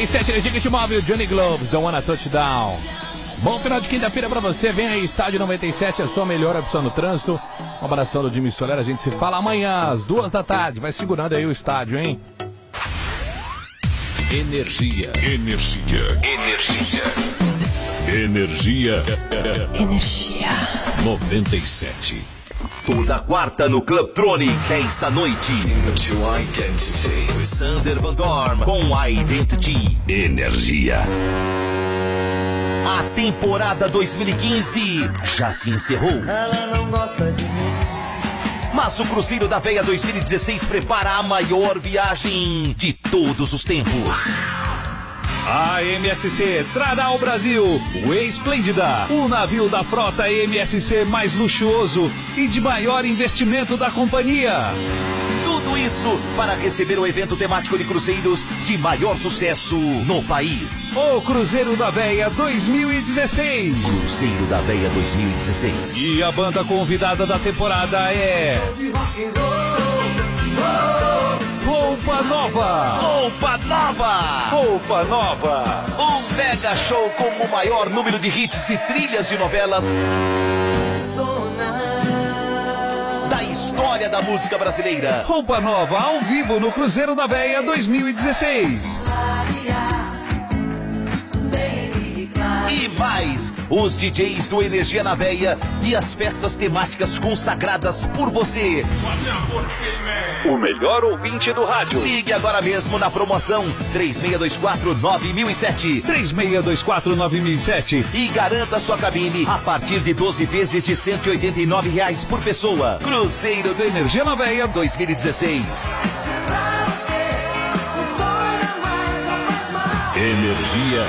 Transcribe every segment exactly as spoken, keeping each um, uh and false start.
noventa e sete, Energia que te move, Johnny Globes, Don't Wanna Touchdown. Bom final de quinta-feira pra você, vem aí, Estádio noventa e sete, a sua melhor opção no trânsito. Um abração do Jimmy Soler, a gente se fala amanhã às duas da tarde, vai segurando aí o estádio, hein? Energia, energia, energia, energia, energia, noventa e sete. Toda quarta no Clubtronic, dez da noite. Sander Van Dorn com a Identity. Energia. A temporada dois mil e quinze já se encerrou. Ela não gosta de mim. Mas o Cruzeiro da Veia dois mil e dezesseis prepara a maior viagem de todos os tempos. A M S C trará ao Brasil o Esplêndida, o navio da frota M S C mais luxuoso e de maior investimento da companhia. Tudo isso para receber o evento temático de cruzeiros de maior sucesso no país. O Cruzeiro da Veia dois mil e dezesseis. Cruzeiro da Veia dois mil e dezesseis. E a banda convidada da temporada é... Roupa Nova! Roupa Nova! Roupa Nova! Um mega show com o maior número de hits e trilhas de novelas da história da música brasileira. Roupa Nova ao vivo no Cruzeiro da Veia dois mil e dezesseis. E mais, os D Js do Energia na Veia e as festas temáticas consagradas por você. O melhor ouvinte do rádio. Ligue agora mesmo na promoção três seis dois quatro nove mil e sete. três seis dois quatro nove mil e sete. E garanta sua cabine a partir de doze vezes de cento e oitenta e nove reais por pessoa. Cruzeiro do Energia na Veia dois mil e dezesseis. Energia.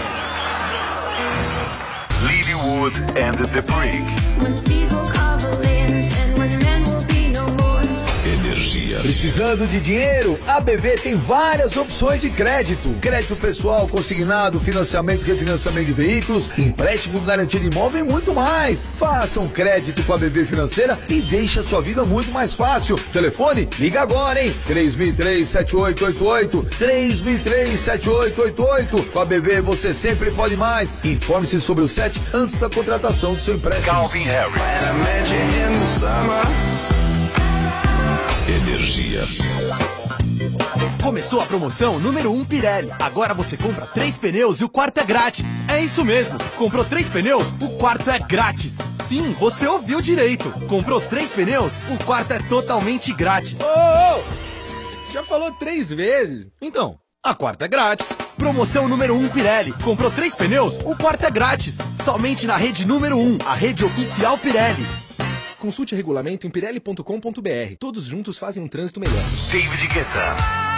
Lilywood and the Brig. Energia. Precisando de dinheiro? A B V tem várias opções de crédito. Crédito pessoal, consignado, financiamento e refinanciamento de veículos, empréstimo com garantia de imóvel e muito mais. Faça um crédito com a B V Financeira e deixe a sua vida muito mais fácil. Telefone? Liga agora, hein? três mil e três, sete oito oito oito. três mil e três, sete oito oito oito. Com a B V você sempre pode mais. Informe-se sobre o S E T antes da contratação do seu empréstimo. Calvin Harris. Energia. Começou a promoção número um Pirelli. Agora você compra três pneus e o quarto é grátis. É isso mesmo. Comprou três pneus, o quarto é grátis. Sim, você ouviu direito. Comprou três pneus, o quarto é totalmente grátis. Ô, oh, oh. Já falou três vezes. Então, a quarta é grátis. Promoção número um Pirelli. Comprou três pneus, o quarto é grátis. Somente na rede número um, a rede oficial Pirelli. Consulte regulamento em pirelli ponto com ponto br. Todos juntos fazem um trânsito melhor. David Guetta.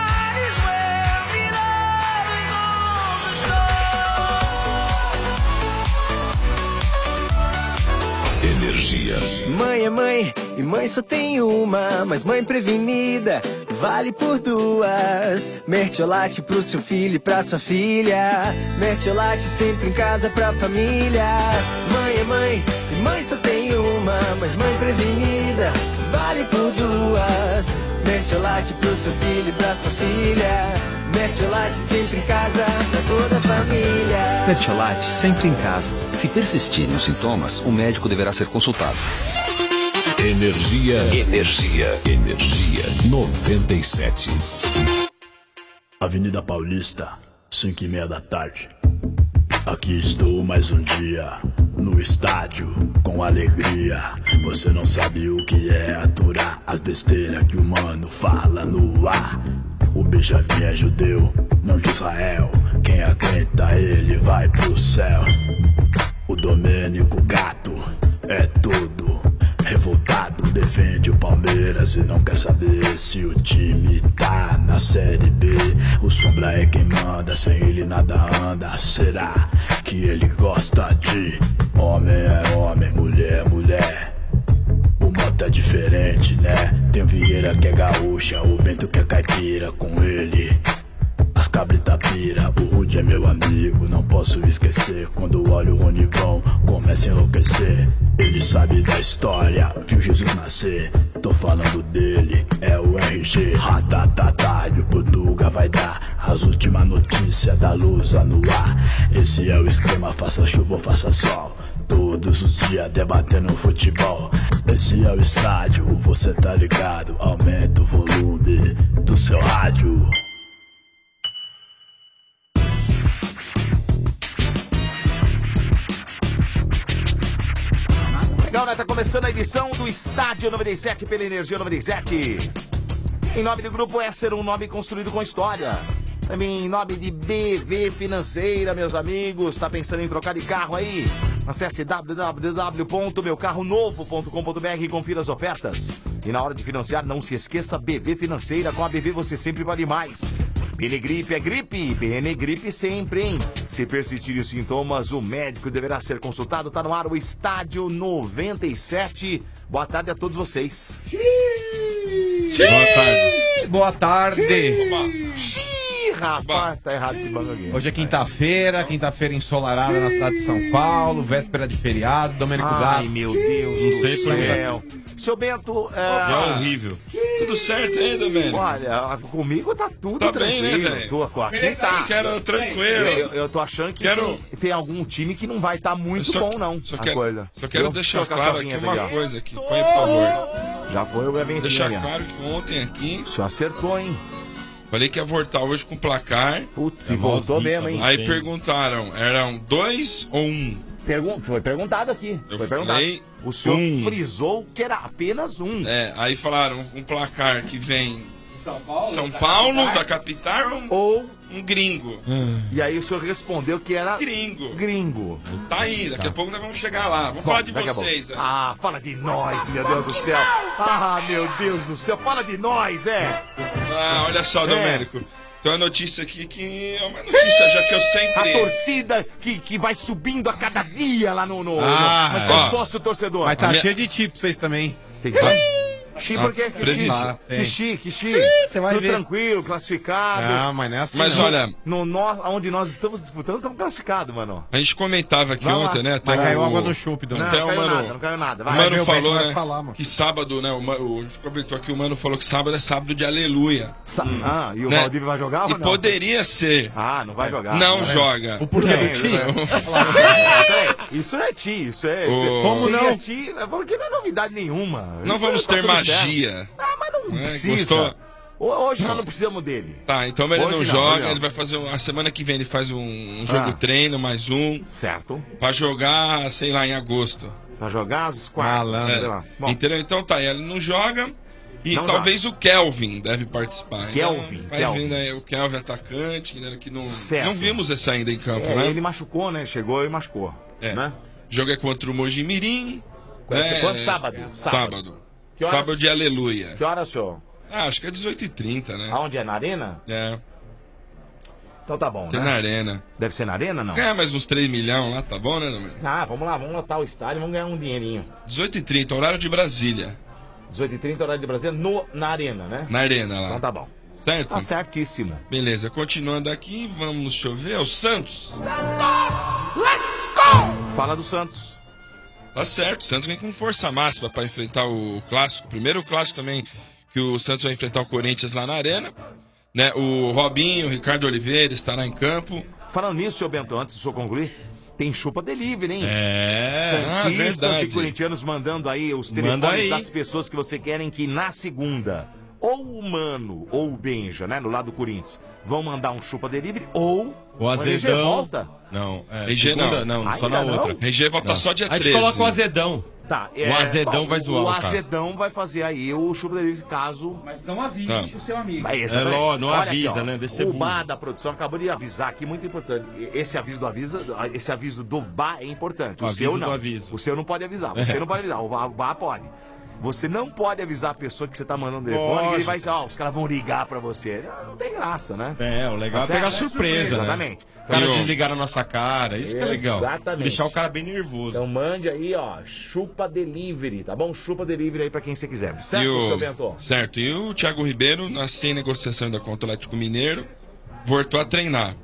Energia. Mãe é mãe, e mãe só tem uma, mas mãe prevenida vale por duas. Mertiolate pro seu filho e pra sua filha. Mertiolate sempre em casa pra família. Mãe é mãe, e mãe só tem uma, mas mãe prevenida vale por duas. Mertiolate pro seu filho e pra sua filha. Mertiolate sempre em casa pra toda a família. Mertiolate sempre em casa. Se persistirem os sintomas, o médico deverá ser consultado. Energia. Energia. Energia. noventa e sete. Avenida Paulista, cinco e meia da tarde. Aqui estou mais um dia, no estádio, com alegria. Você não sabe o que é aturar as besteiras que o mano fala no ar. O Benjamin é judeu, não de Israel. Quem aguenta ele vai pro céu. O Domênico Gato é tudo revoltado, defende o Palmeiras e não quer saber se o time tá na Série B. O Sombra é quem manda, sem ele nada anda. Será que ele gosta de homem é homem, mulher é mulher? O moto é diferente, né? Tem o Vieira que é gaúcha, o Bento que é caipira. Com ele as cabritas pira. O Rude é meu amigo, não posso esquecer. Quando olho o Ronivão, começa a enlouquecer. Ele sabe da história, viu Jesus nascer. Tô falando dele, é o R G. Ratatata, e o Portuga vai dar as últimas notícias da Lusa no ar. Esse é o esquema, faça chuva ou faça sol. Todos os dias debatendo futebol. Esse é o estádio, você tá ligado. Aumenta o volume do seu rádio. Legal, né? Tá começando a edição do Estádio noventa e sete pela Energia noventa e sete. Em nome do Grupo Esser, um nome construído com história. Também em nome de B V Financeira, meus amigos. Tá pensando em trocar de carro aí? Acesse w w w ponto meu carro novo ponto com ponto b r e confira as ofertas. E na hora de financiar, não se esqueça, B V Financeira. Com a B V você sempre vale mais. Benegripe é gripe, Benegripe sempre, hein? Se persistirem os sintomas, o médico deverá ser consultado. Tá no ar o Estádio noventa e sete. Boa tarde a todos vocês. Boa tarde. Boa tarde. Xiii, rapaz, tá errado esse bagulho aqui. Hoje é quinta-feira, quinta-feira ensolarada na cidade de São Paulo, véspera de feriado, Domênico Gato. Ai, meu Deus Não do sei céu. Seu Bento, é... é horrível. Tudo certo aí, Domênico? Olha, comigo tá tudo tá tranquilo. Bem, né, velho? Tô aqui tá. Eu quero tranquilo. Eu, eu tô achando que quero... tem, tem algum time que não vai estar tá muito só, bom, não. Só a quero, coisa. só quero eu deixar claro aqui uma ali, coisa aqui. Põe, por favor. Já foi o eventinho. Deixar ali, claro que ontem aqui... Isso acertou, hein? Falei que ia voltar hoje com placar. Putz, e voltou mesmo, hein? Aí perguntaram, eram dois ou um? Pergun foi perguntado aqui. Eu foi perguntado. falei o senhor um. frisou que era apenas um. É, aí falaram um placar que vem São Paulo, São da Paulo capital, da capital ou um gringo. E aí o senhor respondeu que era gringo. Gringo. Tá aí, daqui tá. a pouco nós vamos chegar lá. Vamos Bom, falar de É. vocês. Né? Ah, fala de nós, meu Deus do céu. Ah, meu Deus do céu, fala de nós, é. Ah, olha só, É. Domênico. Tem uma notícia aqui que é uma notícia, já que eu sempre... A torcida que, que vai subindo a cada dia lá no... no, Ah, no mas é ó. sócio torcedor. Vai tá minha- cheio de tipos vocês também. Tem que... Xi, por quê? Que xi? previsão. Que xi, que xi. Você vai Tudo ver. tranquilo, classificado. Ah, mas não é assim Mas não. olha, No, nós, onde nós estamos disputando, estamos classificados, mano. a gente comentava aqui Vamos lá. ontem, né? Mas até caiu o- água no chope, Não, Dona. Até não o caiu Mano- nada, não caiu nada. O Vai. Mano ver, o falou, Beto vai né? falar, mano. Que sábado, né? O, Ma- o, a gente comentou aqui, o Mano falou que sábado é sábado de aleluia. Sa- Ah, e o Né? Valdívio vai jogar E ou não? poderia ser. Ah, não vai jogar. Não vai. joga. O porquê Quem? do time? Peraí, isso não é ti, isso é. Isso é Ô. Como seria não? ti, é porque não é novidade nenhuma. Não Isso vamos tá ter tudo certo. magia. Ah, mas não É, precisa. gostou? Ho- Hoje nós não precisamos dele. Tá, então ele Hoje não não, joga, hoje não. ele vai fazer. um- A semana que vem ele faz um, um jogo Ah. treino, mais um, Certo. pra jogar, sei lá, em agosto. Pra jogar às quartas, Malandro. sei lá. Bom, Entendeu? Então tá, ele não joga. E Não talvez o Kelvin deve participar. Kelvin, Então, vai Kelvin. vindo aí o Kelvin atacante, né, que não, Certo. não vimos esse ainda em campo, é, né? ele machucou, né? Chegou e machucou. É. Né? Jogo é contra o Mojimirim. Quando- né? quando? Sábado? Sábado. Sábado. Que horas? Sábado de aleluia. Que horas, senhor? Ah, acho que é dezoito e trinta, né? Aonde é? Na arena? É, Então tá bom, ser né? na arena. Deve ser na arena, não? Ganhar mais uns três milhões lá, tá bom, né, Domênico? Ah, vamos lá, vamos lotar o estádio, vamos ganhar um dinheirinho. dezoito e trinta, horário de Brasília. dezoito e trinta, horário de Brasília, no, na arena, né? Na arena lá. Então tá bom. Certo? Tá certíssimo. Beleza, continuando aqui, vamos chover. O Santos. Fala do Santos. Tá certo, o Santos vem com força máxima para enfrentar o clássico. Primeiro clássico também que o Santos vai enfrentar o Corinthians lá na arena. Né? O Robinho, o Ricardo Oliveira estará em campo. Falando nisso, senhor Bento, antes do senhor concluir, tem chupa delivery, hein? É, Santistas ah, verdade. e corintianos mandando aí os Manda telefones aí. das pessoas que você querem que na segunda, ou o Mano, ou o Benja, né, no lado do Corinthians, vão mandar um chupa delivery, ou O R G azedão. volta. Não, é, R G segunda, não. não, só Ainda na não? outra. R G volta Não. só dia A gente treze. coloca o azedão. Tá, O azedão vai zoar O o cara. azedão vai fazer aí o chupa delivery caso... Mas não avise Não. o seu amigo. Mas esse É, também- ló, não olha avisa, aqui, ó, né? Deixa ser o burro. bar da produção acabou de avisar aqui, muito importante. Esse aviso do avisa, esse aviso do bar é importante. O, O seu aviso não. do aviso. O seu não pode avisar. Você não pode avisar. O bar, o bar pode. Você não pode avisar a pessoa que você tá mandando telefone que ele Lógico. vai dizer, ó, os caras vão ligar pra você. Não, não tem graça, né? É, o legal Tá é pegar certo? surpresa, né? Exatamente. O cara Então- desligar na nossa cara, isso que é legal. Exatamente. Deixar o cara bem nervoso. Então mande aí, ó, chupa delivery, tá bom? Chupa delivery aí pra quem você quiser. Certo, E o... seu Bento? Certo, e o Thiago Ribeiro, na sem negociação ainda com o Atlético Mineiro, voltou a treinar.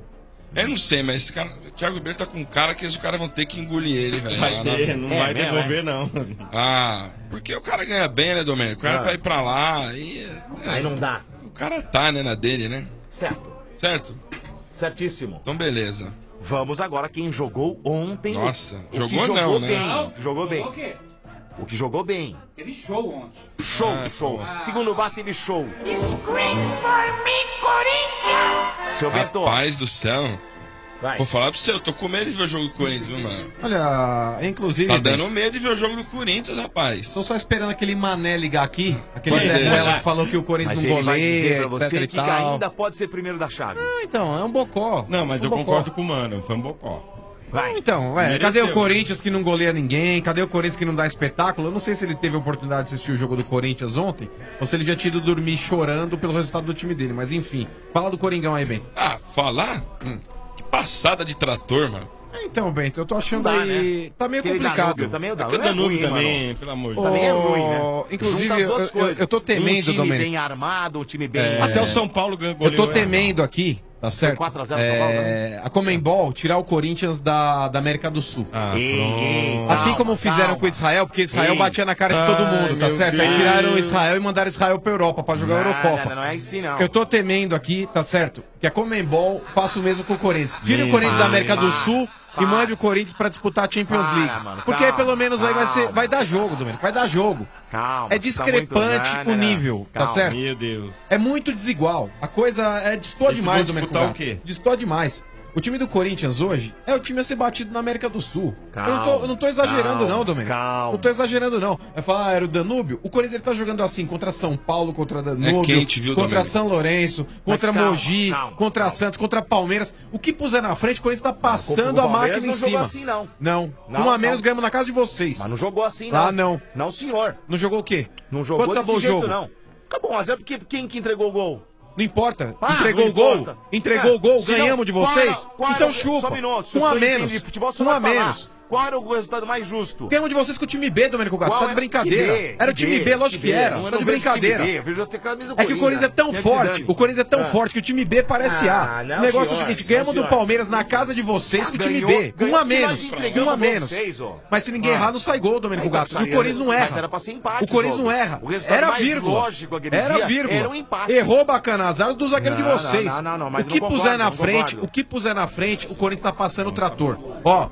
Eu não sei, mas esse cara, o Thiago Ribeiro tá com um cara que os caras vão ter que engolir ele, velho. Vai lá ter, na- não vai devolver, não. Ah, porque o cara ganha bem, né, Domênico? O cara Ah. vai pra lá e... é, Aí não dá. O cara tá, né, na dele, né? Certo. Certo? Certíssimo. Então, beleza. Vamos agora quem jogou ontem. Nossa, o que jogou jogou não, né? bem. Não, O que jogou bem. o quê? O que jogou bem. Teve show ontem. Show, Ah, show. Segundo bar teve show. Scream for me, Corinthians! Seu Bento. Rapaz do céu. Vai. Vou falar pra você, eu tô com medo de ver o jogo do Corinthians, viu, mano? Olha, inclusive. Tá dando medo de ver o jogo do Corinthians, rapaz. Tô só esperando aquele Mané ligar aqui. Aquele Pois Zé é. Ruela que falou que o Corinthians Mas não ele vai dizer goleia, pra você etc e que tal. ainda pode ser primeiro da chave. Ah, então, é um bocó. Não, mas Um eu bocó. concordo com o Mano, foi um bocó. Vai. Então, ué, Mereceu. cadê o Corinthians que não goleia ninguém? Cadê o Corinthians que não dá espetáculo? Eu não sei se ele teve a oportunidade de assistir o jogo do Corinthians ontem, ou se ele já tinha ido dormir chorando pelo resultado do time dele. Mas enfim, fala do Coringão aí, Ben. Ah, falar? Hum. Que passada de trator, mano. É, então, Bento, eu tô achando Não dá, aí... né? Tá meio Aquele complicado. Danúbio também, o Porque o Danúbio é Danúbio ruim, também, mano. pelo amor de Também é Ô, ruim, né? inclusive, Junta as duas eu- eu- coisas. eu tô temendo, um time Domênico. bem armado, um time bem... É. Até o São Paulo ganhou Eu tô goleou, temendo aqui, tá certo? quatro a zero São Paulo, É, a Comembol tirar o Corinthians da, da América do Sul. Ah, Ei, ei, Assim calma, como fizeram calma. com Israel, porque Israel Ei. batia na cara de todo Ai, mundo, tá meu certo? Aí Deus. tiraram Israel e mandaram Israel pra Europa pra jogar a Não, Eurocopa. não, não, não é assim, não. Eu tô temendo aqui, tá certo? Que a Comembol faça o mesmo com o Corinthians. Tire o Ih, Corinthians da para, América do para, Sul para. e mande o Corinthians pra disputar a Champions Para, League. mano, Porque aí calma, pelo menos aí vai ser, calma. vai dar jogo, Domênico, vai dar jogo. Calma. É você tá discrepante muito- não, o não, não. nível, tá Calma. certo? Meu Deus. É muito desigual. A coisa é destoa Eles demais, vão Domênico disputar Gato. o quê? Destoa demais. O time do Corinthians hoje é o time a ser batido na América do Sul. eu, não tô, eu não tô exagerando, calma, não, Domênico. calma. Não tô exagerando, não. Vai falar, ah, era o Danúbio? O Corinthians ele tá jogando assim contra São Paulo, contra Danúbio, É quente, viu, contra Domênico? São Lourenço, Mas contra calma, Mogi, calma, contra calma. Santos, contra Palmeiras. O que puser na frente, o Corinthians tá passando O a Palmeiras máquina em não jogou cima. assim, não. Não. Não, Um a menos não. ganhamos na casa de vocês. Mas não jogou assim, não. Ah, não. Não, senhor. Não jogou o quê? Não jogou Quanto desse acabou o jeito, jogo? não. Acabou, mas é porque quem que entregou o gol? Não importa. Ah, Entregou não o gol. importa. Entregou É, o gol. se não, Ganhamos de qual vocês. era- qual então era o- chupa. Só um minuto. Se um o a senhor entende menos. de futebol, você um vai a falar. menos. Qual era o resultado mais justo? Ganhamos de vocês com o time B, Domênico Gato. Você Qual tá de era- brincadeira. que B? Era o Que time B, B? lógico que Que B? era. Não, Você eu tá de não vejo time brincadeira. B, eu vejo até a camisa do É que o Corinthians é tão Corinthians. forte. Zidane. O Corinthians é tão Ah. forte que o time B parece Ah, A. não, O negócio é o senhor, seguinte: não, ganhamos do senhor. Palmeiras na casa de vocês com o time Ganhou- B. ganhou Um a porque nós menos. entregamos Um a menos. vocês, ó. Mas se ninguém Ah. errar, não sai gol, Domênico Então, Gato. E o saía- Corinthians não erra. mas era pra ser empate O Corinthians o não jogo. erra. O resultado Era mais vírgula. lógico aquele Era dia vírgula. era um empate. Errou bacana. Azar do zagueiro de Não, vocês. não, não, não, mas o que não puser concordo, na não frente, concordo. o que puser na frente, o Corinthians tá passando o trator. Ó,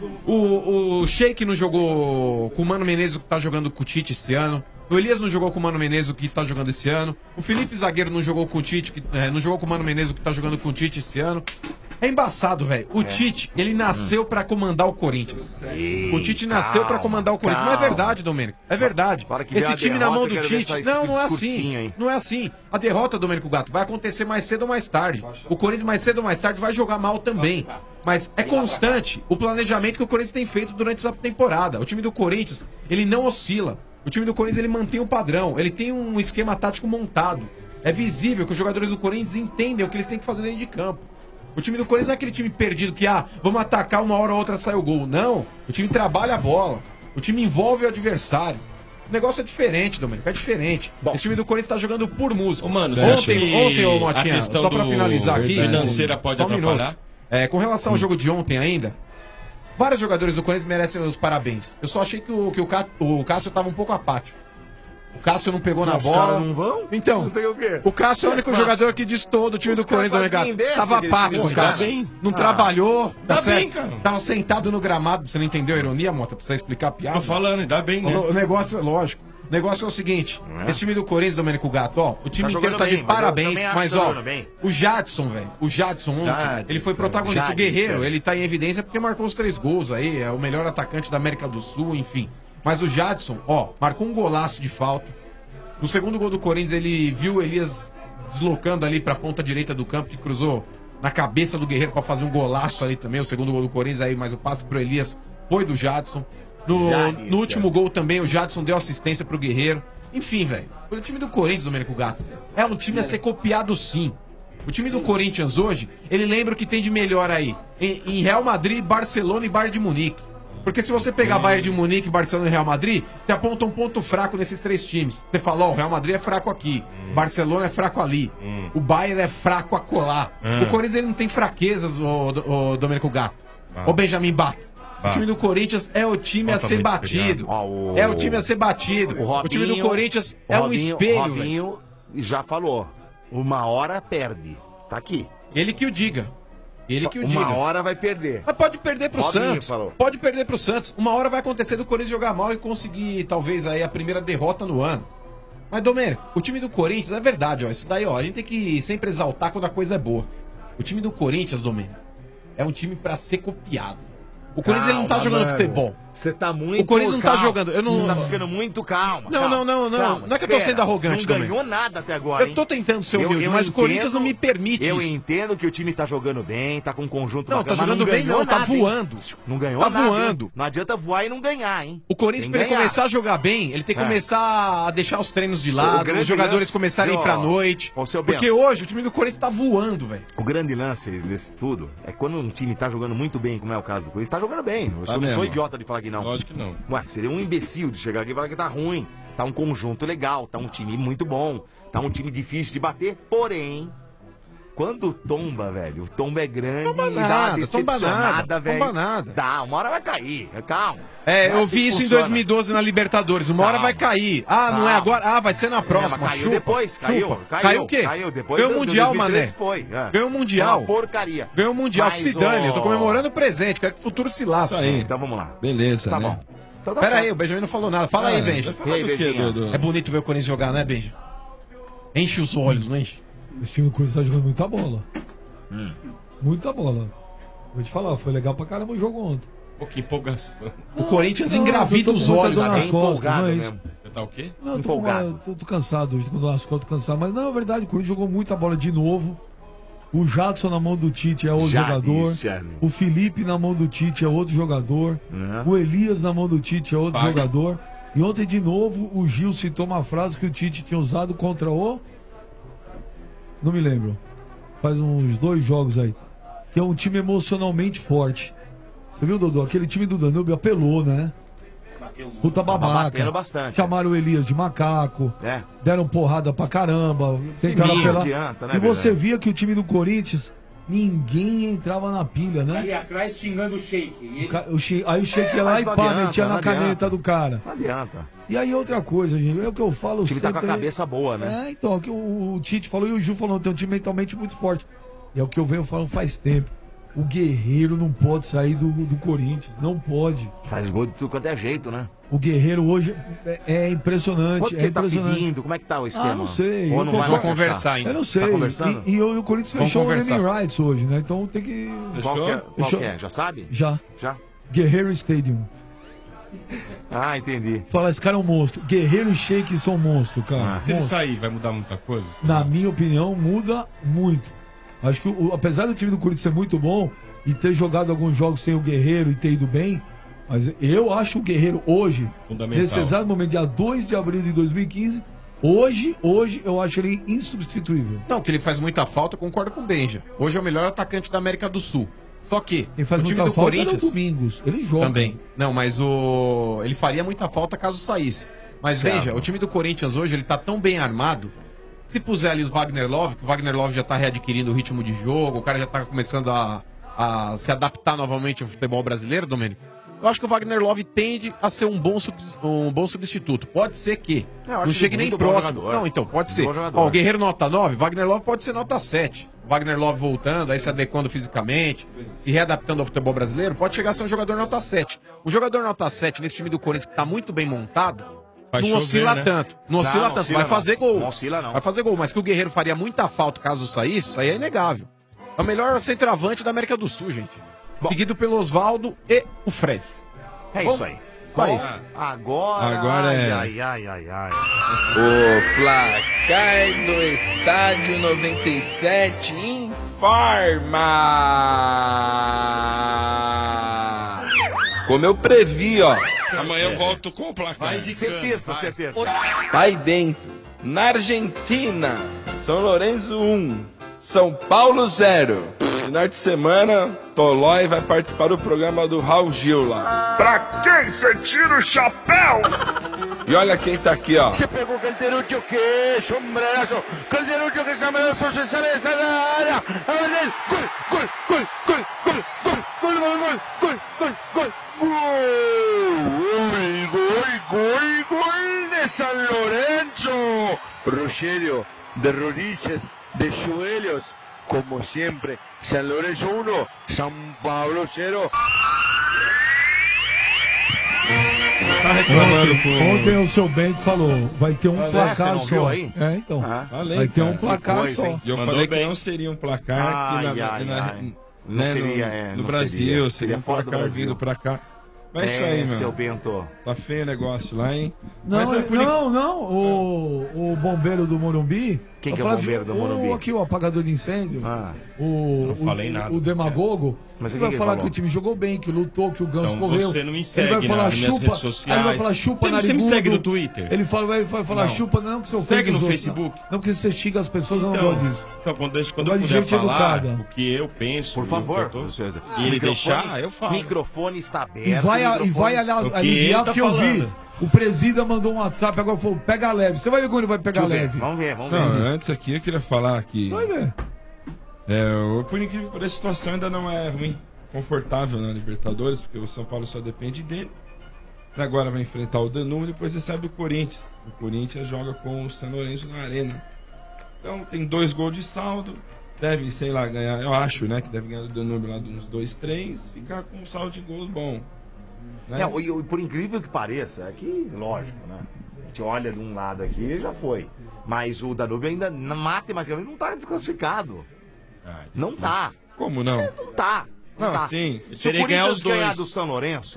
o, o Sheik não jogou com o Mano Menezes, que tá jogando com o Tite esse ano. O Elias não jogou com o Mano Menezes, o que tá jogando esse ano. O Felipe Zagueiro não jogou com o Tite, que, é, não jogou com o Mano Menezes, o que tá jogando com o Tite esse ano. É embaçado, velho. O Tite, ele nasceu pra comandar o Corinthians. O Tite nasceu pra calma, comandar o Corinthians. Mas é calma. verdade, Domênico. É verdade. Para que vier Esse a time na derrota, mão eu do quero ver Tite. essa- Não, esse não é discursinho assim. aí. Não é assim. A derrota, Domênico Gato, vai acontecer mais cedo ou mais tarde. O Corinthians, mais cedo ou mais tarde, vai jogar mal também. Mas é constante o planejamento que o Corinthians tem feito durante essa temporada. O time do Corinthians, ele não oscila. O time do Corinthians, ele mantém o padrão. Ele tem um esquema tático montado. É visível que os jogadores do Corinthians entendem o que eles têm que fazer dentro de campo. O time do Corinthians não é aquele time perdido que, ah, vamos atacar, uma hora ou outra sai o gol. Não. O time trabalha a bola. O time envolve o adversário. O negócio é diferente, Domênico, é diferente. Esse time do Corinthians tá jogando por música. Ô, mano, você acha ontem, que ontem, ô a Motinha, questão só pra do finalizar aqui. financeira pode só um minuto. atrapalhar? É, com relação ao jogo de ontem ainda, vários jogadores do Corinthians merecem os parabéns. Eu só achei que o, que o, Cá- o Cássio tava um pouco apático. O Cássio não pegou na Os bola. caras não vão? Então, Vocês têm o quê? o Cássio é o único Mas- jogador que destoou do time Os do Corinthians, caras Domênico. nem descem Tava aquele apático, time, o tá Cássio. bem? Não Ah. trabalhou, tá Tá certo? bem, cara. Tava sentado no gramado. Você não entendeu a ironia, Mota? Precisa explicar a piada. Tô falando, ainda bem, né? O, o negócio é lógico. O negócio é o seguinte: É. esse time do Corinthians, Domênico Gato, ó, o time Tá inteiro jogando tá de bem, mas eu parabéns, também acho mas que tá ó, jogando bem. o Jadson, velho, o Jadson ontem, Jadson, ele foi protagonista. Jadson. O Guerreiro, ele tá em evidência porque marcou os três gols aí, é o melhor atacante da América do Sul, enfim. Mas o Jadson, ó, marcou um golaço de falta. No segundo gol do Corinthians, ele viu o Elias deslocando ali pra ponta direita do campo, que cruzou na cabeça do Guerreiro pra fazer um golaço ali também. O segundo gol do Corinthians aí, mas o passe pro Elias foi do Jadson. No, Jadson. no último gol também, o Jadson deu assistência pro Guerreiro. Enfim, velho, o time do Corinthians, Domênico Gato, é um time a ser copiado sim. O time do Corinthians hoje, ele lembra o que tem de melhor aí. Em, em Real Madrid, Barcelona e Bayern de Munique. Porque se você pegar Bayern de Munique, Barcelona e Real Madrid, você aponta um ponto fraco nesses três times. Você fala, ó, o Real Madrid é fraco aqui, Hum. Barcelona é fraco ali, Hum. o Bayern é fraco acolá. Hum. O Corinthians ele não tem fraquezas, o, o Domênico Gato. Ah. O Benjamin Bato. O Ah. time do Corinthians é o time Tá a ser batido. É o time a ser batido. O, time do Corinthians é um Robinho- espelho, velho. Robinho já falou. Uma hora perde. Tá aqui. Ele que o diga. Ele que o Uma diga. hora vai perder. Mas pode perder pro Robinho Santos. falou. Pode perder pro Santos. Uma hora vai acontecer do Corinthians jogar mal e conseguir, talvez, aí a primeira derrota no ano. Mas, Domênico, o time do Corinthians, é verdade, ó. Isso daí, ó, a gente tem que sempre exaltar quando a coisa é boa. O time do Corinthians, Domênico, é um time pra ser copiado. O Corinthians ele não tá Calma, jogando mano. futebol. Você tá muito O Corinthians não tá calma. jogando. Eu não... Você tá ficando muito calma. Não, calma, não, não, não. calma, Não é que eu tô espera. sendo arrogante, Não Domênico. ganhou nada até agora, Eu tô hein? tentando ser Eu- humilde, eu mas o Corinthians entendo- não me permite Eu isso. entendo que o time tá jogando bem, tá com um conjunto Não, bacana, tá mas jogando bem ganhou não, tá nada, hein? voando. Não ganhou Tá nada, hein? voando. Não adianta voar e não ganhar, hein? O Corinthians, Tem pra que ele ganhar. começar a jogar bem, ele tem que É. começar a deixar os treinos de O lado, grande os jogadores lance- começarem a ir pra Ó, noite. ô, seu Bento. Porque hoje o time do Corinthians tá voando, velho. O grande lance desse tudo é quando um time tá jogando muito bem, como é o caso do Corinthians, tá jogando bem. Eu Tá sou- não mesmo. sou idiota de falar que não. Lógico que não. Ué, seria um imbecil de chegar aqui e falar que tá ruim. Tá um conjunto legal, tá um time muito bom, tá um time difícil de bater, porém, quando tomba, velho, o tombo é grande Tomba e dá uma nada, tomba decepcionada, nada, velho. tomba nada. Dá, uma hora vai cair, calma. É, Não eu assim vi que isso em funciona. dois mil e doze na Libertadores. Uma hora Calma. vai cair. Ah, não é Calma. agora? Ah, vai ser na próxima. É, mas caiu Chupa, depois, caiu, chupa. caiu, Caiu o quê? caiu depois Ganhou o do- do Mundial, dois mil e treze mané. foi, é. Ganhou o Mundial. Uma porcaria. Ganhou o Mundial, que Mas, se dane. Eu tô ó, comemorando o presente. Quero que o futuro se lasque. Isso aí. Então vamos lá. Beleza, Tá né? bom. Então tá Pera certo. aí, o Benjamin não falou nada. Fala Ah, aí, é. Benja. Vai falar E aí, do quê, Benjinha? Dudu? É bonito ver o Corinthians jogar, né, Benja? Enche os olhos, não enche? O time do Corinthians tá jogando muita bola. Muita bola. Vou te falar, foi legal pra caramba o jogo ontem. Pô, que empolgação. O Corinthians Não, engravida eu tô os com muita olhos. dor cara. nas costas, empolgado não é isso. mesmo. Você tá o quê? Não, eu tô, com uma- Empolgado. tô, tô cansado hoje, quando as costas tô cansado. Mas não, é verdade, o Corinthians jogou muita bola de novo. O Jadson na mão do Tite é outro Já jogador. disse, é. O Felipe na mão do Tite é outro jogador. Uhum. O Elias na mão do Tite é outro Paga. jogador. E ontem, de novo, o Gil citou uma frase que o Tite tinha usado contra o. Não me lembro. Faz uns dois jogos aí. Que é um time emocionalmente forte. Você viu, Dodô? Aquele time do Danúbio apelou, né? Puta Tava babaca. batendo bastante. Chamaram o Elias de macaco. É. Deram porrada pra caramba. Tentaram Não apelar. adianta, né, E você verdade? via que o time do Corinthians, ninguém entrava na pilha, né? Ali atrás xingando o Sheik. E O ele... ca- o Che- Aí o Sheik ia lá Mas e não pá, adianta, metia não na caneta adianta. do cara. Não adianta. E aí outra coisa, gente, é o que eu falo O time tá com a sempre- cabeça boa, né? É, então, que o, o Tite falou e o Gil falou, tem um time mentalmente muito forte. E é o que eu venho falando faz tempo. O Guerreiro não pode sair do, do Corinthians, não pode. Faz gol de tudo quanto é jeito, né? O Guerreiro hoje é, é impressionante, Quanto que é ele tá impressionante. pedindo? Como é que tá o esquema? Ah, não sei. Ou Eu não tô vai só lá conversar fechar? ainda. Eu não sei. Tá conversando? E, e o, o Corinthians Vamos fechou o conversar. naming rights hoje, né? Então tem que... Qual que é? Qual Fechou. que é? Já sabe? Já. Já? Guerreiro Stadium. Ah, entendi. Fala, esse cara é um monstro. Guerreiro e Sheik são monstros, cara. Ah, Se ele Monstro. sair, vai mudar muita coisa? Na minha opinião, muda muito. Acho que, o- apesar do time do Corinthians ser muito bom e ter jogado alguns jogos sem o Guerreiro e ter ido bem, mas eu acho o Guerreiro hoje, Fundamental. nesse exato momento, dia dois de abril de dois mil e quinze, hoje, hoje eu acho ele insubstituível. Não, que ele faz muita falta, eu concordo com o Benja. Hoje é o melhor atacante da América do Sul. Só que Quem faz o time muita do falta é o Corinthians Domingos. Ele joga. também. Não, mas o ele faria muita falta caso saísse. Mas Certo. veja, o time do Corinthians hoje ele tá tão bem armado. Se puser ali os Wagner Love, que o Wagner Love já tá readquirindo o ritmo de jogo, o cara já tá começando a, a se adaptar novamente ao futebol brasileiro, Domênico. Eu acho que o Wagner Love tende a ser um bom, subs- um bom substituto. Pode ser que Eu acho não chegue ele nem muito bom próximo. jogador. Não, então, pode Bom ser. jogador. Ó, o Guerreiro nota nove, Wagner Love pode ser nota sete. Wagner Love voltando, aí se adequando fisicamente, se readaptando ao futebol brasileiro, pode chegar a ser um jogador nota sete. O jogador nota sete nesse time do Corinthians que tá muito bem montado, Vai não chover, oscila né? tanto. Não Não, oscila não tanto. oscila Vai não. fazer gol. Não oscila não. Vai fazer gol, mas que o Guerreiro faria muita falta caso saísse, isso aí é inegável. É o melhor centroavante da América do Sul, gente. Bom. Seguido pelo Oswaldo e o Fred. É isso aí. Vai. Bom, agora. Agora é- Ai, ai, ai, ai. O placar do Estádio noventa e sete informa. Como eu previ, ó. Amanhã eu volto com o placar. Certeza, certeza. Vai dentro. Na Argentina, São Lourenço um, São Paulo zero. Final de semana, Tolói vai participar do programa do Raul Gil lá. Pra quem você tira o chapéu? E olha quem tá aqui, ó. Se pegou Calderuccio que sombrerazo. Calderuccio que sombrerazo se sale de esa área. A ver, gol, gol, gol, gol, gol, gol, gol, gol, gol, gol, gol, gol. Gol, gol, gol, gol de San Lorenzo. Rogerio de rodillas, de joelhos, como siempre. San Lorenzo uno, San Pablo cero. Tá reclamando ontem, com... ontem o seu Bento falou, vai ter um Valeu, placar você não só. aí? É, então. Ah, falei, vai ter cara. um placar coisa, só. E eu Mandou falei bem. que não seria um placar Ai, que na, ai, na, ai. Não né, seria, no, é, no não Brasil, seria. seria, Seria um fora do placar Brasil. vindo pra cá. Mas é isso É, aí, seu mano. Bento. Tá feio o negócio lá, hein? Não, Mas é por não, não. O, o bombeiro do Morumbi. Quem Vou que é o falar de- bombeiro do Morumbi? O, aqui, o apagador de incêndio. Ah. O, Não o, falei o- nada. o demagogo. Mas o ele que vai que falar ele que o falou? time jogou bem, que lutou, que o Ganso Então, correu. você não me segue ele vai falar nas minhas chupa. redes sociais. Aí ele vai falar chupa Você- narigudo. você me segue no Twitter? Ele fala, vai, vai falar Não. chupa, não, que você Segue ofende no os outros. Facebook? Não, porque você xinga as pessoas, eu não Então, gosto disso. então quando, deixa- quando Eu eu gosto de puder gente falar educada. o que eu penso, Por o favor. que eu tô- você- e ele microfone- deixar, eu falo. Microfone está aberto. E vai, a- e microfone- vai ali- O que aliviar, ele tá porque eu vi. falando. O presida mandou um WhatsApp, agora falou, pega leve. Você vai ver quando ele vai pegar Deixa eu ver. leve. Vamos ver, vamos Não, ver. antes aqui eu queria falar que. Vai ver. É, o- por incrível que pareça, a situação ainda não é ruim, confortável na Libertadores, porque o São Paulo só depende dele. Agora vai enfrentar o Danúbio, depois recebe o Corinthians. O Corinthians joga com o São Lourenço na Arena. Então tem dois gols de saldo. Deve, sei lá, ganhar. Eu acho, né, que deve ganhar o Danúbio lá de uns dois, três. Ficar com um saldo de gols bom. Né? É, e, e por incrível que pareça, é que, lógico, né? A gente olha de um lado aqui e já foi. Mas o Danúbio ainda, na- matematicamente, não tá desclassificado. Não tá. Como não? Não tá. Não, Não, tá. sim. Se o Teria que ganhar Corinthians os dois. ganhar do São Lourenço,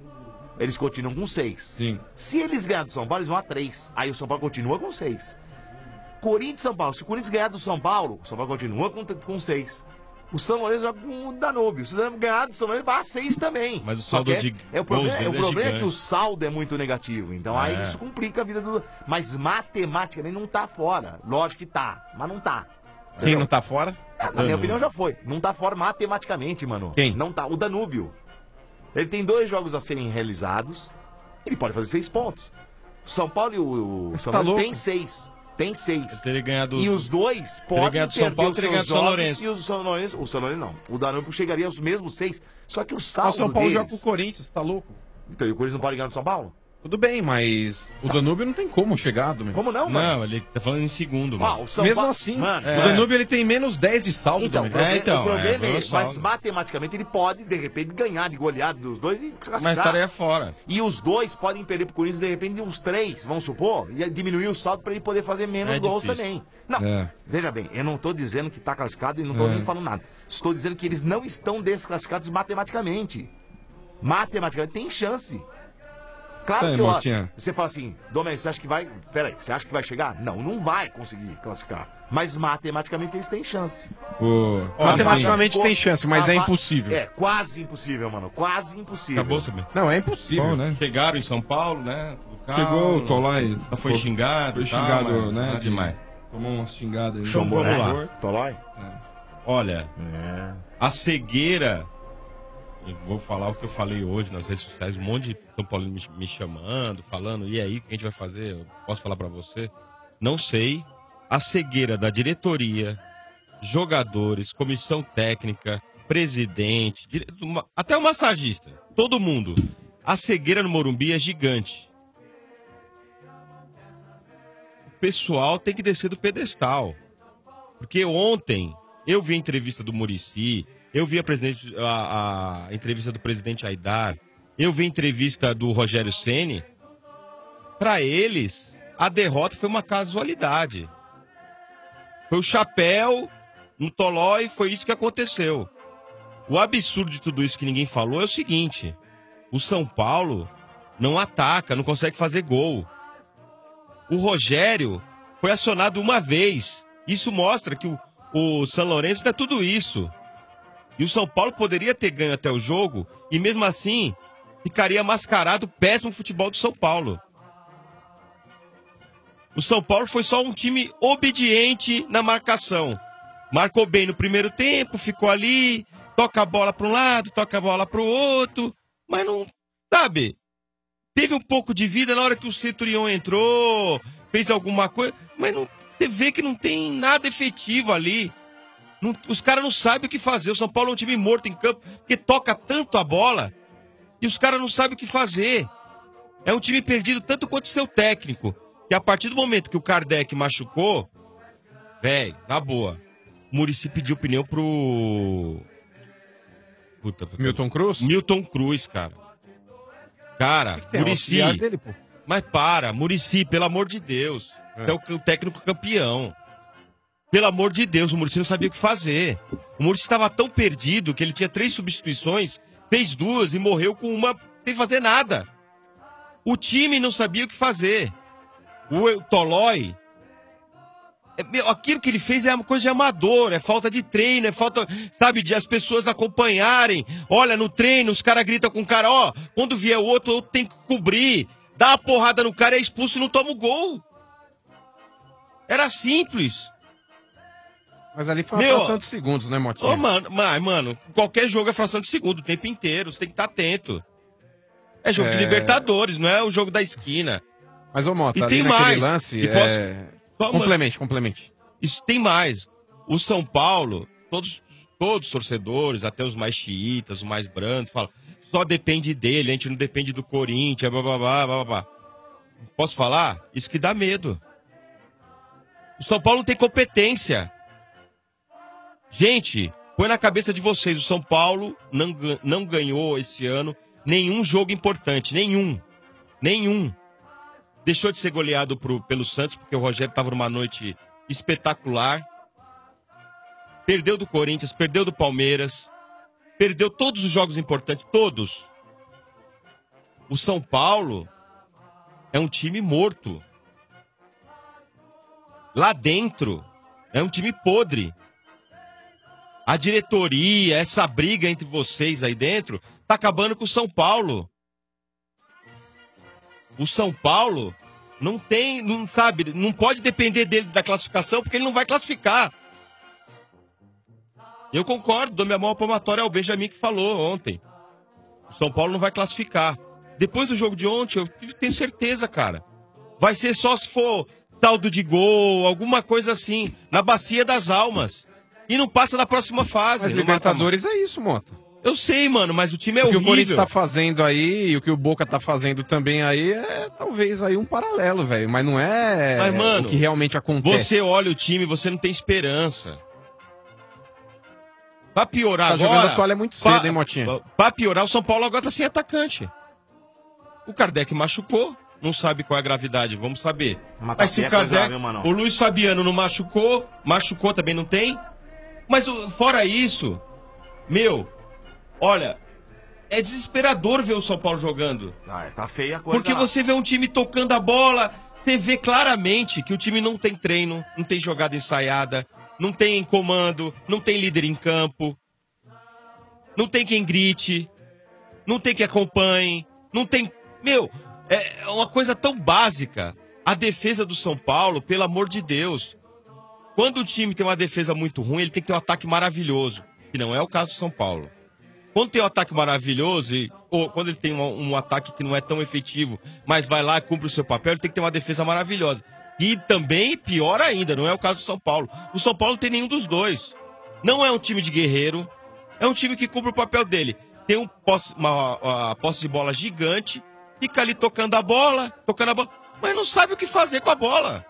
eles continuam com seis. Sim. Se eles ganhar do São Paulo, eles vão a três. Aí o São Paulo continua com seis. Corinthians e São Paulo. Se o Corinthians ganhar do São Paulo, o São Paulo continua com, com seis. O São Lourenço joga com o Danúbio. Se o Danúbio ganhar do São Lourenço, vai a seis também. Mas o Só saldo que de esse- é o gols problema, dele o é problema é que gigante. o saldo é muito negativo. Então aí É. isso complica a vida do. Mas matematicamente não tá fora. Lógico que tá, mas não tá. Quem não tá fora? Na minha opinião já foi. Não tá fora matematicamente, mano. Quem? Não tá. O Danúbio. Ele tem dois jogos a serem realizados. Ele pode fazer seis pontos. O São Paulo e o, o São tá Paulo louco? tem seis. Tem seis. Teria ganhado. E os dois Teria podem ganhado do São perder Paulo, os teria seus ganhado do São jogos Lourenço. e o São Lourenço, o São Lourenço não. O Danúbio chegaria aos mesmos seis. Só que o Ah, saldo o São Paulo deles... joga com o Corinthians, tá louco? Então, e o Corinthians não pode ganhar do São Paulo? Tudo bem, mas o Danúbio não tem como chegar, Domingo. Como não, mano? Não, ele tá falando em segundo, Ah, mano. o São Mesmo Paulo- assim, Mano, o é. Danúbio ele tem menos dez de saldo, Então, o Domingo. problema, É, então, o problema é, é, menos mas saldo. matematicamente ele pode, de repente, ganhar de goleada dos dois e classificar. Mas estaria fora. E os dois podem perder pro Corinthians, de repente, uns três, vamos supor, e diminuir o saldo pra ele poder fazer menos É gols difícil. também. Não, É. veja bem, eu não tô dizendo que tá classificado e não tô É. nem falando nada. Estou dizendo que eles não estão desclassificados matematicamente. Matematicamente tem chance. Claro Tem, que, ó, Motinha. você fala assim, Domênico, você acha que vai... Peraí, você acha que vai chegar? Não, não vai conseguir classificar. Mas matematicamente eles têm chance. O... Matematicamente A vaga tem chance, mas a é va- impossível. É, quase impossível, mano. Quase impossível. Acabou, sabe? Não, é impossível. Bom, né? Chegaram em São Paulo, né? Tudo calmo, Pegou o Tolói. não foi xingado, Foi e tal, xingado, mas né? nada de- demais. Tomou uma xingada aí. Então vamos né? lá. Tolói? Olha, É. a cegueira. Eu vou falar o que eu falei hoje nas redes sociais. Um monte de São Paulo me, me chamando, falando. E aí, o que a gente vai fazer? Eu posso falar pra você? Não sei. A cegueira da diretoria, jogadores, comissão técnica, presidente, dire- uma- até o massagista, todo mundo. A cegueira no Morumbi é gigante. O pessoal tem que descer do pedestal. Porque ontem eu vi a entrevista do Muricy, eu vi a, presidente, a, a entrevista do presidente Aidar, eu vi a entrevista do Rogério Ceni. Para eles, a derrota foi uma casualidade. Foi o chapéu no Tolói, foi isso que aconteceu. O absurdo de tudo isso que ninguém falou é o seguinte: o São Paulo não ataca, não consegue fazer gol. O Rogério foi acionado uma vez. Isso mostra que o, o São Lourenço não é tudo isso. E o São Paulo poderia ter ganho até o jogo e mesmo assim ficaria mascarado o péssimo futebol do São Paulo. O São Paulo foi só um time obediente na marcação. Marcou bem no primeiro tempo, ficou ali, toca a bola para um lado, toca a bola para o outro, mas não, sabe? Teve um pouco de vida na hora que o Centurion entrou, fez alguma coisa, mas não, você vê que não tem nada efetivo ali. Não, os caras não sabem o que fazer. O São Paulo é um time morto em campo, porque toca tanto a bola e os caras não sabem o que fazer. É um time perdido tanto quanto seu técnico. Que a partir do momento que o Kardec machucou, velho, na boa, o Muricy pediu opinião pro... Puta, puta. Milton Cruz? Milton Cruz, cara. Cara, tem? Muricy. Auxiliar dele, pô. Mas para, Muricy, pelo amor de Deus. É, é o, o técnico campeão. Pelo amor de Deus, o Muricy não sabia o que fazer. O Muricy estava tão perdido que ele tinha três substituições, fez duas e morreu com uma sem fazer nada. O time não sabia o que fazer. O Tolói, é, meu, aquilo que ele fez é uma coisa de amador, é falta de treino, é falta, sabe, de as pessoas acompanharem. Olha, no treino, os caras gritam com o cara, ó, quando vier o outro, o outro tem que cobrir. Dá uma porrada no cara, é expulso e não toma o gol. Era simples. Mas ali foi uma Meu, fração de segundos, né, Motinha? Ô, mano, mas, mano, qualquer jogo é fração de segundo, o tempo inteiro, você tem que estar atento. É jogo de É. Libertadores, não é o jogo da esquina. Mas, ô, Mota, E ali tem naquele mais. lance, E posso- é... Só, mano, complemente, complemente. Isso tem mais. O São Paulo, todos, todos os torcedores, até os mais xiitas, os mais brandos, falam, só depende dele, a gente não depende do Corinthians, blá, blá, blá, blá, blá. Posso falar? Isso que dá medo. O São Paulo não tem competência. Gente, põe na cabeça de vocês, o São Paulo não, gan- não ganhou esse ano nenhum jogo importante, nenhum. Nenhum. Deixou de ser goleado pro, pelo Santos, porque o Rogério estava numa noite espetacular. Perdeu do Corinthians, perdeu do Palmeiras. Perdeu todos os jogos importantes, todos. O São Paulo é um time morto. Lá dentro é um time podre. A diretoria, essa briga entre vocês aí dentro, tá acabando com o São Paulo. O São Paulo não tem, não sabe, não pode depender dele da classificação, porque ele não vai classificar. Eu concordo, dou minha mão à palmatória ao Benjamin que falou ontem. O São Paulo não vai classificar. Depois do jogo de ontem, eu tenho certeza, cara. Vai ser só se for saldo de gol, alguma coisa assim, na bacia das almas. E não passa da próxima fase. Mas no Libertadores mata-mata. é isso, Mota. Eu sei, mano, mas o time é O que horrível. o Corinthians tá fazendo aí e o que o Boca tá fazendo também aí é talvez aí um paralelo, velho. Mas não é Mas, mano, o que realmente acontece. Você olha o time, você não tem esperança. Pra piorar Tá agora... jogando a toalha muito cedo, hein, Motinha? Pra, pra piorar, o São Paulo agora tá sem atacante. O Kardec machucou, não sabe qual é a gravidade, vamos saber. Mas Mas se tá o feia a coisa, Kardec... viu, mano? O Luiz Fabiano não machucou, machucou também não tem. Mas o- fora isso, meu, olha, é desesperador ver o São Paulo jogando. Ah, tá feia a coisa. Porque lá. você vê um time tocando a bola, você vê claramente que o time não tem treino, não tem jogada ensaiada, não tem comando, não tem líder em campo, não tem quem grite, não tem quem acompanhe, não tem... Meu, é uma coisa tão básica. A defesa do São Paulo, pelo amor de Deus. Quando o time tem uma defesa muito ruim, ele tem que ter um ataque maravilhoso, que não é o caso do São Paulo. Quando tem um ataque maravilhoso, e, ou quando ele tem um, um ataque que não é tão efetivo, mas vai lá e cumpre o seu papel, ele tem que ter uma defesa maravilhosa. E também, pior ainda, não é o caso do São Paulo. O São Paulo não tem nenhum dos dois. Não é um time de guerreiro, é um time que cumpre o papel dele. Tem um posse, uma, uma posse de bola gigante, fica ali tocando a bola, tocando a bola, mas não sabe o que fazer com a bola.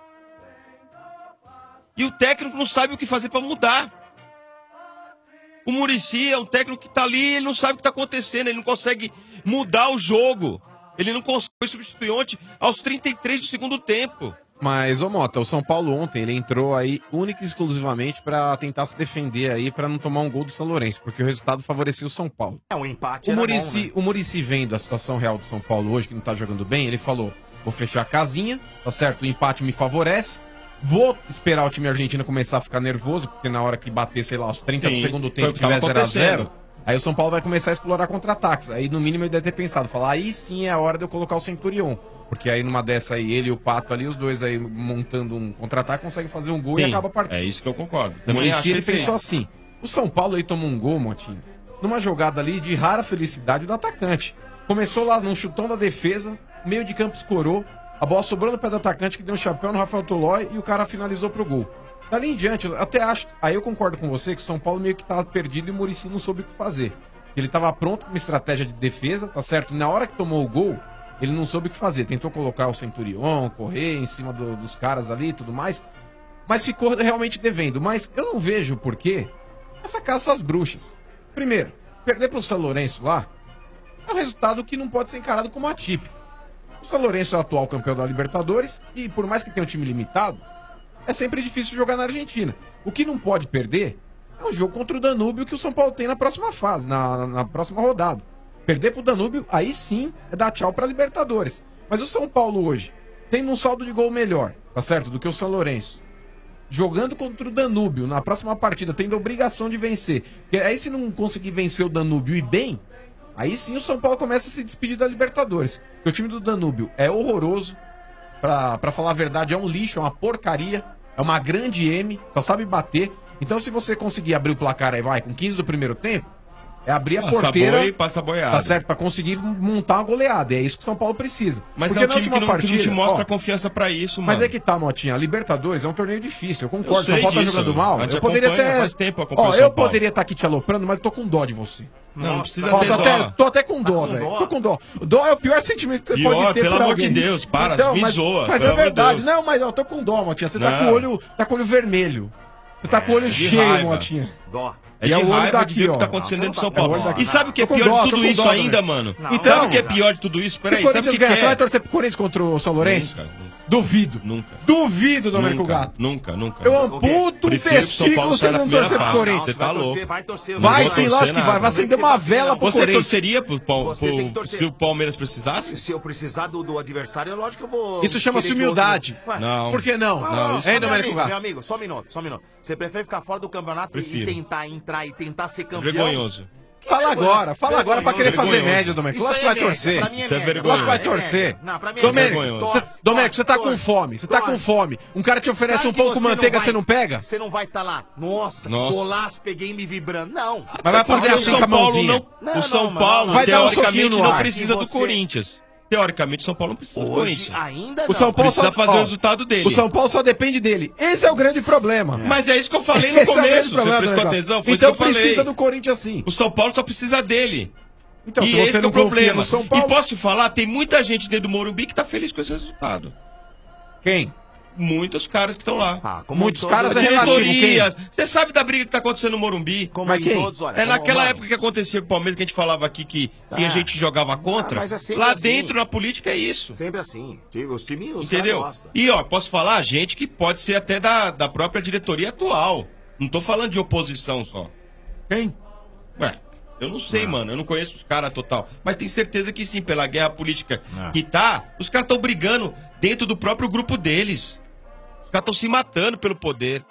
E o técnico não sabe o que fazer para mudar. O Muricy é um técnico que tá ali, ele não sabe o que tá acontecendo, ele não consegue mudar o jogo. Ele não consegue substituir ontem aos trinta e três do segundo tempo. Mas, ô Mota, o São Paulo ontem, ele entrou aí única e exclusivamente pra tentar se defender aí, pra não tomar um gol do São Lourenço, porque o resultado favorecia o São Paulo. É, um empate O era Muricy, bom, né? o Muricy vendo a situação real do São Paulo hoje, que não tá jogando bem, ele falou, vou fechar a casinha, tá certo, o empate me favorece, vou esperar o time argentino começar a ficar nervoso, porque na hora que bater, sei lá, os trinta do Sim, segundo foi tempo o que tava tiver zero a zero, acontecendo. aí o São Paulo vai começar a explorar contra-ataques. Aí, no mínimo, ele deve ter pensado, falar, aí sim é a hora de eu colocar o Centurion. Porque aí numa dessa aí, ele e o Pato ali, os dois aí montando um contra-ataque, conseguem fazer um gol e Sim, acaba a partida. é isso que eu concordo. O Também acho Muricy, ele perfeito. pensou assim. O São Paulo aí tomou um gol, Motinho, numa jogada ali de rara felicidade do atacante. Começou lá num chutão da defesa, meio de campo escorou, a bola sobrou no pé do atacante que deu um chapéu no Rafael Tolói e o cara finalizou pro gol. Dali em diante, eu até acho, aí eu concordo com você que o São Paulo meio que tava perdido e o Muricy não soube o que fazer. Ele tava pronto com uma estratégia de defesa, tá certo? E na hora que tomou o gol, ele não soube o que fazer. Tentou colocar o Centurion, correr em cima do- dos caras ali e tudo mais, mas ficou realmente devendo. Mas eu não vejo por que essa caça às bruxas. Primeiro, perder pro São Lourenço lá é um resultado que não pode ser encarado como atípico. O São Lourenço é o atual campeão da Libertadores e, por mais que tenha um time limitado, é sempre difícil jogar na Argentina. O que não pode perder é um jogo contra o Danúbio que o São Paulo tem na próxima fase, na, na- na próxima rodada. Perder pro Danúbio, aí sim, é dar tchau pra Libertadores. Mas o São Paulo hoje, tendo um saldo de gol melhor, tá certo, do que o São Lourenço, jogando contra o Danúbio na próxima partida, tendo a obrigação de vencer. Porque aí se não conseguir vencer o Danúbio e bem, aí sim o São Paulo começa a se despedir da Libertadores. Porque o time do Danúbio é horroroso, pra, pra falar a verdade, é um lixo, é uma porcaria, é uma grande M, só sabe bater. Então se você conseguir abrir o placar aí, vai, com quinze do primeiro tempo, é abrir a Passa porteira, boi, passa boiada. tá certo, pra conseguir montar uma goleada. É isso que o São Paulo precisa. Mas Porque é um na time que última não, que não te partida, mostra ó, confiança pra isso, mano. mas é que tá, Motinha. A Libertadores é um torneio difícil. Eu concordo. Eu São sei Paulo tá disso. jogando mal. A gente Eu poderia acompanha, até. faz tempo, eu acompanho Ó, São eu Paulo. poderia estar aqui te aloprando, mas eu tô com dó de você. Não, não precisa Ó, ter tô dó. até, tô até com dó, com velho. dó. Tô com dó. Dó é o pior sentimento que você Pior, pode ter pelo por amor alguém. de Deus, para, me mas, zoa, Mas pelo é amor de verdade. Deus. Não, mas eu tô com dó, Motinha. Você tá Não. com o olho, tá com o olho vermelho. Você tá com o olho de cheio, raiva. Motinha. Dó. É E de é o olho raiva daqui, de ver o ó. que tá acontecendo Não, dentro de você São não tá- Paulo. é o olho daqui. E sabe o que é Tô com pior dó, de tô tudo com isso dó, ainda, velho. mano? Não, Sabe não, o que é cara. pior de tudo isso? Se Peraí, o sabe o Corinthians que, ganhar, que você vai é? torcer pro Corinthians contra o São Lourenço? Nunca, Duvido. Nunca. Duvido, Domênico Nunca, Gato. Nunca, nunca. Eu amputo um Prefiro que o São Paulo testículo saia se na não primeira torcer pro fase. Corinthians. Você tá louco. Vai torcer. Vai Não sim, vou lógico torcer que vai. nada. Vai acender uma vela pro Você Corinthians. torceria pro, Pau- Você tem que pro, torcer. se o Palmeiras precisasse? Se eu precisar do, do adversário, é lógico que eu vou. Isso chama-se querer que o humildade. outro- Ué, Não. Por que não? Não, Hein, meu Domênico amigo, Gato? meu amigo, só um minuto, só um minuto. Você prefere ficar fora do campeonato e Prefiro. tentar entrar e tentar ser campeão? Vergonhoso. Fala agora, fala agora pra querer fazer Vergonhoso. média, Domênico. Isso Lógico que aí vai é torcer. média, pra mim é Isso é média. vergonha. Lógico que vai É torcer. média. Não, pra mim é Domênico, média. vergonhoso. você- Domênico, você tá torce, com fome. Você tá torce. com fome. Um cara te oferece Claro um que pão com você manteiga, vai- você não pega? Você não vai estar lá. Nossa, Nossa. golaço, peguei me vibrando. Não. Mas vai fazer Porque o assim São com a Paulo mãozinha. não, Não, o São não, Paulo, não, vai dar um soquinho teoricamente, no não ar. precisa E do você- Corinthians. Teoricamente, o São Paulo não precisa do Hoje Corinthians. ainda não. O São Paulo Precisa só, fazer ó, o resultado dele. O São Paulo só depende dele. Esse é o grande problema. Mas é isso que eu falei no Esse é o grande começo. Você problema, prestou Domênico. atenção? Foi Então isso que eu falei. precisa do Corinthians sim. O São Paulo só precisa dele. Então, e se esse você que é não o confia problema. no São Paulo... E posso te falar, tem muita gente dentro do Morumbi que tá feliz com esse resultado. Quem? Muitos caras que estão lá. Ah, como Muitos em todos caras os- é relativo, Diretoria. Você sabe da briga que tá acontecendo no Morumbi? Como Mas em quem? todos, olha. É como- naquela mano, época que acontecia com o Palmeiras que a gente falava aqui que tinha Ah. gente que jogava contra. Ah, mas é sempre Lá assim. dentro, na política, é isso. Sempre assim. Os times, os Entendeu? caras gostam. E ó, posso falar, gente que pode ser até da, da própria diretoria atual. Não tô falando de oposição só. Quem? Ué, eu não sei, mano. Eu não conheço os caras total. Mas tenho certeza que sim, pela guerra política Ah. que tá, os caras estão brigando dentro do próprio grupo deles. Os caras estão se matando pelo poder.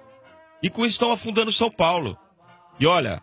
E com isso estão afundando o São Paulo. E olha,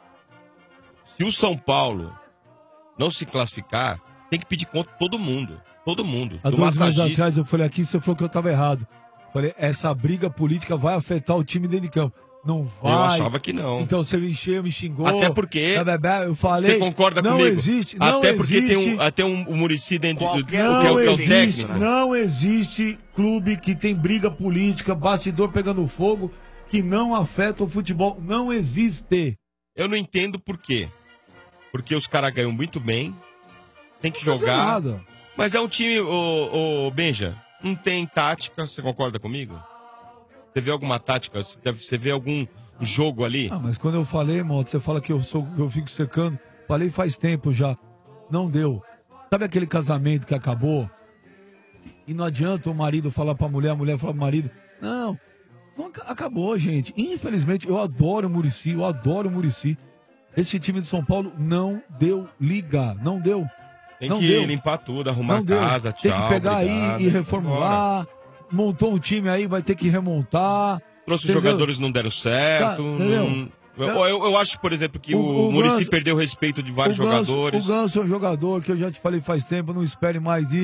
se o São Paulo não se classificar, tem que pedir conta todo mundo. Todo mundo. Há Do dois meses massagista. atrás eu falei aqui, você falou que eu estava errado. Falei, essa briga política vai afetar o time dentro de campo. Não vai. Eu achava que não. Então você me encheu, me xingou. Até porque. Blá, blá, blá, eu falei. Você concorda não comigo? Existe, não Até porque tem existe, um, até um, um Muricy dentro do, do que é, não o- que é o existe, técnico. não existe clube que tem briga política, bastidor pegando fogo, que não afeta o futebol. Não existe. Eu não entendo por quê. Porque os caras ganham muito bem, tem que Não quer dizer jogar. nada. Mas é um time, ô, ô, Benja, não tem tática, você concorda comigo? Você vê alguma tática? Você deve- Você vê algum jogo ali? Ah, mas quando eu falei, moto, você fala que eu sou, que eu fico secando. Falei faz tempo já. Não deu. Sabe aquele casamento que acabou? E não adianta o marido falar pra mulher, a mulher falar pro marido. Não, não ac- acabou, gente. Infelizmente, eu adoro o Muricy, eu adoro o Muricy. Esse time de São Paulo não deu liga, não deu. Tem não que deu. limpar tudo, arrumar Não a deu. casa, tchau, Tem que pegar obrigado. aí e reformular. Montou um time aí, vai ter que remontar. Trouxe os entendeu? jogadores não deram certo. Tá, entendeu? não- Eu, eu- eu acho, por exemplo, que o, O- o Muricy Ganso- perdeu o respeito de vários o Ganso- jogadores. O Ganso é um jogador que eu já te falei faz tempo, não espere mais disso.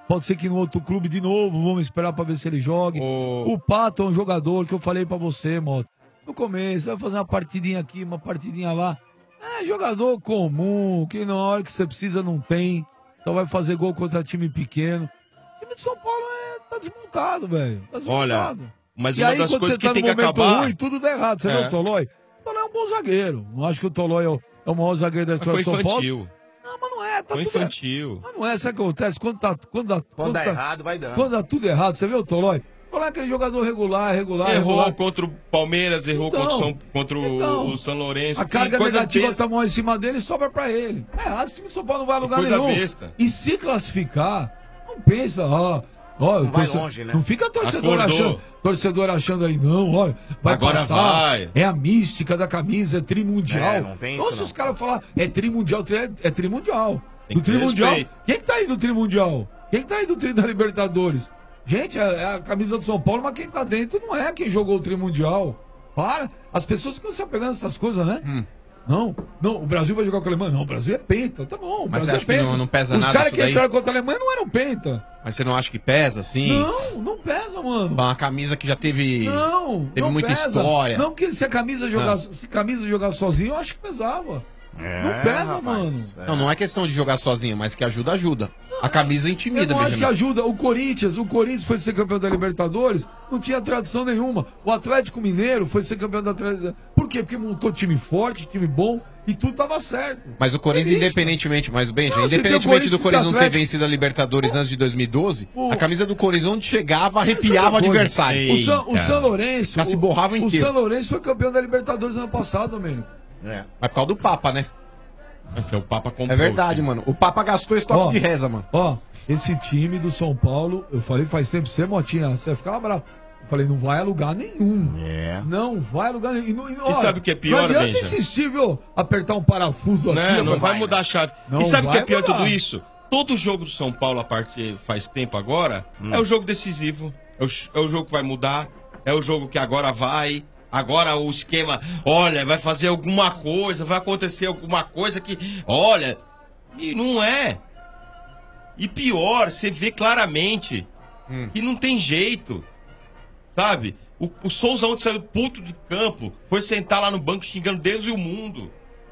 Pode ser que no outro clube de novo, vamos esperar pra ver se ele jogue. O Pato é um jogador que eu falei pra você, Mota. No começo, vai fazer uma partidinha aqui, uma partidinha lá. É jogador comum, que na hora que você precisa não tem. Só vai fazer gol contra time pequeno. O time de São Paulo é, tá desmontado, velho. Tá desmontado. Olha, mas e uma aí, das quando coisas você que tá tem no que momento acabar... ruim, tudo dá errado. Você É. vê o Tolói? O Tolói é um bom zagueiro. Não acho que o Tolói é o, é o maior zagueiro da Mas história foi de São Paulo. infantil. Não, mas não é. Tá Foi tudo infantil. Mas não é, sabe o que acontece? Quando, tá, quando, dá, Quando dá tá- errado, vai dando. Quando dá tudo errado, você vê o Tolói? O Tolói é aquele jogador regular, regular, Errou regular. contra o Palmeiras, errou Então, contra, o São, contra o- então, o São Lourenço. A carga E coisas negativa bestas. tá mão em cima dele e sobra pra ele. É, o time de São Paulo não vai a lugar Coisa nenhum. besta. E se classificar, não pensa, ó. ó Não vai torce- longe, né? Não fica torcedor Acordou. achando, torcedor achando aí, não, olha. Vai Agora passar, vai. É a mística da camisa, é trimundial. É, não tem isso, Então, se não. os caras falar, é trimundial, é, é trimundial. Tem Do que ter trimundial. respeito. Quem que tá aí do trimundial? Quem que tá aí do tri da Libertadores? Gente, é é a camisa do São Paulo, mas quem tá dentro não é quem jogou o trimundial. Para. As pessoas ficam se apegando a essas coisas, né? Hum. Não, não, o Brasil vai jogar com a Alemanha. Não, o Brasil é penta, tá bom. O Mas Brasil você é acha que penta. não- não pesa Os nada caras isso que daí? entraram contra a Alemanha não eram penta. Mas você não acha que pesa, assim? Não, não pesa, mano. Uma camisa que já teve. Não, Teve não muita pesa. história. Não, porque se a camisa jogar, Ah. se a camisa jogar sozinho, eu acho que pesava. É, não pesa, rapaz. mano. Não, não é questão de jogar sozinho, mas que ajuda, ajuda. A camisa Eu intimida, não acho que Benjamin. ajuda. O Corinthians, o Corinthians foi ser campeão da Libertadores, não tinha tradição nenhuma. O Atlético Mineiro foi ser campeão da Atlético. Por quê? Porque montou time forte, time bom e tudo tava certo. Mas o Corinthians, Existe. independentemente, mas o Benjamin, Não, se tem o independentemente do Corinthians e Corinthians do não ter Atlético- vencido a Libertadores antes de dois mil e doze, O- a camisa do Corinthians onde chegava arrepiava o Coisa. adversário. O San, o San Lourenço. Já se o- borrava O inteiro. San Lourenço foi campeão da Libertadores ano passado, amigo. É. Mas por causa do Papa, né? Esse é o Papa comprou. É verdade, mano. O Papa gastou estoque Ó, de reza, mano. Ó, esse time do São Paulo, eu falei faz tempo, você, Motinha, você ficava bravo. Eu falei, não vai a lugar nenhum. É. Não vai a lugar nenhum. E, não- e, olha, sabe o que é pior, Não adianta Benja? insistir, viu? Apertar um parafuso aqui. Não, não rapaz. vai mudar a chave. Não e sabe o que é vai pior de mudar. tudo isso? Todo jogo do São Paulo, a partir faz tempo agora, é o jogo decisivo. É o, é o jogo que vai mudar. É o jogo que agora vai. Agora o esquema, olha, vai fazer alguma coisa, vai acontecer alguma coisa que, olha, e não é. E pior, você vê claramente que não tem jeito, sabe? O, o Souza ontem saiu puto de campo, foi sentar lá no banco xingando Deus e o mundo.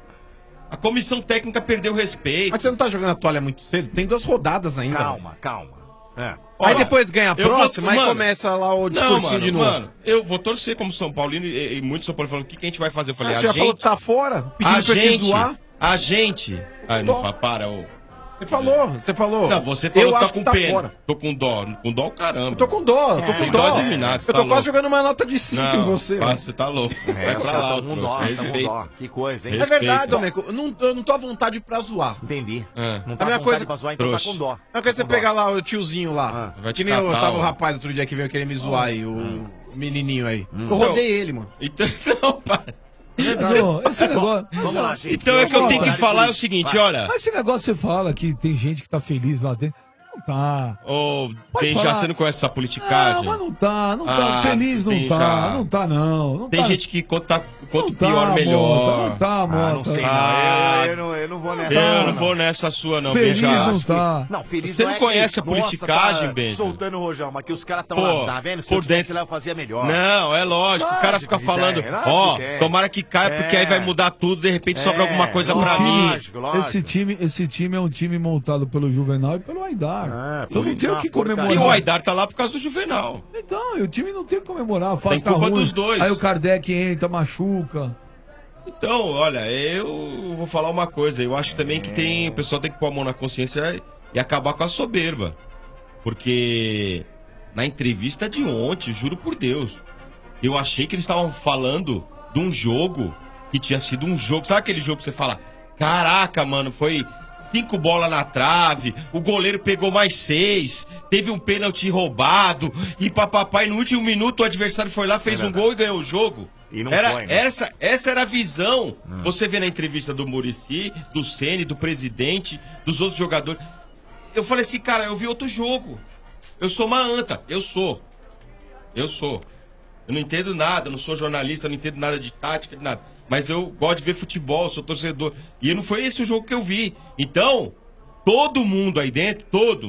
A comissão técnica perdeu o respeito. Mas você não tá jogando a toalha muito cedo? Tem duas rodadas ainda. Calma, calma. É. Aí depois ganha a eu vou- próxima, aí mano, começa lá o Não, discursinho mano, de novo. mano, eu vou torcer como São Paulino e, e muitos São Paulo falando o que, que a gente vai fazer. Eu falei, Ah, a você já gente... falou que tá fora? Pedindo a pra te gente, zoar? a gente... Ai, não, fa- para, ô. Você falou, você falou. Não, você falou Eu que tá acho com que tá pena. fora. Tô com dó, com dó o caramba. Eu tô com dó, eu tô com Tem dó. dó de minar, você Eu tô tá quase louco. jogando uma nota de cinco Não, em você. pá, você tá louco. É, Vai os pra caras lá, tão ô com trouxa, dó, tão com respeita. dó. Que coisa, hein? É Respeita. verdade, Domênico. Eu não, eu não tô à vontade pra zoar. Entendi. É. Não tá A minha com coisa- vontade pra zoar, então Trouxa. tá com dó. Não quer você Com dó. pegar lá o tiozinho lá. Vai te Que nem eu catar, tava o ó. rapaz outro dia que veio querer me zoar aí, o, o menininho aí. Eu Então- rodei ele, mano. Então, não, para. Mas, ó, esse negócio. Vamos lá, gente. Então é que eu tenho que Vamos falar lá. o seguinte, Vai. olha. Mas esse negócio você fala que tem gente que tá feliz lá dentro. Não tá. Ô, Pode tem já, falar. você não conhece essa Não, politicagem? mas não tá, não tá. Ah, Feliz não tem tá, já. não tá não. não Tem tá. gente que conta, conta Não o pior tá, melhor. Mota, não tá, Mota. Ah, não sei, não. Ah, Eu, eu não, eu não vou nessa. Eu não vou nessa sua, não, Feliz Benja. não tá. Não, feliz Você não não é conhece que, a politicagem, nossa, tá Benja? soltando o rojão, mas que os caras tão Pô, lá, tá vendo? Se eu por tivesse dentro- lá, eu fazia melhor. Não, é lógico. o cara Lógico fica que falando, tem, lógico ó, que tem. tomara que caia, porque É. aí vai mudar tudo, de repente sobra É, alguma coisa lógico. pra mim. Lógico, lógico. Esse time, esse time é um time montado pelo Juvenal e pelo Aidar. É, então não por tem o isso que é uma porcaria. comemorar. E o Aidar tá lá por causa do Juvenal. Então, e o time não tem o que comemorar. A fase Tem tá culpa ruim. dos dois. Aí o Kardec entra, machuca. Então, olha, eu vou falar uma coisa. Eu acho também que tem, o pessoal tem que pôr a mão na consciência e acabar com a soberba. Porque na entrevista de ontem, juro por Deus, eu achei que eles estavam falando de um jogo que tinha sido um jogo. Sabe aquele jogo que você fala, caraca, mano, foi cinco bolas na trave, o goleiro pegou mais seis, teve um pênalti roubado, e papai no último minuto o adversário foi lá, fez É um gol e ganhou o jogo. E não era, foi, né? essa, essa era a visão. Você vê na entrevista do Muricy, do Ceni, do presidente, dos outros jogadores. Eu falei assim, cara, eu vi outro jogo. Eu sou uma anta, eu sou. Eu sou. Eu não entendo nada, eu não sou jornalista, eu não entendo nada de tática, de nada. Mas eu gosto de ver futebol, sou torcedor. E não foi esse o jogo que eu vi. Então, todo mundo aí dentro, todo,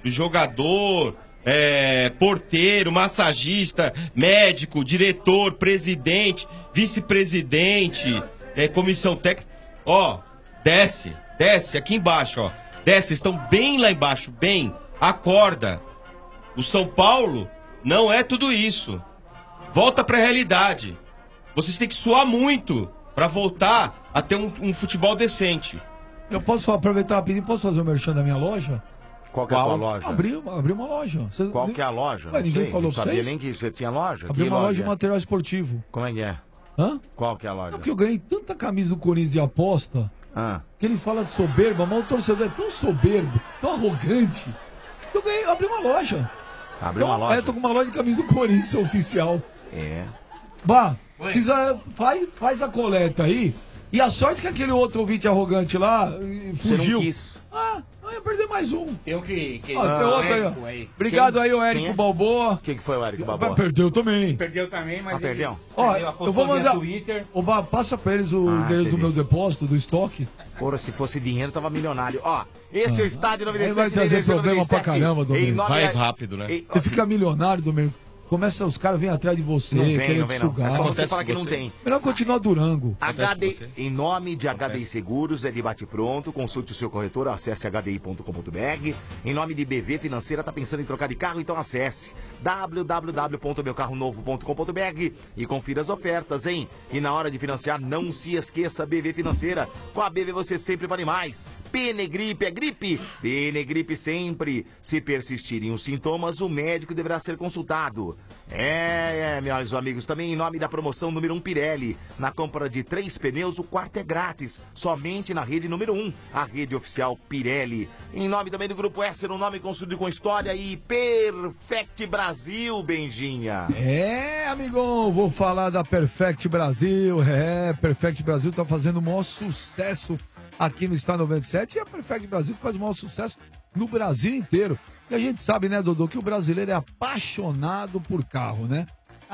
jogador, é, porteiro, massagista, médico, diretor, presidente, vice-presidente, é, comissão técnica. Ó, desce, desce aqui embaixo, ó. Desce, estão bem lá embaixo, bem. Acorda. O São Paulo não é tudo isso. Volta pra realidade. Vocês têm que suar muito pra voltar a ter um, um futebol decente. Eu posso aproveitar rapidinho, posso fazer o merchan da minha loja? Qual que é a tua loja? Abri, abri uma loja. Vocês- Qual que é a loja? Ué, Não ninguém sei, falou não pra sabia vocês? nem que você tinha loja. Abri Que uma loja de é? material esportivo. Como é que é? Hã? Qual que é a loja? Não, porque eu ganhei tanta camisa do Corinthians de aposta Ah. que ele fala de soberba, mas o torcedor é tão soberbo, tão arrogante. Eu ganhei, eu abri uma loja. Abriu uma Eu- loja? É, eu tô com uma loja de camisa do Corinthians oficial. É. Bah, fiz a- faz, faz a coleta aí. E a sorte que aquele outro ouvinte arrogante lá eh, Você fugiu. não quis. Ah, eu ia perder mais um. Tem um que. que... Ah, tem outro aí, ó. Érico aí. Obrigado Quem? aí, o Quem Érico é? Balboa. Quem que foi o Érico Balboa? Perdeu também. Perdeu também, mas. Ah, perdeu? Ele... Ó, ele eu apostou vou via mandar. Twitter. Ô, Bá, passa pra eles o Ah, endereço do entendi. meu depósito, do estoque. Porra, se fosse dinheiro, tava milionário. Ó, esse é o Estádio noventa e Aí sete. vai trazer Energia problema noventa e pra sete. caramba, Domingos. Em nome Vai da- rápido, né? Ei, ó, Você fica milionário, Domingos. Começa, os caras vêm atrás de você, Não vem, querem não te vem, não. sugar. É só você Acontece falar com que não você. tem. Melhor continuar Durango. H D, em nome de H D I Seguros, é de bate pronto, consulte o seu corretor, acesse h d i ponto com ponto b r. Em nome de B V Financeira, tá pensando em trocar de carro? Então acesse w w w ponto meu carro novo ponto com ponto b r e confira as ofertas, hein? E na hora de financiar, não se esqueça, B V Financeira. Com a B V você sempre vale mais. Penegripe é gripe, Penegripe sempre. Se persistirem os sintomas, o médico deverá ser consultado. É, é, meus amigos, também em nome da promoção número um Pirelli. Na compra de três pneus, o quarto é grátis. Somente na rede número um, a rede oficial Pirelli. Em nome também do Grupo S, um nome construído com história e Perfect Brasil, Benjinha. É, amigão, vou falar da Perfect Brasil. É, Perfect Brasil tá fazendo o maior sucesso aqui no Estado noventa e sete e a Perfect Brasil faz o maior sucesso no Brasil inteiro. E a gente sabe, né, Dodô, que o brasileiro é apaixonado por carro, né?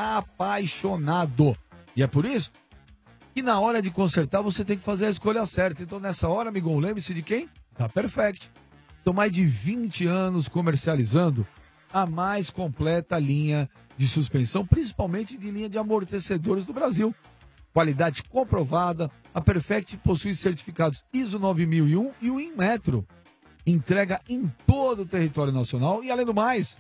Apaixonado. E é por isso que na hora de consertar você tem que fazer a escolha certa. Então nessa hora, amigão, lembre-se de quem? Da Perfect. São mais de vinte anos comercializando a mais completa linha de suspensão, principalmente de linha de amortecedores do Brasil. Qualidade comprovada, a Perfect possui certificados I S O nove mil e um e o Inmetro. Entrega em todo o território nacional e, além do mais,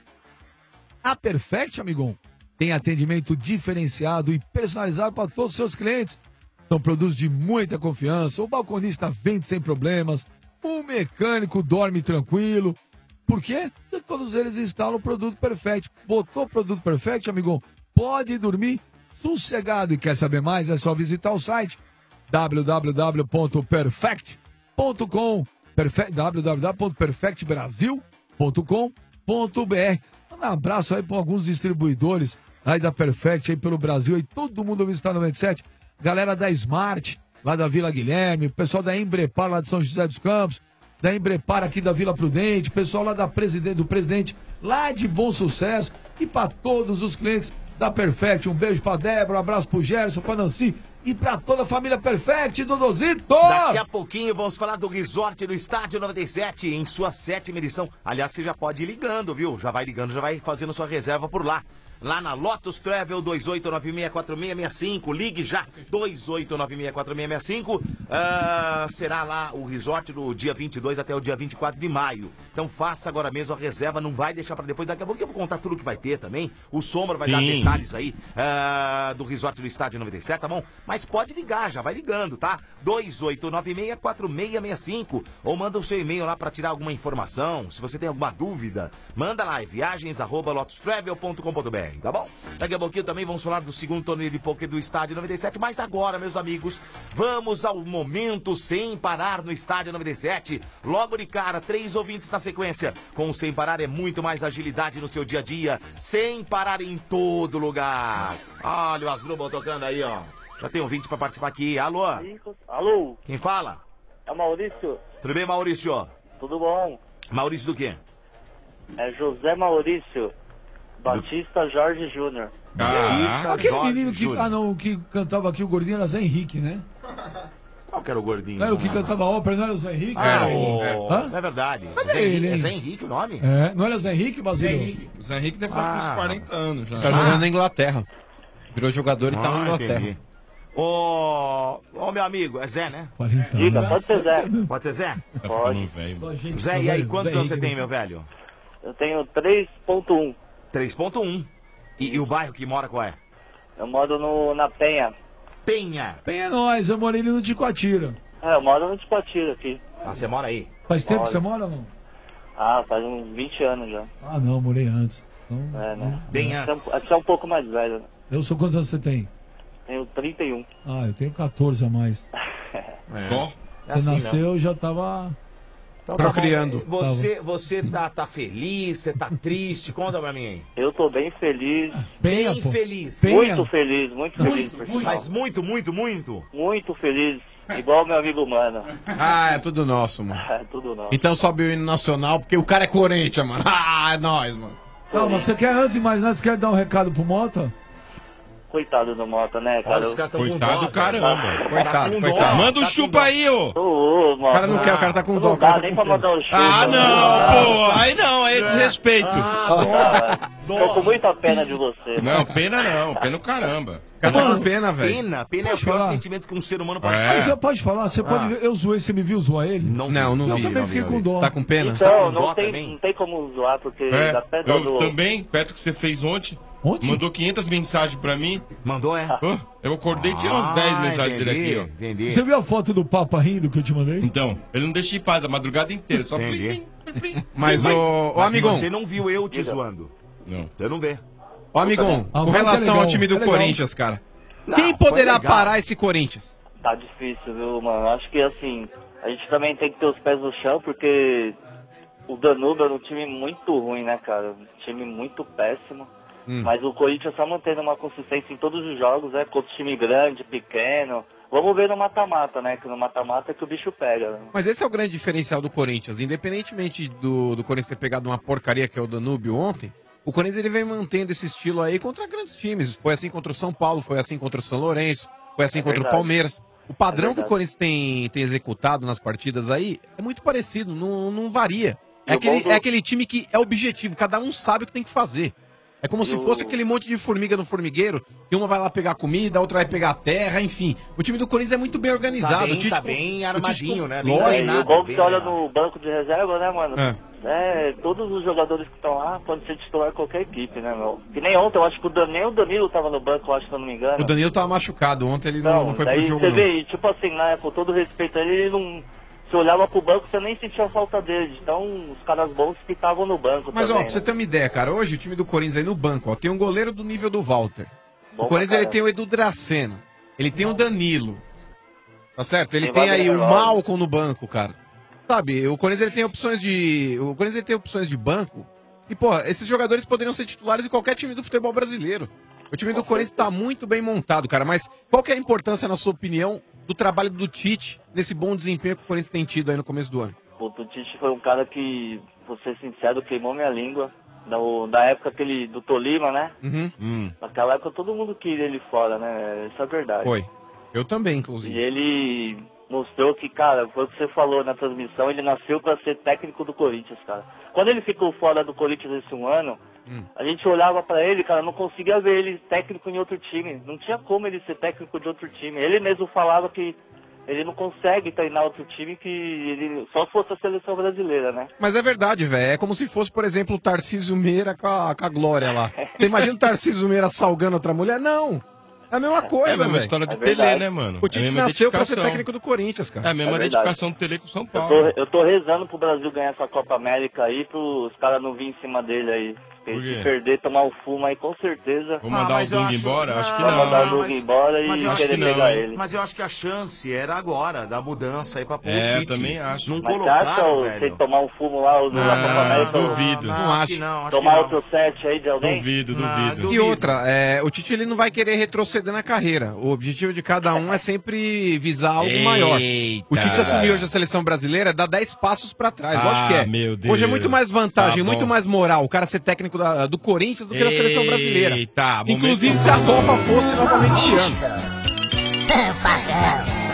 a Perfect, amigão, tem atendimento diferenciado e personalizado para todos os seus clientes. São produtos de muita confiança, o balconista vende sem problemas, o mecânico dorme tranquilo. Por quê? Porque todos eles instalam o produto Perfect. Botou o produto Perfect, amigão, pode dormir sossegado. E quer saber mais? É só visitar o site w w w ponto perfect ponto com Perfect, w w w ponto perfect brasil ponto com ponto b r. Um abraço aí para alguns distribuidores aí da Perfect aí pelo Brasil, aí todo mundo ouvindo Estado noventa e sete, galera da Smart lá da Vila Guilherme, pessoal da Embrepar lá de São José dos Campos, da Embrepar aqui da Vila Prudente, pessoal lá da Presidente, do Presidente lá de Bom Sucesso, e para todos os clientes da Perfect, um beijo pra Débora, um abraço pro Gerson, pra Nancy e pra toda a família Perfect, Dodozito! Daqui a pouquinho vamos falar do resort do Estádio noventa e sete em sua sétima edição. Aliás, você já pode ir ligando, viu? Já vai ligando, já vai fazendo sua reserva por lá. Lá na Lotus Travel dois oito nove seis quatro seis seis cinco, ligue já, dois oito nove seis quatro seis seis cinco, uh, será lá o resort do dia vinte e dois até o dia vinte e quatro de maio. Então faça agora mesmo a reserva, não vai deixar para depois, daqui a pouco eu vou contar tudo que vai ter também. O Sombra vai Sim. dar detalhes aí uh, do resort do Estádio noventa e sete, tá bom? Mas pode ligar, já vai ligando, tá? dois oito nove seis quatro seis seis cinco, ou manda o seu e-mail lá para tirar alguma informação, se você tem alguma dúvida, manda lá, é viagens arroba lotus travel ponto com ponto b r. Tá bom? Daqui a pouquinho também vamos falar do segundo torneio de pôquer do Estádio noventa e sete, mas agora, meus amigos, vamos ao momento sem parar no Estádio noventa e sete. Logo de cara, três ouvintes na sequência. Com o Sem Parar é muito mais agilidade no seu dia a dia, sem parar em todo lugar. Olha o Asdrubal tocando aí, ó. Já tem ouvinte pra participar aqui. Alô? Alô? Quem fala? É o Maurício. Tudo bem, Maurício? Tudo bom? Maurício do quê? É José Maurício Batista Jorge Júnior. Batista Aquele Jorge menino que, Júnior. ah, não, que cantava aqui o gordinho era Zé Henrique, né? Qual que era o gordinho? Não era o que cantava ópera, não era o Zé Henrique? Ah, Era. o... Hã? Não é verdade. Cadê Zé ele, Henrique, hein? é Zé Henrique o nome? É, não era Zé Henrique, Basílio? Zé Henrique. O Zé Henrique deve estar com uns Ah. quarenta anos já. Tá jogando na Inglaterra. Virou jogador e tá na Ah, Inglaterra. entendi. Ô, ô, meu amigo, é Zé, né? Diga, pode ser Zé. Pode ser Zé? Pode. Zé, e aí, quantos anos você tem, meu velho? Eu tenho três ponto um. três ponto um. E, e o bairro que mora qual é? Eu moro no, na Penha. Penha. Penha é nós, eu morei ali no Ticoatira. É, eu moro no Ticoatira aqui. Ah, você mora aí? Faz tempo que Moro. você mora ou não? Ah, faz uns vinte anos já. Ah, não, morei antes. Então, É, né? Bem Acho que é um- antes. Acho que é um pouco mais velho, né? eu sou quantos anos você tem? Tenho trinta e um. Ah, eu tenho catorze a mais. É. Você É assim, nasceu, eu já tava... Então tá bom. Procriando. Você, você tá, tá feliz, você tá triste? Conta pra mim aí. Eu tô bem feliz. Bem pô. feliz. Muito feliz, muito feliz. Muito, por muito. sinal. Mas muito, muito, muito. Muito feliz. Igual meu amigo Mano. Ah, é tudo nosso, mano. É tudo nosso. Então sobe o hino nacional, porque o cara é Corinthians, mano. Ah, é nóis, mano. Calma, você quer, antes de mais nada, você quer dar um recado pro Mota? Coitado do Mota, né, cara? Olha, os caras tão com Coitado dó, caramba. cara. Coitado, Tá com dó, coitado. Manda um tá com chupa dó. aí, ô. Ô, ô, Mota. O cara não quer, o cara tá com dó. Não o cara dá tá nem com pra pena. mandar um chupa. Ah, não, pô. Aí não, aí é desrespeito. Ah, Tô com muita pena de você. Não, pena não. Pena o caramba. O cara tá com pena, velho. Pena, pena é o Pode pior falar. sentimento que um ser humano pode É. Mas você pode falar, você pode Ah. ver, eu zoei, você me viu zoar ele? Não, não Eu vi. também não fiquei vi, com não vi. dó. Tá com pena? Tá Então, com dó não tem, também? não tem como zoar, porque É, dá pé dó eu do... também, perto que você fez ontem. Ontem? Mandou quinhentas mensagens pra mim. Mandou, é? Ô, eu acordei, tinha uns Ah, dez mensagens entendi, dele aqui, ó. Entendi. Você viu a foto do Papa rindo que eu te mandei? Então, ele não deixa em paz a madrugada inteira, só Entendi. plim, plim, plim. Mas, Mas, ô, ô mas amigão, você não viu eu te zoando. Não. Você não vê. ô, amigão, Ah, com vai que é relação legal, ao time do é legal. Corinthians, cara. Não, Quem foi poderá legal. parar esse Corinthians? Tá difícil, viu, mano? Acho que, assim, a gente também tem que ter os pés no chão, porque o Danúbio era um time muito ruim, né, cara? Um time muito péssimo. Hum. Mas o Corinthians só mantendo uma consistência em todos os jogos, né? Contra time grande, pequeno. Vamos ver no mata-mata, né? Que no mata-mata é que o bicho pega. Né? Mas esse é o grande diferencial do Corinthians. Independentemente do, do Corinthians ter pegado uma porcaria que é o Danúbio ontem, o Corinthians ele vem mantendo esse estilo aí contra grandes times. Foi assim contra o São Paulo, foi assim contra o São Lourenço, foi assim É contra verdade. o Palmeiras. O padrão É que o verdade. Corinthians tem, tem executado nas partidas aí é muito parecido, não, não varia. E É o aquele, bom do- é aquele time que é objetivo, cada um sabe o que tem que fazer. É como E se o- fosse aquele monte de formiga no formigueiro, e uma vai lá pegar comida, a outra vai pegar terra, enfim. O time do Corinthians é muito bem organizado. Tá bem, o Tite, tá bem o Tite- armadinho, né? Bem Lógico. É, e treinado, o bom que bem você olha treinado. no banco de reserva, né, mano? É. É, todos os jogadores que estão lá podem ser titular qualquer equipe, né, meu? Que nem ontem, eu acho que o Dan- o Danilo tava no banco, eu acho, se eu não me engano. O Danilo tava machucado, ontem ele não, Não, não foi daí pro jogo você não. vê, e, tipo assim, né, com todo respeito a ele, ele não... Você olhava pro banco, você nem sentia a falta dele. Então, os caras bons que estavam no banco Mas também, ó, pra você né? ter uma ideia, cara, hoje o time do Corinthians aí no banco, ó, tem um goleiro do nível do Walter. Bom o Corinthians ele pra tem o Edu Dracena, ele tem o Danilo. Tá certo? Ele Tem tem aí o Wagner Love. Malcom no banco, cara. Sabe, o Corinthians ele tem opções de, o Corinthians ele tem opções de banco. E pô, esses jogadores poderiam ser titulares em qualquer time do futebol brasileiro. O time do Corinthians tá muito bem montado, cara, mas qual que é a importância na sua opinião do trabalho do Tite nesse bom desempenho que o Corinthians tem tido aí no começo do ano? O Tite foi um cara que, vou ser sincero, queimou minha língua. No, da época aquele, do Tolima, né? Uhum. Hum. Naquela época todo mundo queria ele fora, né? Isso é verdade. Foi. Eu também, E inclusive. ele mostrou que, cara, foi o que você falou na transmissão, ele nasceu pra ser técnico do Corinthians, cara. Quando ele ficou fora do Corinthians esse um ano, Hum. a gente olhava pra ele, cara, não conseguia ver ele técnico em outro time. Não tinha como ele ser técnico de outro time. Ele mesmo falava que ele não consegue treinar outro time, que ele só fosse a seleção brasileira, né? Mas é verdade, velho. É como se fosse, por exemplo, o Tarcísio Meira com a, com a Glória lá. Você imagina o Tarcísio Meira salgando outra mulher? Não. É a mesma coisa, É a mesma velho. história do É Tele, verdade. né, mano? O É a Tite mesma nasceu pra ser identificação. técnico do Corinthians, cara. É a mesma É verdade. identificação do Tele com São Eu Paulo. tô, eu tô rezando pro Brasil ganhar essa Copa América aí, pros caras não virem em cima dele aí. Porque Por quê? se perder, tomar um fumo aí, com certeza. Vou mandar o mas eu Dunga acho- embora? Acho que Vai não. mandar o Dunga mas- embora mas e eu acho querer que não, pegar hein? ele. Mas eu acho que a chance era agora, da mudança aí pra pôr É, o eu Tite. também acho. Não Mas você colocaram, acha, ô, velho. sem tomar um fumo lá, o na Copa América, Não, duvido. Não, Não acho acho. que não, acho tomar que não. outro set aí de alguém? Duvido, Não, duvido. du- E outra, é, o Tite ele não vai querer retroceder na carreira. O objetivo de cada um é sempre visar algo maior. Eita. O Tite assumiu hoje a seleção brasileira, dá dez passos pra trás. Ah, Lógico que é. meu Deus. Hoje é muito mais vantagem, Tá bom. muito mais moral o cara ser técnico da- do Corinthians do que da seleção brasileira. Eita, momento- Inclusive se a Copa fosse novamente esse ano.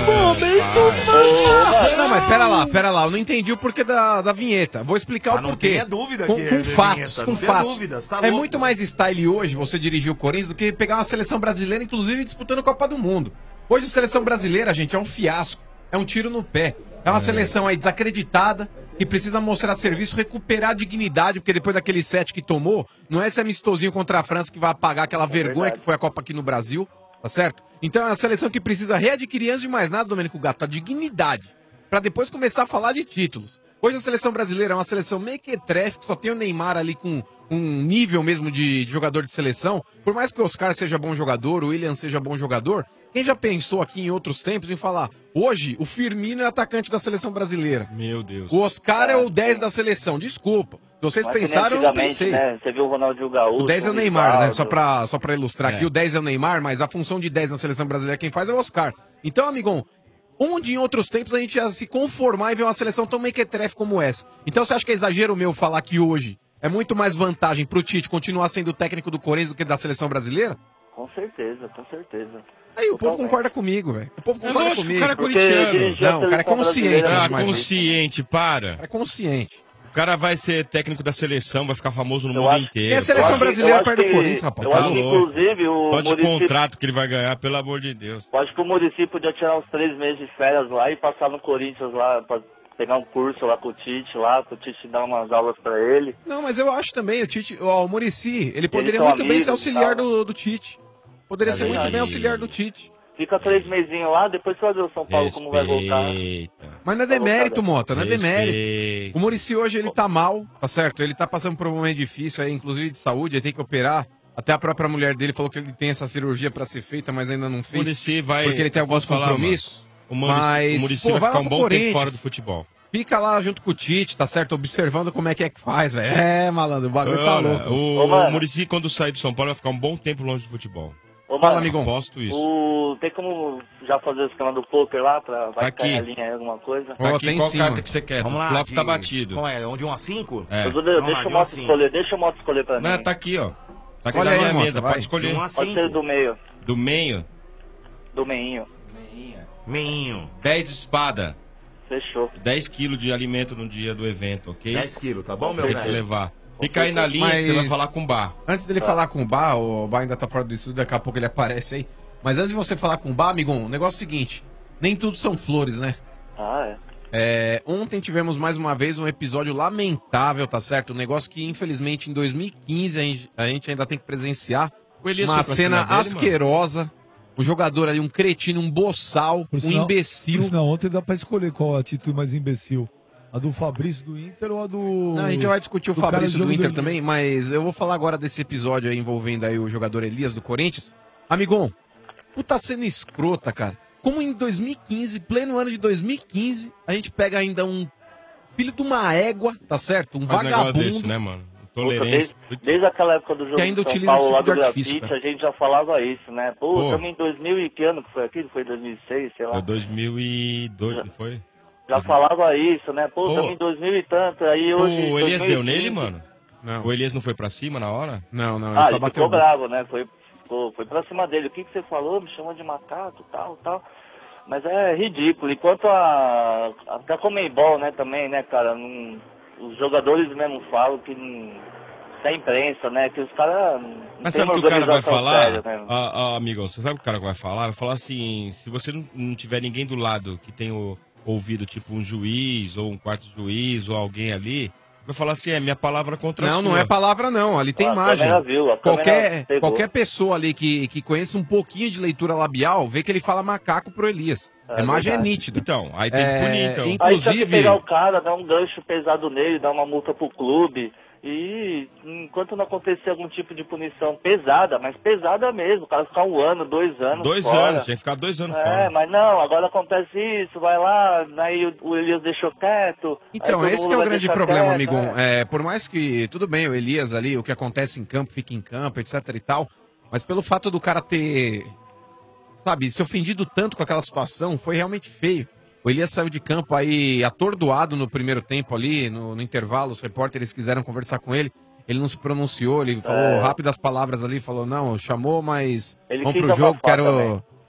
Momento Não, mas pera lá, pera lá. Eu não entendi o porquê da, da vinheta. Vou explicar Ah, o não porquê. tenha dúvida com, que com é fatos, vinheta, com não tenha fatos. dúvidas, tá é louco. muito mais style hoje você dirigir o Corinthians do que pegar uma seleção brasileira, inclusive disputando a Copa do Mundo. Hoje a seleção brasileira, gente, é um fiasco. É um tiro no pé. É uma seleção aí desacreditada, que precisa mostrar serviço, recuperar a dignidade, porque depois daquele set que tomou, não é esse amistosinho contra a França que vai apagar aquela vergonha que foi a Copa aqui no Brasil, tá certo? Então é uma seleção que precisa readquirir, antes de mais nada, Domênico Gato, a dignidade, pra depois começar a falar de títulos. Hoje a seleção brasileira é uma seleção mequetrefe, que só tem o Neymar ali com um nível mesmo de, de jogador de seleção. Por mais que o Oscar seja bom jogador, o William seja bom jogador, quem já pensou aqui em outros tempos em falar, hoje o Firmino é atacante da seleção brasileira. Meu Deus. O Oscar é o dez da seleção, desculpa. Se vocês Mas que nem pensaram, eu não antigamente, pensei. Né? Você viu o Ronaldinho Gaúcho. O dez é o o Neymar, né? Rivaldo. Só pra, só pra ilustrar É. aqui, o dez é o Neymar, mas a função de dez na seleção brasileira quem faz é o Oscar. Então, amigão, onde em outros tempos a gente ia se conformar e ver uma seleção tão mequetrefe como essa? Então você acha que é exagero meu falar que hoje é muito mais vantagem pro Tite continuar sendo o técnico do Corinthians do que da seleção brasileira? Com certeza, com certeza. Aí o povo concorda comigo, velho. O povo É concorda lógico que comigo. o cara é corintiano. Não, o cara é consciente. Ah, antes de mais nada. consciente, para. É consciente. O cara vai ser técnico da seleção, vai ficar famoso no Eu mundo acho- inteiro. E a seleção Eu acho que- brasileira eu acho perde o que- Corinthians, rapaz. eu Tá acho que, louco. inclusive, o Olha de Muricy- contrato que ele vai ganhar, pelo amor de Deus. Eu acho que o Muricy podia tirar uns três meses de férias lá e passar no Corinthians lá, pra pegar um curso lá com o Tite lá, pro Tite dar umas aulas pra ele. Não, mas eu acho também, o Tite, ó, o Muricy, ele poderia são muito bem amigos ser e auxiliar tal. do, do Tite. Poderia É ser muito verdade. bem auxiliar do Tite. Fica três mesinhos lá, depois você vai ver o São Paulo como vai voltar. Mas não é demérito, Mota, não é demérito. Respeita. O Muricy hoje, ele tá mal, tá certo? Ele tá passando por um momento difícil aí, inclusive de saúde, ele tem que operar. Até a própria mulher dele falou que ele tem essa cirurgia pra ser feita, mas ainda não fez. Muricy vai- Porque ele tem alguns posso falar, compromissos. mano? O Muricy- mas, o Muricy pô, vai lá ficar um pro bom tempo Corinthians. fora do futebol. Fica lá junto com o Tite, tá certo? Observando como é que é que faz, velho. É, malandro, o bagulho tá Olha, louco. O, Ô, mano. o Muricy, quando sair do São Paulo, vai ficar um bom tempo longe do futebol. Ô, Fala, mano, amigão. Aposto isso. O... Tem como já fazer o esquema do poker lá, pra vai Aqui. cair a linha aí, alguma coisa? Tá aqui, tem qual sim, carta mano. que você quer? Vamos o lá. flop de- tá batido. Qual é? Onde um a cinco? É. Eu vou- Vamos lá, deixa de o um a Moto cinco. escolher, deixa o Moto escolher pra mim. Não, tá aqui, ó. Tá aqui Olha na aí, minha Mota, mesa, vai. pode escolher. De um a Pode ser cinco. do meio, Do meio, do meinho. Meinho. dez espada. Fechou. dez quilos de alimento no dia do evento, ok? dez quilos, tá bom, meu Tem que velho? levar. Fica aí na linha Mas- que você vai falar com o bar. Antes dele falar com o Bar, o Bar ainda tá fora do estúdio, daqui a pouco ele aparece aí. Mas antes de você falar com o Bar, amigão, o negócio é o seguinte: nem tudo são flores, né? Ah, é. É, ontem tivemos mais uma vez um episódio lamentável, tá certo? Um negócio que infelizmente em dois mil e quinze a gente, a gente ainda tem que presenciar. O Elias Uma foi pra cena cima dele, asquerosa. Um jogador ali, um cretino, um boçal, Por um sinal- imbecil. Por sinal, ontem dá pra escolher qual a atitude mais imbecil. A do Fabrício do Inter ou a do... Não, a gente já vai discutir o do cara Fabrício do jogo Inter dele. também, mas eu vou falar agora desse episódio aí envolvendo aí o jogador Elias do Corinthians. Amigão, puta cena escrota, cara. Como em dois mil e quinze, pleno ano de dois mil e quinze, a gente pega ainda um filho de uma égua, tá certo? Um Faz um negócio vagabundo. desse, né, mano? Puta, Intolerância. desde, desde aquela época do jogo Que ainda de São utiliza Paulo esse lá tipo do de artifício, grafite, cara. a gente já falava isso, né? Pô, Pô. estamos em dois mil e que ano que foi aquilo? Foi dois mil e seis, sei lá. Foi dois mil e dois, não foi? Já falava isso, né? Pô, Pô. estamos em dois mil e tanto, aí hoje... O Elias dois mil e deu quinze. nele, mano? Não. O Elias não foi pra cima na hora? Não, não, ele Ah, só ele bateu ficou o boca. bravo, né? Foi, ficou, foi pra cima dele. O que, que você falou? Me chamou de macaco, tal, tal. Mas é ridículo. Enquanto a... Até a Comembol, né, também, né, cara? Não, os jogadores mesmo falam que... Não, da imprensa, né? Que os caras... não Mas tem sabe o uma que o cara vai organização falar? séria, né? Ah, ah, amigão, você sabe o que o cara vai falar? Vai falar assim, se você não, não tiver ninguém do lado que tenha o- ouvido, tipo um juiz, ou um quarto juiz, ou alguém ali, vai falar assim, é minha palavra contra a Não, sua. não é palavra não, ali tem A imagem. câmera viu, a câmera Qualquer, pegou. qualquer pessoa ali que, que conheça um pouquinho de leitura labial, vê que ele fala macaco pro Elias. É a imagem verdade. é nítida. Então, aí tem que É, punir, então. Aí tinha que Inclusive, pegar o cara, dar um gancho pesado nele, dar uma multa pro clube. E enquanto não acontecer algum tipo de punição pesada, mas pesada mesmo, o cara ficar um ano, dois anos Dois fora. anos, tinha que ficar dois anos É, fora. mas não, agora acontece isso, vai lá, aí o- o Elias deixou quieto. Então, aí todo esse que mundo é o vai grande deixar problema, quieto, amigão. né? É, por mais que, tudo bem, o Elias ali, o que acontece em campo, fica em campo, etc e tal, mas pelo fato do cara ter, sabe, se ofendido tanto com aquela situação, foi realmente feio. O Elias saiu de campo aí atordoado no primeiro tempo ali, no, no intervalo, os repórteres quiseram conversar com ele, ele não se pronunciou, ele falou É. rápidas palavras ali, falou, não, chamou, mas Ele vamos quis pro jogo, abafar quero, também.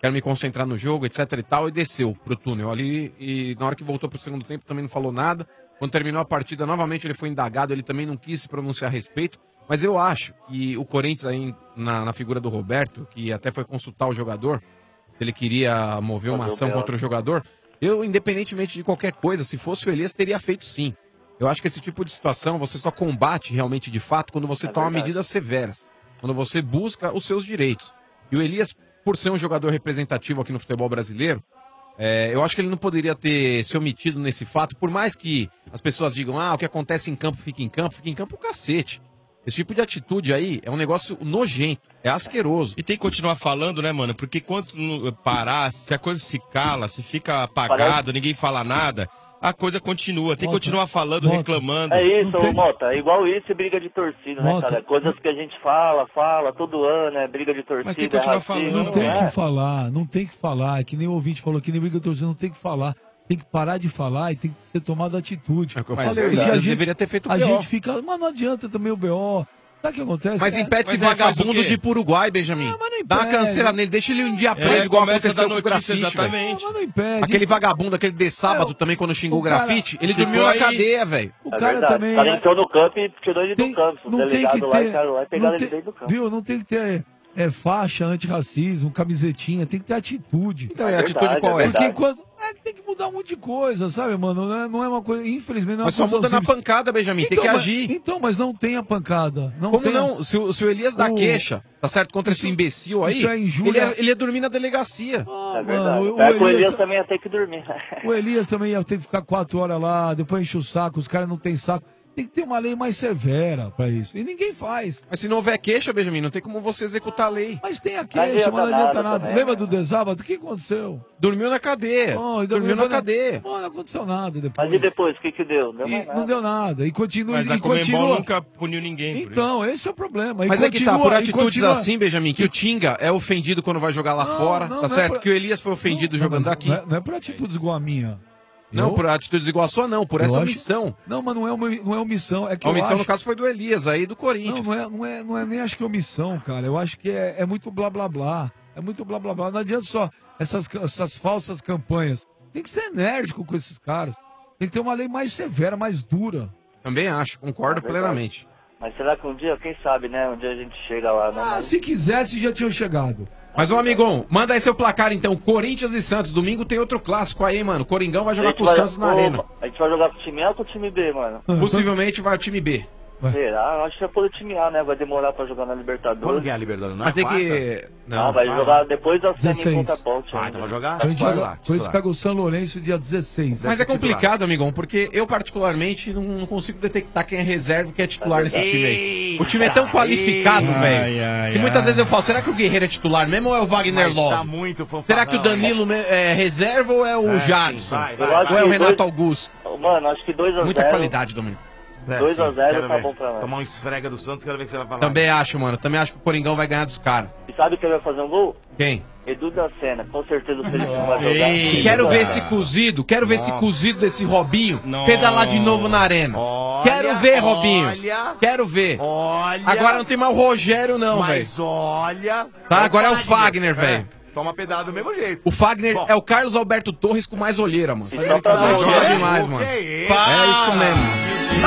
quero me concentrar no jogo, etc e tal, e desceu pro túnel ali, e na hora que voltou pro segundo tempo também não falou nada. Quando terminou a partida, novamente ele foi indagado, ele também não quis se pronunciar a respeito, mas eu acho que o Corinthians aí, na, na figura do Roberto, que até foi consultar o jogador, ele queria mover uma ação contra o jogador, eu, independentemente de qualquer coisa, se fosse o Elias, teria feito sim. Eu acho que esse tipo de situação você só combate realmente de fato quando você É toma verdade. medidas severas, quando você busca os seus direitos. E o Elias, por ser um jogador representativo aqui no futebol brasileiro, é, eu acho que ele não poderia ter se omitido nesse fato, por mais que as pessoas digam, ah, o que acontece em campo fica em campo, fica em campo o cacete. Esse tipo de atitude aí é um negócio nojento, é asqueroso. E tem que continuar falando, né, mano? Porque quando não parar, se a coisa se cala, se fica apagado, ninguém fala nada, a coisa continua. Tem que continuar falando, reclamando. É isso, ô, Mota. É igual isso e briga de torcida, né, Mota. cara? Coisas que a gente fala, fala todo ano, é briga de torcida. Mas tem que é continuar racismo, falando. Não tem é? que falar, não tem que falar. É que nem o ouvinte falou, que nem briga torcida, não tem que falar. Tem que parar de falar e tem que ser tomada atitude. É o que eu Mas falei, porque o a Elias gente- deveria ter feito o A B O. gente fica, mas não adianta também o B O. Sabe o que acontece? Mas É- impede esse Mas aí faz o vagabundo quê? de ir pro Uruguai, Benjamin. Dá uma impede. canseira nele, deixa ele um dia É, preso, igual começa a aconteceu dar com o notícia, grafite, exatamente. velho. Mas não impede. Aquele Isso- vagabundo, aquele de sábado também, quando xingou o o cara grafite, ele ficou dormiu na aí- cadeia, velho. O É cara verdade. também. O cara entrou no campo e tirou ele do campo. O Não tem que delegado lá e ter. cara lá e pegaram não ele tem- dentro do campo. Viu? Não tem que ter é, faixa antirracismo, camisetinha, tem que ter atitude. Então, e a atitude qual é? Porque quando, é, tem que mudar um monte de coisa, sabe, mano? Não é, não é uma coisa. Infelizmente, não é Mas uma só coisa muda na simples. pancada, Benjamin, tem que mas- agir. Então, mas não tem a pancada. Não Como tem a- não? Se o, se o Elias dá O- queixa, tá certo, contra esse imbecil aí, isso é injúria. ele, ia, ele ia dormir na delegacia. É verdade. mano, o- É, o com o Elias Elias tá- também ia ter que dormir. O Elias também ia ter que ficar quatro horas lá, depois enche o saco, os caras não têm saco. Tem que ter uma lei mais severa pra isso. E ninguém faz. Mas se não houver queixa, Benjamin, não tem como você executar a lei. Mas tem a queixa, mas não adianta nada. Lembra do desábado? O que aconteceu? Dormiu na cadeia. Oh, e Dormiu na cadeia. Pô, não aconteceu nada depois. Mas e depois, o que que deu? Deu E mais não nada. deu nada. E continua. Mas e a Comembol continua. nunca puniu ninguém. por Então, esse é o problema. E Mas é que tá, continua- por e atitudes continua- assim, Benjamin, que o Tinga é ofendido quando vai jogar lá Não, fora, não, tá não é certo? por- Que o Elias foi ofendido Não, jogando mas aqui. Não é, não é por atitudes igual a minha. Não, Eu- por atitudes igual a sua, não, por eu essa acho- omissão. Não, mas não é, uma, não é omissão. É que A eu omissão, acho... no caso, foi do Elias, aí do Corinthians. Não, não é, não, é, não é nem acho que é omissão, cara. Eu acho que é, é muito blá blá blá. É muito blá blá blá. Não adianta só essas, essas falsas campanhas. Tem que ser enérgico com esses caras. Tem que ter uma lei mais severa, mais dura. Também acho, concordo É verdade. plenamente. Mas será que um dia, quem sabe, né? Um dia a gente chega lá, né? Ah, Mas- se quisesse, já tinham chegado. Mas, ô amigão, manda aí seu placar então. Corinthians e Santos. Domingo tem outro clássico aí, mano. Coringão vai A jogar gente com o vai- Santos na Ô, Arena. A gente vai jogar com o time A ou com o time B, mano? Possivelmente vai o time B. Será? Eu acho que é pelo time A, né? Vai demorar pra jogar na Libertadores. Quando que é a Libertadores? Não Mas é tem quarta? que. Não, vai jogar depois da semi dezesseis. contra a Ponte. Ah, ainda. então vai jogar? A gente Titular, joga, por isso titular. pega o São Lourenço dia dezesseis. Mas é complicado, amigão, porque eu particularmente não, não consigo detectar quem é reserva e quem é titular nesse time aí. O time é tão qualificado, Eita. velho. Ai, ai, E muitas ai. vezes eu falo, será que o Guerreiro é titular mesmo ou é o Wagner Mas Love? tá muito fanfarrão, Será que o Danilo me- é reserva ou é o É, sim, Jadson? vai, vai, Eu acho Ou é o que Renato dois- Augusto? Mano, acho que dois a zero. Muita qualidade, Domingos. É, dois a sim, zero quero tá ver. bom pra nós. Tomar um esfrega do Santos, quero ver o que você vai falar. Também acho, mano. Também acho que o Coringão vai ganhar dos caras. E sabe quem vai fazer um gol? Quem? Edu da Sena. Com certeza o Felipe não vai jogar. E quero ver esse cozido, quero ver esse Nossa. cozido desse Robinho pedalar de novo na arena. Quero ver, Robinho. olha. Quero ver. Olha. Agora não tem mais o Rogério, não, velho. Mas olha. Tá, agora é o Fagner, velho. É, toma pedada do mesmo jeito. O Fagner Bom. é o Carlos Alberto Torres com mais olheira, mano. Então tá bom, Joga né? demais, O mano. que é isso? É isso mesmo.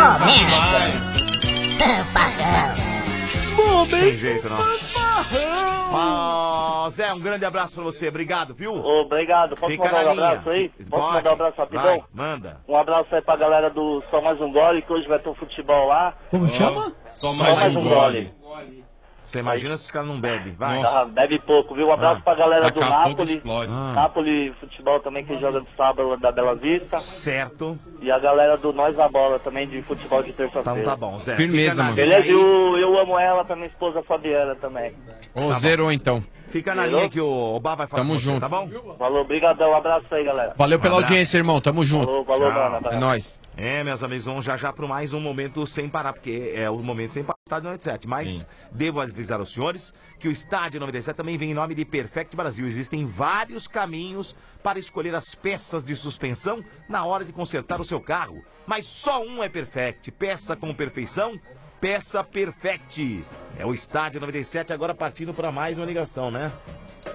Não tem jeito, não. Ó, Zé, um grande abraço pra você. Obrigado, viu? Ô, obrigado. Posso Fica mandar um na linha. abraço aí? Posso Pode. mandar um abraço rapidão? Vai, manda. Um abraço aí pra galera do Só Mais Um Gole, que hoje vai ter um futebol lá. Como chama? Só mais, um gole. Você imagina se os caras não bebem. Vai. Tá, bebe pouco, viu? Um abraço Ah. pra galera Daqui do a pouco Napoli. explode. Ah. Napoli Futebol também, que joga no sábado da Bela Vista. Certo. E a galera do Nós na Bola também, de futebol de Então terça-feira. tá bom, Zé. Firmeza, Fica na mano. linha Beleza? aí. E o Eu Amo Ela, pra minha esposa Fabiana também. Ô, Tá zerou então. Fica na Zerou? linha que o Obá vai falar Tamo com você, junto. tá bom? Falou, brigadão, um abraço aí, galera. Valeu pela Um abraço. audiência, irmão. Tamo junto. Falou, falou, Tchau. mano. abraço. É nóis. É, meus amigos, vamos já já para mais um momento sem parar, porque é o momento sem parar do Estádio noventa e sete. Mas devo avisar os senhores que o Estádio noventa e sete também vem em nome de Perfect Brasil. Existem vários caminhos para escolher as peças de suspensão na hora de consertar o seu carro. Mas só um é Perfect. Peça com perfeição, peça Perfect. É o Estádio noventa e sete agora partindo para mais uma ligação, né?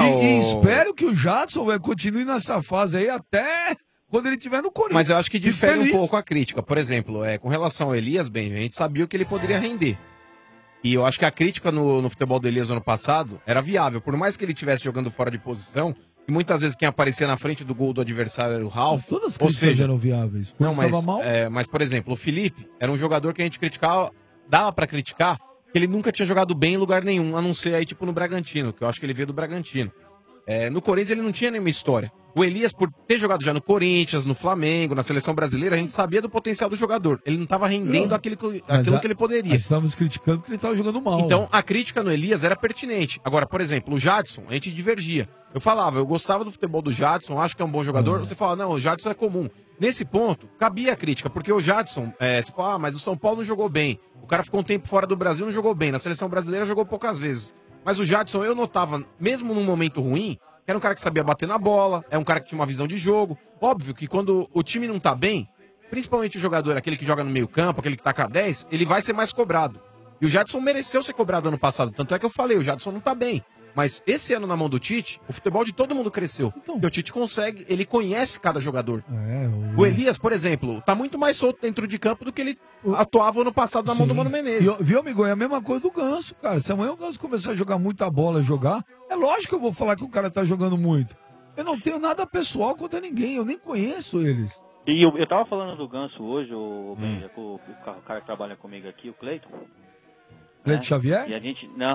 E, e o- espero que o Jadson vai continue nessa fase aí até quando ele estiver no Corinthians. Mas eu acho que Fico difere um feliz. pouco a crítica. Por exemplo, é, com relação ao Elias, bem, a gente sabia o que ele poderia render. E eu acho que a crítica no, no futebol do Elias ano passado era viável. Por mais que ele estivesse jogando fora de posição, e muitas vezes quem aparecia na frente do gol do adversário era o Ralf. Todas as Ou críticas seja, eram viáveis. não, Quando mas, estava mal, é, mas, por exemplo, o Felipe era um jogador que a gente criticava, dava pra criticar, que ele nunca tinha jogado bem em lugar nenhum, a não ser aí, tipo, no Bragantino, que eu acho que ele veio do Bragantino. É, no Corinthians ele não tinha nenhuma história. O Elias, por ter jogado já no Corinthians, no Flamengo, na seleção brasileira, a gente sabia do potencial do jogador. Ele não estava rendendo Não. aquilo, que, Mas aquilo a- que ele poderia. nós estávamos criticando porque ele estava jogando mal. Então, a crítica no Elias era pertinente. Agora, por exemplo, o Jadson, a gente divergia. Eu falava, eu gostava do futebol do Jadson, acho que é um bom jogador. Uhum. Você fala, não, o Jadson é comum. Nesse ponto, cabia a crítica, porque o Jadson, é, você fala, ah, mas o São Paulo não jogou bem. O cara ficou um tempo fora do Brasil, não jogou bem. Na seleção brasileira jogou poucas vezes. Mas o Jadson, eu notava, mesmo num momento ruim, que era um cara que sabia bater na bola, é um cara que tinha uma visão de jogo. Óbvio que quando o time não tá bem, principalmente o jogador, aquele que joga no meio campo, aquele que tá com a dez, ele vai ser mais cobrado. E o Jadson mereceu ser cobrado ano passado. Tanto é que eu falei, o Jadson não tá bem. Mas esse ano na mão do Tite, o futebol de todo mundo cresceu. Porque o Tite consegue, ele conhece cada jogador. É, O Elias, por exemplo, tá muito mais solto dentro de campo do que ele atuava ano passado na mão do Mano Menezes. E, viu, amigo? É a mesma coisa do Ganso, cara. Se amanhã o Ganso começar a jogar muita bola, jogar, é lógico que eu vou falar que o cara tá jogando muito. Eu não tenho nada pessoal contra ninguém, eu nem conheço eles. E eu, eu tava falando do Ganso hoje, Hum. o, Benja, com o, o ca- o cara que trabalha comigo aqui, o Cleiton. Cleiton Xavier? E a gente. Não.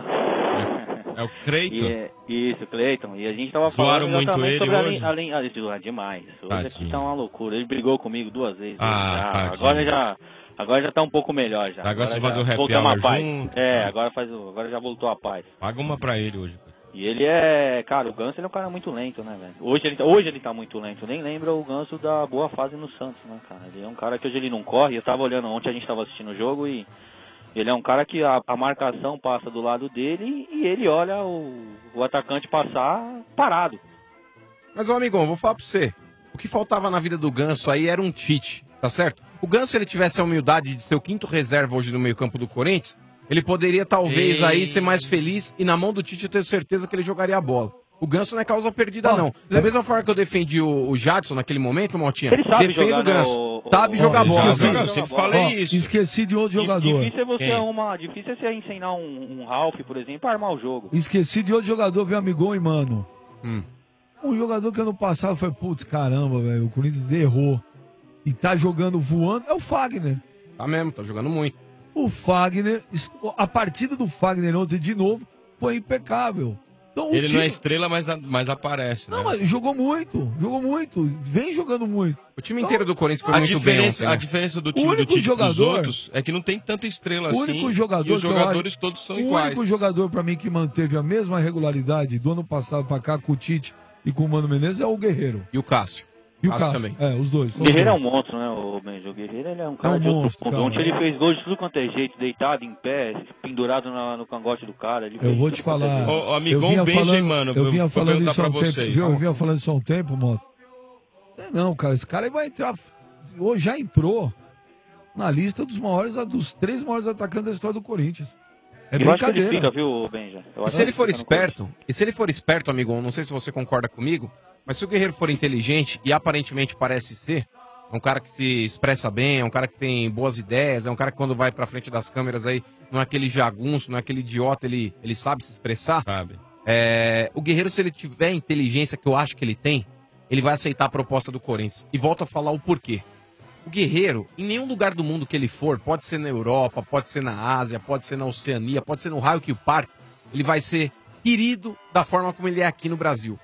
É o Cleiton? E é- isso, Cleiton. E a gente tava Zoaram falando muito exatamente ele sobre a hoje? lin- a lin- ah, zoaram demais. Hoje aqui Tadinho. tá uma loucura. Ele brigou comigo duas vezes. Ah, já. tadinho. Agora já. Agora já tá um pouco melhor já. Tá, agora você faz já o happy voltamos hour à paz. junto. É, agora faz o. Agora já voltou a paz. Paga uma pra ele hoje. E ele é, cara, o Ganso ele é um cara muito lento, né, velho? Hoje ele, tá- hoje ele tá muito lento. Nem lembra o Ganso da boa fase no Santos, né, cara? Ele é um cara que hoje ele não corre. Eu tava olhando ontem, a gente tava assistindo o jogo e ele é um cara que a, a marcação passa do lado dele e ele olha o, o atacante passar parado. Mas, ô amigão, eu vou falar pra você. O que faltava na vida do Ganso aí era um Tite, tá certo? O Ganso, se ele tivesse a humildade de ser o quinto reserva hoje no meio campo do Corinthians, ele poderia talvez Ei. aí ser mais feliz e na mão do Tite eu tenho certeza que ele jogaria a bola. O Ganso não é causa perdida, Ó, não. Da mesma forma que eu defendi o, o Jadson naquele momento, Maltinha, Ele sabe defendo jogar, o Ganso. né, o- Sabe o- jogar Ó, bola. esqueci- Eu sempre falei Ó, isso. Esqueci de outro jogador. Difícil é você Quem? arrumar, difícil é você ensinar um, um Ralph, por exemplo, pra armar o jogo. Esqueci de outro jogador, viu, amigão e mano. Hum. Um jogador que ano passado foi, putz, caramba, velho, o Corinthians errou. E tá jogando voando, é o Fagner. Tá mesmo, tá jogando muito. O Fagner, a partida do Fagner ontem de novo foi impecável. Então, o Ele não time- é estrela, mas, mas aparece, né? Não, mas jogou muito, jogou muito, vem jogando muito. O time inteiro do Corinthians foi A muito diferença, bem ontem, a né? diferença do O time do único Tite dos jogador- outros é que não tem tanta estrela O assim. único jogador e os que eu jogadores acho- todos são o iguais. único jogador pra mim que manteve a mesma regularidade do ano passado pra cá com o Tite e com o Mano Menezes é o Guerreiro. E o Cássio. E o Cássio Cássio. também. É, os dois. são O Guerreiro é os um dois. monstro, né, o Benjo? O Guerreiro ele é um cara um de outro monstro, mundo. cara. Ontem ele fez gol de tudo quanto é jeito, deitado, em pé, pendurado na- no cangote do cara. Ele Eu fez vou tudo te quanto é falar. jeito. Ô, ô, amigão eu vinha Benja, falando- hein, mano? Eu Eu vinha vou falando perguntar isso há um pra tempo. vocês. Viu? Eu vinha falando isso há um tempo, Moto. É, não, cara, esse cara aí vai entrar. Ou já entrou na lista dos maiores, dos três maiores atacantes da história do Corinthians. É Eu acho que ele brincadeira. fica, viu, Benja? Eu E acho se que ele for fica no esperto, e se ele for esperto, amigão, não sei se você concorda comigo, mas se o Guerreiro for inteligente, e aparentemente parece ser, é um cara que se expressa bem, é um cara que tem boas ideias, é um cara que quando vai pra frente das câmeras aí, não é aquele jagunço, não é aquele idiota, ele, ele sabe se expressar. Sabe. É, o Guerreiro, se ele tiver a inteligência que eu acho que ele tem, ele vai aceitar a proposta do Corinthians. E volto a falar o porquê. O Guerreiro, em nenhum lugar do mundo que ele for, pode ser na Europa, pode ser na Ásia, pode ser na Oceania, pode ser no raio que o parque, ele vai ser querido da forma como ele é aqui no Brasil.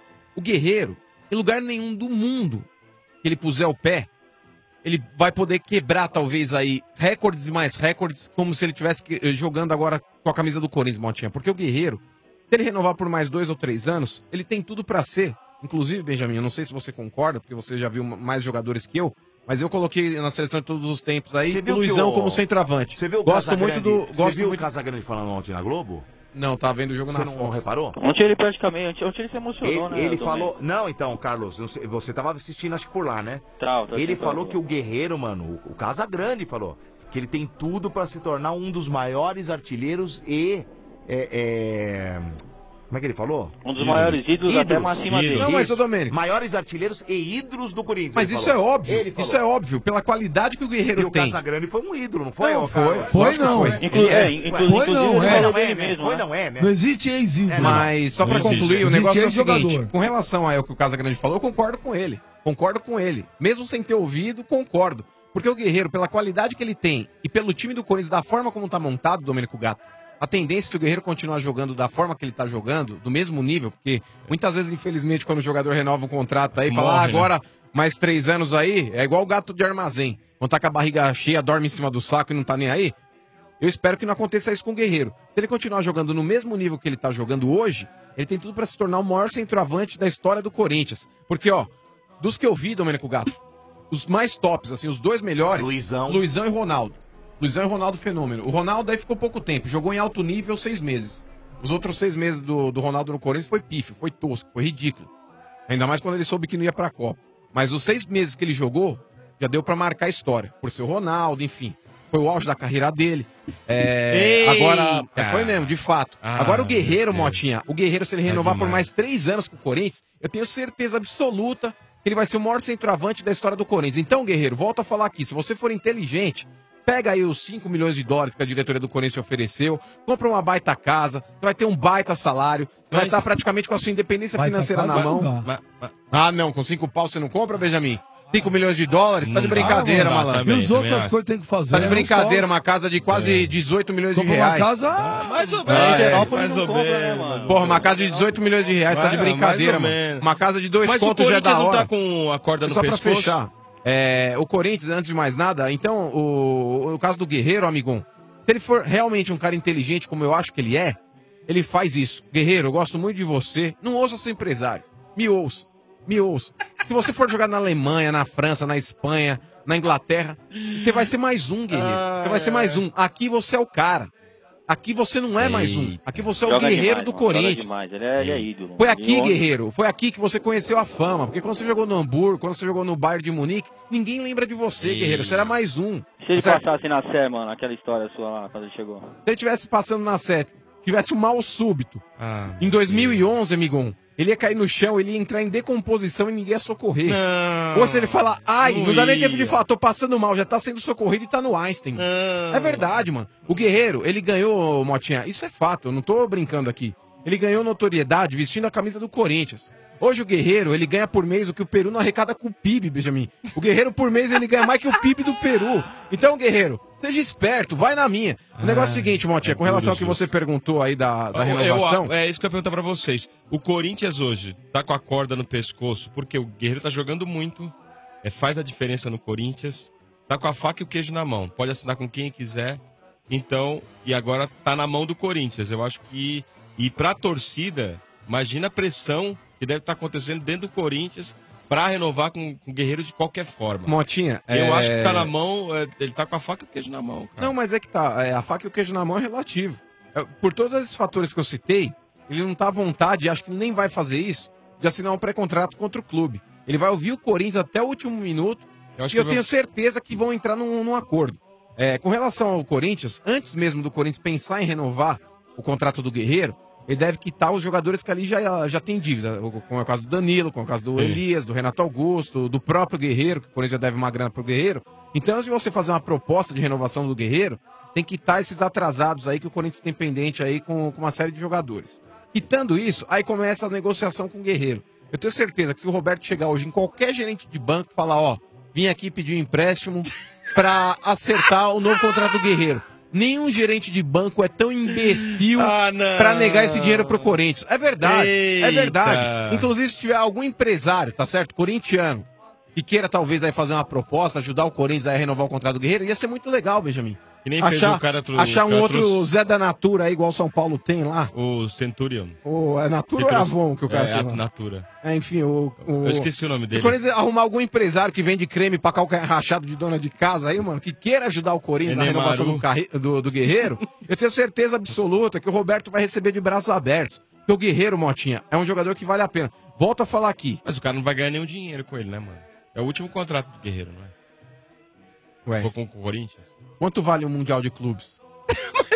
O Guerreiro, em lugar nenhum do mundo que ele puser o pé, ele vai poder quebrar talvez aí recordes e mais recordes, como se ele estivesse jogando agora com a camisa do Corinthians, Montinha. Porque o Guerreiro, se ele renovar por mais dois ou três anos, ele tem tudo pra ser. Inclusive, Benjamin, eu não sei se você concorda, porque você já viu mais jogadores que eu, mas eu coloquei na seleção de todos os tempos aí Você o viu Luizão que o- como centroavante. Você viu o Gosto Casagrande- muito do. Você Gosto viu muito... o Casagrande falando ontem na Globo? Não, tá vendo o jogo Você na não Fox. reparou? Ontem ele praticamente, ontem ele se emocionou, Ele, né? ele Domênico? falou. Não, então, Carlos, não sei, você tava assistindo, acho que por lá, né? Tá, tá ele assistindo falou por que o Guerreiro, mano, o, o Casagrande falou que ele tem tudo pra se tornar um dos maiores artilheiros e. É, é, Como é que ele falou? Um dos maiores ídolos, até mais acima dele. Não, mas, Isso. ô Domênico. Maiores artilheiros e ídolos do Corinthians. Mas ele isso falou. é óbvio. Ele falou. Isso é óbvio. Pela qualidade que o Guerreiro E o tem. Casagrande foi um ídolo, não foi? Não, ô, foi. cara? Foi Lógico que não. Foi, Inclu- é, é, inclu- foi inclusive, não, ele é. falou Foi dele não, mesmo, é. Foi não é, né? Não existe ex-ídolo. Mas só pra Não existe. concluir, o Existe negócio é o ex-jogador. seguinte, com relação ao que o Casagrande falou, eu concordo com ele. Concordo com ele. Mesmo sem ter ouvido, concordo. Porque o Guerreiro, pela qualidade que ele tem e pelo time do Corinthians, da forma como tá montado, Domênico Gato, a tendência, se o Guerreiro continuar jogando da forma que ele tá jogando, do mesmo nível, porque muitas vezes, infelizmente, quando o jogador renova um contrato aí, fala, ah, Morre, né? agora mais três anos aí, é igual o gato de armazém. Quando tá com a barriga cheia, dorme em cima do saco e não tá nem aí. Eu espero que não aconteça isso com o Guerreiro. Se ele continuar jogando no mesmo nível que ele tá jogando hoje, ele tem tudo pra se tornar o maior centroavante da história do Corinthians. Porque, ó, dos que eu vi, Domênico Gato, os mais tops, assim, os dois melhores, Luizão. Luizão e Ronaldo. Luizão e Ronaldo fenômeno. O Ronaldo aí ficou pouco tempo, jogou em alto nível seis meses. Os outros seis meses do, do Ronaldo no Corinthians foi pífio, foi tosco, foi ridículo. Ainda mais quando ele soube que não ia pra Copa. Mas os seis meses que ele jogou, já deu pra marcar a história. Por ser o Ronaldo, enfim. Foi o auge da carreira dele. É, Eita! agora, é, foi mesmo, de fato. Ah, agora o Guerreiro, meu Deus. Motinha, o Guerreiro, se ele É renovar por demais. mais três anos com o Corinthians, eu tenho certeza absoluta que ele vai ser o maior centroavante da história do Corinthians. Então, Guerreiro, volto a falar aqui, se você for inteligente, pega aí os cinco milhões de dólares que a diretoria do Corinthians te ofereceu, compra uma baita casa, você vai ter um baita salário, você vai Mas- estar praticamente com a sua independência Baita financeira casa na não mão. dá. Ah, não, com cinco pau você não compra, Benjamin? cinco milhões de dólares? Tá de Não dá, brincadeira, não dá malandro. também, E as também outras acho. coisas tem que fazer. Tá de não brincadeira, só- uma casa de quase dezoito milhões de Compra uma reais. casa. Ah, mais ou É, menos. é. mais ou menos. Porra, uma casa de dezoito milhões de reais, tá de Vai, brincadeira, mais ou mano. menos. Uma casa de dois Mas o contos já é da Corinthians não hora. tá com a corda no Só pra pescoço? fechar. É, o Corinthians, antes de mais nada, então, o, o caso do Guerreiro, amigão, se ele for realmente um cara inteligente, como eu acho que ele é, ele faz isso. Guerreiro, eu gosto muito de você. Não ouça seu empresário. Me ouça. Me ouça. Se você for jogar na Alemanha, na França, na Espanha, na Inglaterra, você vai ser mais um, Guerreiro. Você vai ser mais um. Aqui você é o cara. Aqui você não é mais um. Aqui você é o Joga guerreiro demais, do mano, joga Corinthians. demais. Ele é, ele é ídolo. Foi Ele aqui, ontem- Guerreiro. Foi aqui que você conheceu a fama. Porque quando você jogou no Hamburgo, quando você jogou no Bayern de Munique, ninguém lembra de você, Ih. Guerreiro. Você era mais um. Se ele Certo? passasse na Sé, mano, aquela história sua lá, quando ele chegou. Se ele tivesse passando na sete, tivesse um mal súbito, Ah, em dois mil e onze, amigão, ele ia cair no chão, ele ia entrar em decomposição e ninguém ia socorrer. Não, Ou se ele falar, ai, não, não dá nem ia. tempo de falar, tô passando mal, já tá sendo socorrido e tá no Einstein. Não. É verdade, mano. O Guerreiro, ele ganhou, Motinha, isso é fato, eu não tô brincando aqui. Ele ganhou notoriedade vestindo a camisa do Corinthians. Hoje o Guerreiro, ele ganha por mês o que o Peru não arrecada com o P I B, Benjamin. O Guerreiro por mês, ele ganha mais que o P I B do Peru. Então, Guerreiro, seja esperto, vai na minha. O negócio é o seguinte, Motinha, com relação ao que você perguntou aí da, da Eu- renovação... é isso que eu ia perguntar pra vocês. O Corinthians hoje tá com a corda no pescoço, porque o Guerreiro tá jogando muito, é, faz a diferença no Corinthians, tá com a faca e o queijo na mão, pode assinar com quem quiser, então, e agora tá na mão do Corinthians. Eu acho que, e pra torcida, imagina a pressão que deve estar acontecendo dentro do Corinthians pra renovar com, com o Guerreiro de qualquer forma. Motinha, Eu é- acho que tá na mão, é, ele tá com a faca e o queijo na mão, cara. Não, mas é que tá. é, a faca e o queijo na mão é relativo. É, por todos esses fatores que eu citei, ele não tá à vontade, acho que ele nem vai fazer isso, de assinar um pré-contrato contra o clube. Ele vai ouvir o Corinthians até o último minuto Eu acho e eu que tenho vai- certeza que vão entrar num, num acordo. É, com relação ao Corinthians, antes mesmo do Corinthians pensar em renovar o contrato do Guerreiro, ele deve quitar os jogadores que ali já, já tem dívida. Como é o caso do Danilo, como é o caso do Sim. Elias, do Renato Augusto, do próprio Guerreiro, que o Corinthians já deve uma grana pro Guerreiro. Então, antes de você fazer uma proposta de renovação do Guerreiro, tem que quitar esses atrasados aí que o Corinthians tem pendente aí com, com uma série de jogadores. Quitando isso, aí começa a negociação com o Guerreiro. Eu tenho certeza que se o Roberto chegar hoje em qualquer gerente de banco e falar, ó, vim aqui pedir um empréstimo pra acertar o novo contrato do Guerreiro. Nenhum gerente de banco é tão imbecil Ah, não. pra negar esse dinheiro pro Corinthians. É verdade, é Eita. verdade. Inclusive, se tiver algum empresário, tá certo, corintiano, que queira talvez aí fazer uma proposta, ajudar o Corinthians a renovar o contrato do Guerreiro, ia ser muito legal, Benjamin. Que nem fez achar o cara tro- achar o um cara outro trouxe- Zé da Natura aí, igual o São Paulo tem lá. O Centurion. O, é Natura Que ou é trouxe- Avon que o cara é, tem lá? a Natura. É, enfim, o, o... Eu esqueci o nome Se dele. o Corinthians arrumar algum empresário que vende creme pra calcanhar rachado de dona de casa aí, mano, que queira ajudar o Corinthians na Enemaru. renovação do, carre- do, do Guerreiro, eu tenho certeza absoluta que o Roberto vai receber de braços abertos. Porque o Guerreiro, Motinha, é um jogador que vale a pena. Volto a falar aqui. Mas o cara não vai ganhar nenhum dinheiro com ele, né, mano? É o último contrato do Guerreiro, não é? Ué. Ficou com o Corinthians? Quanto vale o Mundial de Clubes? Mas o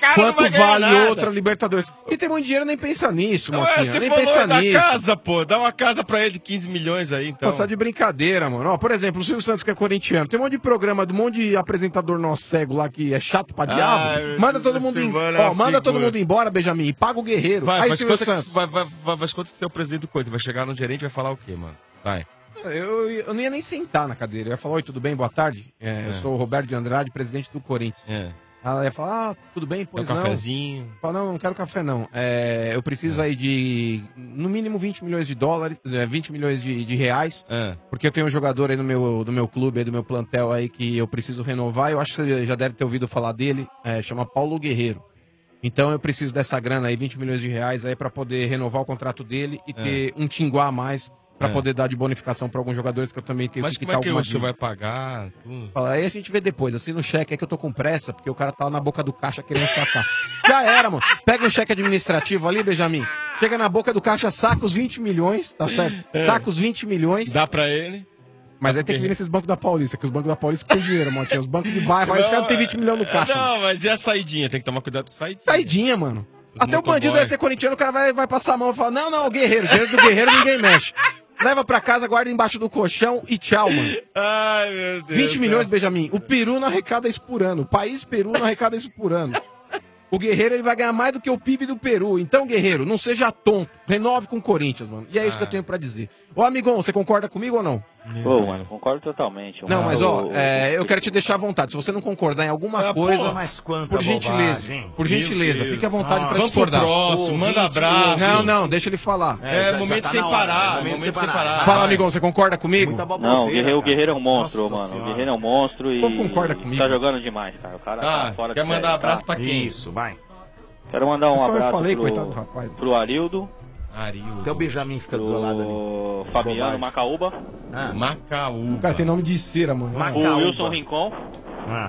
cara quanto não vai ganhar vale nada. outra Libertadores. E tem muito dinheiro, nem pensa nisso, Ué, Motinha. você Nem falou pensa da nisso. casa, pô. Dá uma casa pra ele de quinze milhões aí, então. Passar de brincadeira, mano. Ó, por exemplo, o Silvio Santos, que é corintiano, tem um monte de programa, um monte de apresentador nosso cego lá que é chato pra diabo. Ai, Manda meu todo Deus, mundo, em... Silvano é ó, uma manda todo figura. mundo embora, Benjamin, e paga o Guerreiro. Vai, Aí, faz Silvio conta, Santos. que, vai, vai, vai, faz conta que você é o presidente do Corinthians. Vai chegar no gerente e vai falar o quê, mano? Vai. Eu, eu não ia nem sentar na cadeira. Eu ia falar, oi, tudo bem? Boa tarde. É, É. Eu sou o Roberto de Andrade, presidente do Corinthians. É. Ela ia falar, ah, tudo bem, pois Quer um não. cafezinho? Fala, não, não quero café, não. É, eu preciso aí de, no mínimo, vinte milhões de dólares, é, vinte milhões de, de reais, É. porque eu tenho um jogador aí no meu, do meu clube, aí, do meu plantel aí, que eu preciso renovar. Eu acho que você já deve ter ouvido falar dele, é, chama Paulo Guerreiro. Então eu preciso dessa grana aí, vinte milhões de reais aí, pra poder renovar o contrato dele e É. ter um tinguá a mais pra É. poder dar de bonificação pra alguns jogadores que eu também tenho Mas que como é que alguma você dívida. vai pagar? Tudo? Fala, aí a gente vê depois, assina o cheque aí que eu tô com pressa, porque o cara tá lá na boca do caixa querendo sacar. Já era, mano. Pega um cheque administrativo ali, Benjamin. Chega na boca do caixa, saca os vinte milhões, tá certo? É. Saca os vinte milhões. Dá pra ele. Mas aí tem que vir nesses bancos da Paulista, que os bancos da Paulista têm dinheiro, mano. Os bancos de bairro, aí os caras não tem vinte milhões no caixa. mano. Não, mas e a saidinha? Tem que tomar cuidado com a saidinha. Saidinha, mano. Os Até o bandido motoboy. deve ser corintiano, o cara vai, vai passar a mão e falar, não, não, o guerreiro, dinheiro do guerreiro ninguém mexe. Leva pra casa, guarda embaixo do colchão e tchau, mano. Ai, meu Deus. vinte milhões, Benjamin. O Peru não arrecada isso por ano. O país Peru não arrecada isso por ano. O Guerreiro ele vai ganhar mais do que o P I B do Peru. Então, Guerreiro, não seja tonto. Renove com o Corinthians, mano. E é isso Ah. que eu tenho pra dizer. Ô, amigão, você concorda comigo ou não? Pô, mano, concordo totalmente. Não, mano. mas ó, O- é, eu quero te deixar à vontade. Se você não concordar em alguma Ah, coisa, porra, mas quanta por gentileza, bobagem. por Meu gentileza, Deus. fique à vontade Ah, pra vamos pro discordar. próximo, manda Ouvinte, abraço. Não, não, deixa ele falar. É, já- já momento tá sem na hora, parar, momento momento sem sem parar. parar. Fala, amigão, você concorda comigo? Muita Não, o baboseira, Guerreiro, o cara. Guerreiro é um monstro, Nossa mano. Senhora. O Guerreiro é um monstro e. O povo concorda comigo. Tá jogando demais, cara. O cara Ah, tá fora quer de mandar série, abraço tá? pra quem? Isso, vai. Quero mandar um Eu só abraço falei, pro, coitado do rapaz. pro Arildo, Arildo. Até o Benjamin fica desolado ali. pro Fabiano Bobagem. Macaúba, Ah, Macaú. O cara tem nome de cera, mano. pro Macaúba. Wilson Rincon ah.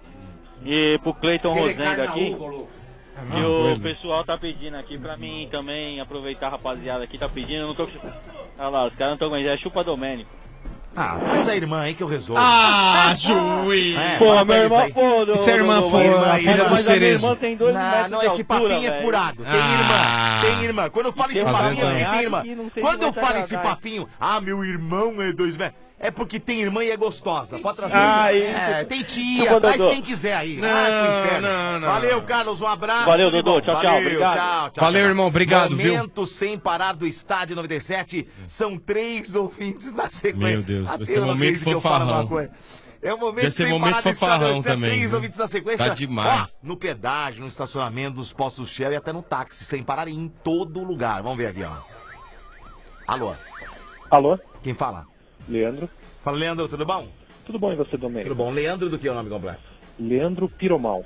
e pro Cleiton Rosenda aqui. Ah, E o coisa. pessoal tá pedindo aqui pra mim também aproveitar, a rapaziada aqui tá pedindo, eu não tô. Olha lá, os caras não estão aguentando, é chupa Domênico. Ah, traz a irmã aí que eu resolvo. Ah, juiz. É, Pô, fala pra minha eles irmã, aí. pô, do, E se a irmã do- for do- a mas- filha do mas a minha Cerezo? irmã tem dois Não, metros não, de esse altura, papinho é velho. furado. Tem Ah. irmã, tem irmã. Quando eu falo esse Tem papinho, uma é porque tem irmã. aqui, não sei Quando se eu vai falo ser esse verdade. papinho, ah, meu irmão é dois metros. É porque tem irmã e é gostosa. Pode trazer. Ah, isso. É, tem tia, Chupa, traz Dodô. quem quiser aí. Não, ah, pro inferno. não, não. Valeu, Carlos, um abraço. Valeu, tudo de Dodô. bom. Tchau, tchau, Valeu, obrigado. Tchau, tchau, Valeu, tchau. irmão, obrigado, viu? Momento sem parar do Estádio noventa e sete. São três ouvintes na sequência. Meu Deus, vai Até ser eu não momento acredito que eu falo fofarrão. alguma coisa. É o momento Vai ser sem momento parar do Estádio fofarrão noventa e sete. também, Três viu? ouvintes na sequência. Tá demais. Ó, no pedágio, no estacionamento, nos postos Shell e até no táxi, sem parar em todo lugar. Vamos ver aqui, ó. Alô, Alô, quem fala? Leandro. Fala, Leandro, tudo bom? Tudo bom e você, Domênico? Tudo bom. Leandro do que é o nome completo? Leandro Piromal.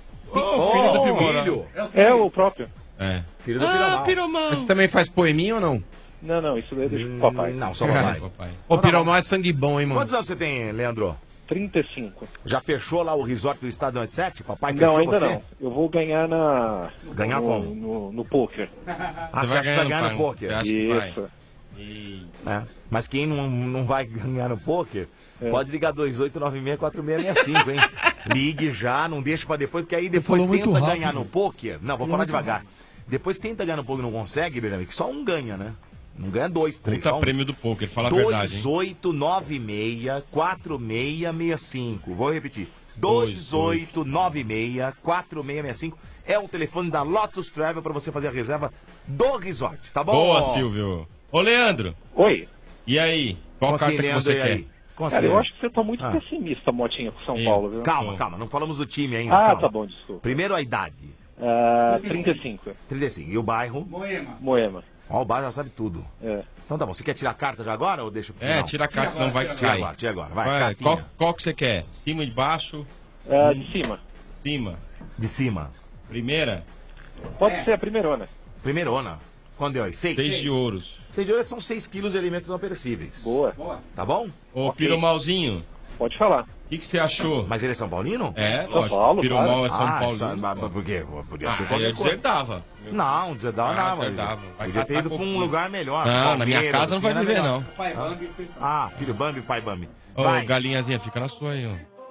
Ô, filho do Pimora. Filho. É o próprio. É. Filho do Ah, Piramão. Piromão. Mas você também faz poeminha ou não? Não, não, isso daí deixa Hum, pro papai. Não, só papai. Papai. Ô, Piromar é sangue bom, hein, mano? Quantos anos você tem, Leandro? trinta e cinco. Já fechou lá o resort do Estado noventa e sete? Papai fechou Não, ainda você? não. Eu vou ganhar na. Ganhar no, como? No, no poker. Ah, você acha que vai ganhar no pai. pôquer? Você acha que vai? Isso. E- É. Mas quem não, não vai ganhar no pôquer, É. pode ligar dois oito nove seis quatro seis seis cinco, hein? Ligue já, não deixe pra depois, porque aí depois falou tenta muito rápido. ganhar no pôquer. Não, vou Falou falar muito devagar. Depois tenta ganhar no pôquer e não consegue, Benjamin, que só um ganha, né? Não ganha dois, três, Puta só um. prêmio do poker, fala a verdade, dois hein? oito nove seis quatro seis seis cinco. Vou repetir. dois oito nove seis quatro seis seis cinco é o telefone da Lotus Travel pra você fazer a reserva do resort, tá bom? Boa, Silvio. Ô, Leandro. Oi. E aí? Qual Como assim, carta que Leandro, você e quer? aí? Como assim? Cara, eu acho que você tá muito Ah. pessimista, Motinha, com São Ih, Paulo, viu? Calma, calma, não falamos do time ainda. Ah, calma. tá bom, desculpa. Primeiro a idade. Ah, trinta e cinco. trinta e cinco. E o bairro? Moema. Moema. Ó, o bairro já sabe tudo. É. Então tá bom. Você quer tirar a carta já agora ou deixa pro É, final? tira a carta, senão vai Tira cair. agora, tira agora. Vai, Vai, cartinha. qual, qual que você quer? Cima e baixo? Ah, de cima. Cima. De cima. Primeira? Pode ser a primeirona. Primeirona. Quando deu aí? Seis? Seis de ouros. Seis de ouro são seis quilos de alimentos não perecíveis. Boa. Tá bom? Ô, Ok. Piromalzinho, Pode falar. o que, que você achou? Mas ele é São Paulino? É, São lógico. Paulo, Piromal é São ah, Paulo. São- mas por quê? Podia Ah, ser aí qualquer eu coisa. deserdava. Não, deserdava Ah, não. deserdava. Vai Podia ter catar ido pra um coquinho. lugar melhor. Não, na minha Palmeiras, casa não assim, vai era viver, melhor. não. Ah, filho Bambi, pai Bambi. Ô, Vai. galinhazinha, fica na sua aí, ó.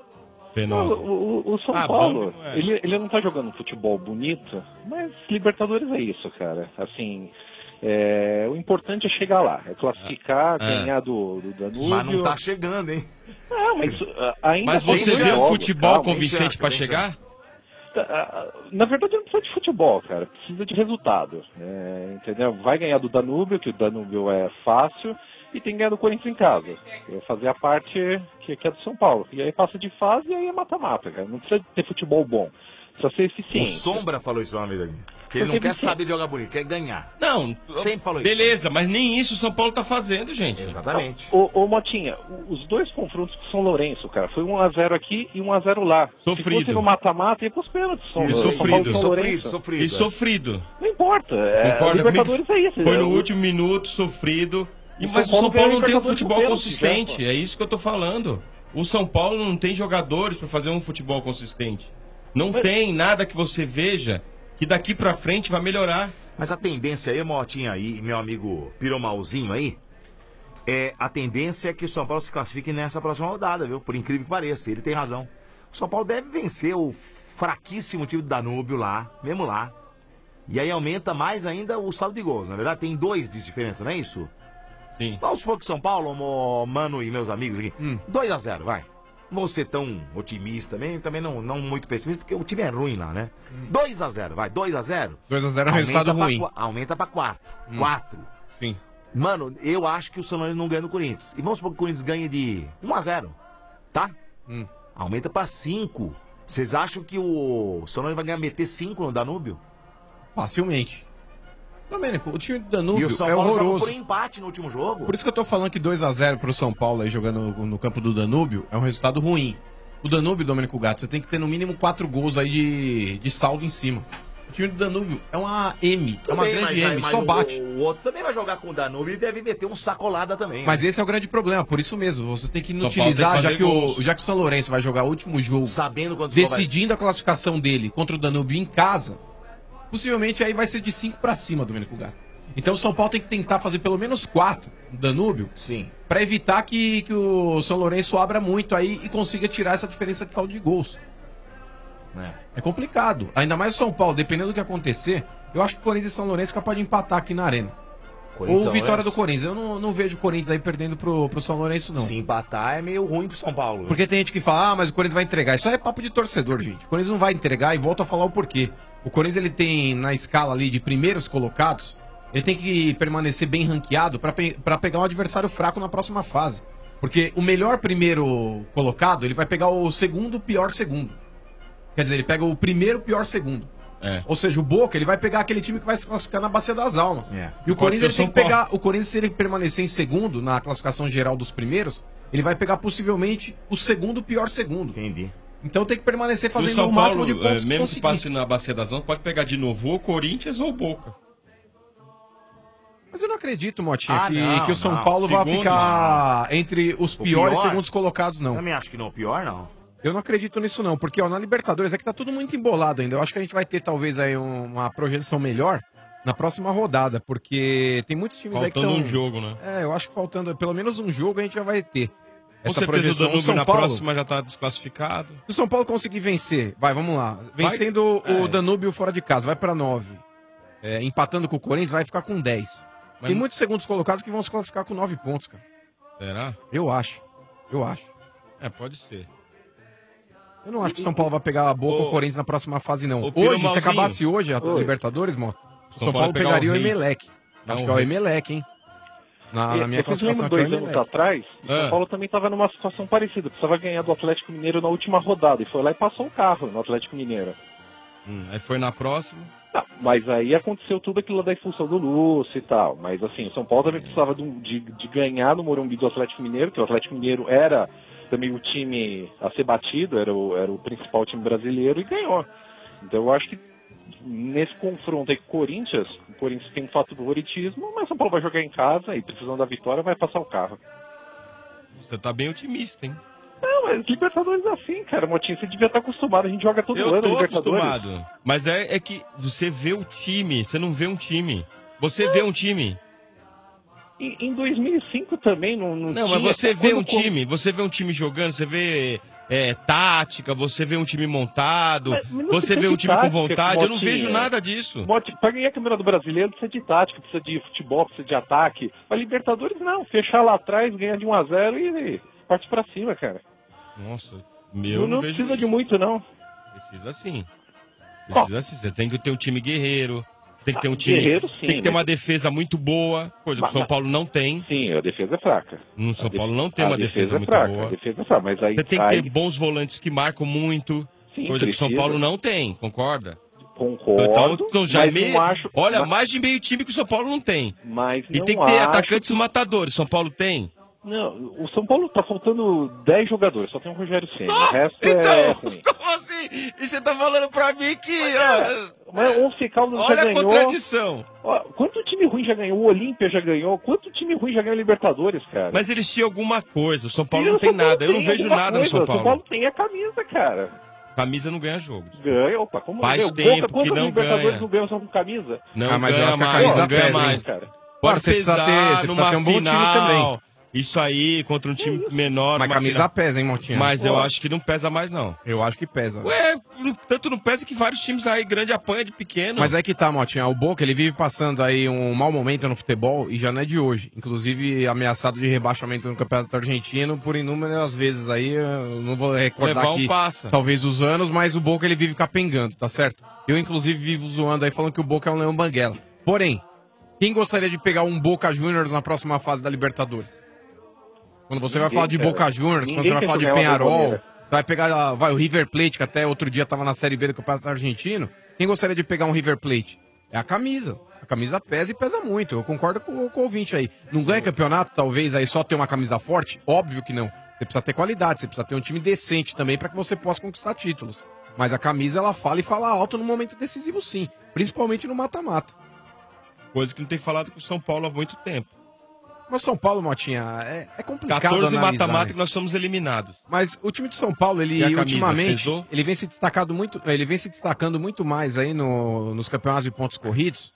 Penosa. O, o- o São Ah, Paulo, bom, é. ele, ele não tá jogando um futebol bonito, mas Libertadores é isso, cara. Assim, é, o importante é chegar lá, é classificar, É. ganhar do, do Danúbio. Mas não tá chegando, hein? Ah, mas uh, ainda Mas tem você dois vê o jogos, futebol calma, convincente tem chance, pra tem chegar? chance. Tá, ah, Na verdade, não precisa de futebol, cara. Precisa de resultado. É, entendeu? Vai ganhar do Danúbio, que o Danúbio é fácil, e tem que ganhar do Corinthians em casa. É fazer a parte que, que é do São Paulo. E aí passa de fase e aí é mata-mata, cara. Não precisa ter futebol bom. Precisa ser O eficiente. Sombra falou isso uma vez aqui. Que ele não Porque quer você- saber de jogar bonito, quer ganhar. Não, Sempre falou isso. beleza, mas nem isso o São Paulo tá fazendo, gente. Exatamente. Ô, ô Motinha, o- os dois confrontos com São Lourenço, cara, foi um a zero aqui e um a zero lá. Sofrido. Se fosse no mata-mata, ia pros pênaltis. São, E São Paulo sofrido. e São Lourenço. E sofrido. Não importa. É, Concorda Libertadores comigo? é isso. Foi é, no o- último minuto, sofrido. E, O mas São o São Paulo Paulo não tem um ganhou futebol Libertadores com consistente. pênalti, É isso que eu tô falando. O São Paulo não tem jogadores pra fazer um futebol consistente. Não tem nada que você veja que daqui pra frente vai melhorar. Mas a tendência aí, Motinha aí, meu amigo Piromalzinho aí, é a tendência é que o São Paulo se classifique nessa próxima rodada, viu? Por incrível que pareça, ele tem razão. O São Paulo deve vencer o fraquíssimo time do Danúbio lá, mesmo lá. E aí aumenta mais ainda o saldo de gols, na verdade tem dois de diferença, não é isso? Sim. Vamos supor que São Paulo, mo- mano e meus amigos aqui, Hum. dois a zero, vai. Não vou ser tão otimista também, também não, não muito pessimista, porque o time é ruim lá, né? dois a zero, vai, dois a zero. dois a zero é um resultado pra ruim. qua- Aumenta pra quatro. Hum. quatro. Sim. Mano, eu acho que o São Lourenço não ganha no Corinthians. E vamos supor que o Corinthians ganhe de um a zero, tá? Hum. Aumenta pra cinco. Vocês acham que o São Lourenço vai ganhar meter cinco no Danúbio? Facilmente. Domênico, o time do E Danúbio o São é Paulo jogou horroroso. por empate no último jogo. Por isso que eu tô falando que dois a zero pro São Paulo aí jogando no, no campo do Danúbio é um resultado ruim. O Danúbio, Domênico Gato, você tem que ter no mínimo quatro gols aí de, de saldo em cima. O time do Danúbio é uma M, é Tudo uma bem, grande mas- M, mas só o- bate. O outro também vai jogar com o Danúbio e deve meter um sacolada também. Mas né? esse é o grande problema, por isso mesmo, você tem que São Paulo inutilizar, tem que já fazer que, o, gols. já que o São Lourenço vai jogar o último jogo, sabendo quantos gols vai- decidindo a classificação dele contra o Danúbio em casa, possivelmente aí vai ser de cinco pra cima, Domênico Gato. Então o São Paulo tem que tentar fazer pelo menos quatro no Danúbio. Sim. Pra evitar que, que o São Lourenço abra muito aí e consiga tirar essa diferença de saldo de gols. É. É complicado. Ainda mais o São Paulo, dependendo do que acontecer, eu acho que o Corinthians e São Lourenço é capaz de empatar aqui na arena. Corinthians e Ou São vitória Lourenço? do Corinthians. Eu não, não vejo o Corinthians aí perdendo pro, pro São Lourenço, não. Se empatar é meio ruim pro São Paulo. Porque tem gente que fala, ah, mas o Corinthians vai entregar. Isso aí é papo de torcedor, gente. O Corinthians não vai entregar e volta a falar o porquê. O Corinthians, ele tem, na escala ali de primeiros colocados, ele tem que permanecer bem ranqueado pra, pe pra pegar um adversário fraco na próxima fase. Porque o melhor primeiro colocado, ele vai pegar o segundo pior segundo. Quer dizer, ele pega o primeiro pior segundo. É. Ou seja, o Boca, ele vai pegar aquele time que vai se classificar na Bacia das Almas. É. E o Pode Corinthians, ser ele o tem São que pegar. O Corinthians, se ele permanecer em segundo na classificação geral dos primeiros, ele vai pegar possivelmente o segundo pior segundo. Entendi. Então tem que permanecer E o fazendo São o máximo Paulo, de pontos é, que mesmo que conseguir. passe na Bacia das Almas, pode pegar de novo ou o Corinthians ou o Boca. Mas eu não acredito, Motinha, Ah, que, não, que o São não. Paulo vai Segundo, ficar entre os O piores pior? segundos colocados, não. Também acho que não. O pior, não. Eu não acredito nisso, não, porque ó, na Libertadores é que tá tudo muito embolado ainda. Eu acho que a gente vai ter talvez aí um- uma projeção melhor na próxima rodada, porque tem muitos times aí que Faltando estão. um jogo, né? É, eu acho que faltando pelo menos um jogo a gente já vai ter. Com essa certeza o projeção. Danúbio São na Paulo, próxima já tá desclassificado. Se o São Paulo conseguir vencer, vai, vamos lá. Vai- Vencendo é. o Danúbio fora de casa, vai pra nove. É, empatando com o Corinthians, vai ficar com dez. Mas- Tem muitos segundos colocados que vão se classificar com nove pontos, cara. Será? Eu acho. Eu acho. É, pode ser. Eu não acho que o São Paulo vai pegar a boca Ô, com o Corinthians na próxima fase, não. ô, Hoje, Piromalzinho. se acabasse hoje a Oi. Libertadores, mano, o São São, Paulo Paulo pegar pegaria o o Reis. Emelec. Não, Acho o que é o Reis. Emelec, hein? Na, na minha Eu fiz classificação lembro aqui é o dois anos Emelec. atrás, o Ah. São Paulo também estava numa situação parecida. Precisava ganhar do Atlético Mineiro na última rodada. E foi lá e passou o carro no Atlético Mineiro. Hum, aí foi na próxima. Tá, mas aí aconteceu tudo aquilo da expulsão do Lúcio e tal. Mas assim, o São Paulo também precisava de, um- de- de ganhar no Morumbi do Atlético Mineiro, que o Atlético Mineiro era também o time a ser batido, era o, era o principal time brasileiro e ganhou. Então eu acho que nesse confronto aí com o Corinthians, o Corinthians tem um fato do favoritismo, mas o São Paulo vai jogar em casa e precisando da vitória vai passar o carro. Você tá bem otimista, hein? Não, mas Libertadores é assim, cara. Motinho, você devia estar acostumado. A gente joga todo Eu ano tô Libertadores. acostumado. Mas é, é que você vê o time, você não vê um time. Você vê um time. Em, em dois mil e cinco também não, não Não, tinha. mas você vê Quando um co- time, você vê um time jogando, você vê é, tática, você vê um time montado, Mas não você precisa vê um de time com tática, vontade. Eu não Motinha. vejo nada disso. Mote, pra ganhar a Campeonato Brasileiro precisa de tática, precisa de futebol, precisa de ataque. Pra Libertadores não, fechar lá atrás, ganhar de um a zero e, e parte pra cima, cara. Nossa, meu não, não, não vejo precisa isso. de muito, não. Precisa sim. Precisa sim. Você tem que ter um time guerreiro. Tem que ter um time. Guerreiro, sim, tem que ter mas- uma defesa muito boa, coisa que o Mas- São Paulo não tem. Sim, a defesa é fraca. No São A Paulo def- não tem a uma defesa, defesa é muito fraca, boa. a defesa é fraca, mas aí- Você tem que aí- ter bons volantes que marcam muito. Sim, coisa que o São precisa. Paulo não tem, concorda? Concordo, Então, então já é mas meio, não acho- olha, mas- mais de meio time que o São Paulo não tem. Mas E não tem que ter acho atacantes matadores. São Paulo tem? Não, o São Paulo tá faltando dez jogadores, só tem o Rogério Ceni. O resto então, é ruim. Como assim? E você tá falando pra mim que. ó, Mas o Once Caldas Olha já a ganhou. contradição. Ó, quanto time ruim já ganhou? O Olímpia já ganhou. Quanto time ruim já ganhou Libertadores, cara? Mas eles tinham alguma coisa. O São Paulo E não o tem São Paulo nada. Eu não tem vejo alguma nada no coisa. São O São Paulo. Paulo tem a camisa, cara. Camisa não ganha jogo. Ganha, opa, como Faz ganha? tempo Boca, que quantos não Libertadores ganha. não ganham só com camisa? Não Ah, mas eu ganha acho que a mais, camisa não ganha pesa, hein, mais. cara. Claro, Pode você precisa pesar ter- você precisa numa ter um bom time final. também. Isso aí, contra um time menor. Mas numa camisa final. pesa, hein, Montinha? Mas eu Pô. acho que não pesa mais, não. Eu acho que pesa. Ué, não- tanto não pesa que vários times aí grande apanha de pequeno. Mas é que tá, Motinha. O Boca, ele vive passando aí um mau momento no futebol e já não é de hoje. Inclusive, ameaçado de rebaixamento no Campeonato Argentino por inúmeras vezes aí. Eu não vou recordar Levar um aqui, passa. talvez os anos, mas o Boca, ele vive capengando, tá certo? Eu, inclusive, vivo zoando aí, falando que o Boca é um leão banguela. Porém, quem gostaria de pegar um Boca Juniors na próxima fase da Libertadores? Quando você vai Ninguém, falar de cara. Boca Juniors, quando Ninguém você vai quer falar de ganhar uma Peñarol, bomboneira. você vai pegar vai, o River Plate, que até outro dia tava na Série B do Campeonato Argentino. Quem gostaria de pegar um River Plate? É a camisa. A camisa pesa e pesa muito. Eu concordo com, com o ouvinte aí. Não ganha campeonato, talvez, aí só ter uma camisa forte? Óbvio que não. Você precisa ter qualidade, você precisa ter um time decente também para que você possa conquistar títulos. Mas a camisa, ela fala e fala alto no momento decisivo, sim. Principalmente no mata-mata. Coisa que não tem falado com o São Paulo há muito tempo. Mas São Paulo, Motinha, é, é complicado quatorze analisar, mata-mata né? que nós somos eliminados. Mas o time de São Paulo, ele E a camisa, ultimamente, pesou? ele vem se destacando muito, ele vem se destacando muito mais aí no- nos campeonatos de pontos corridos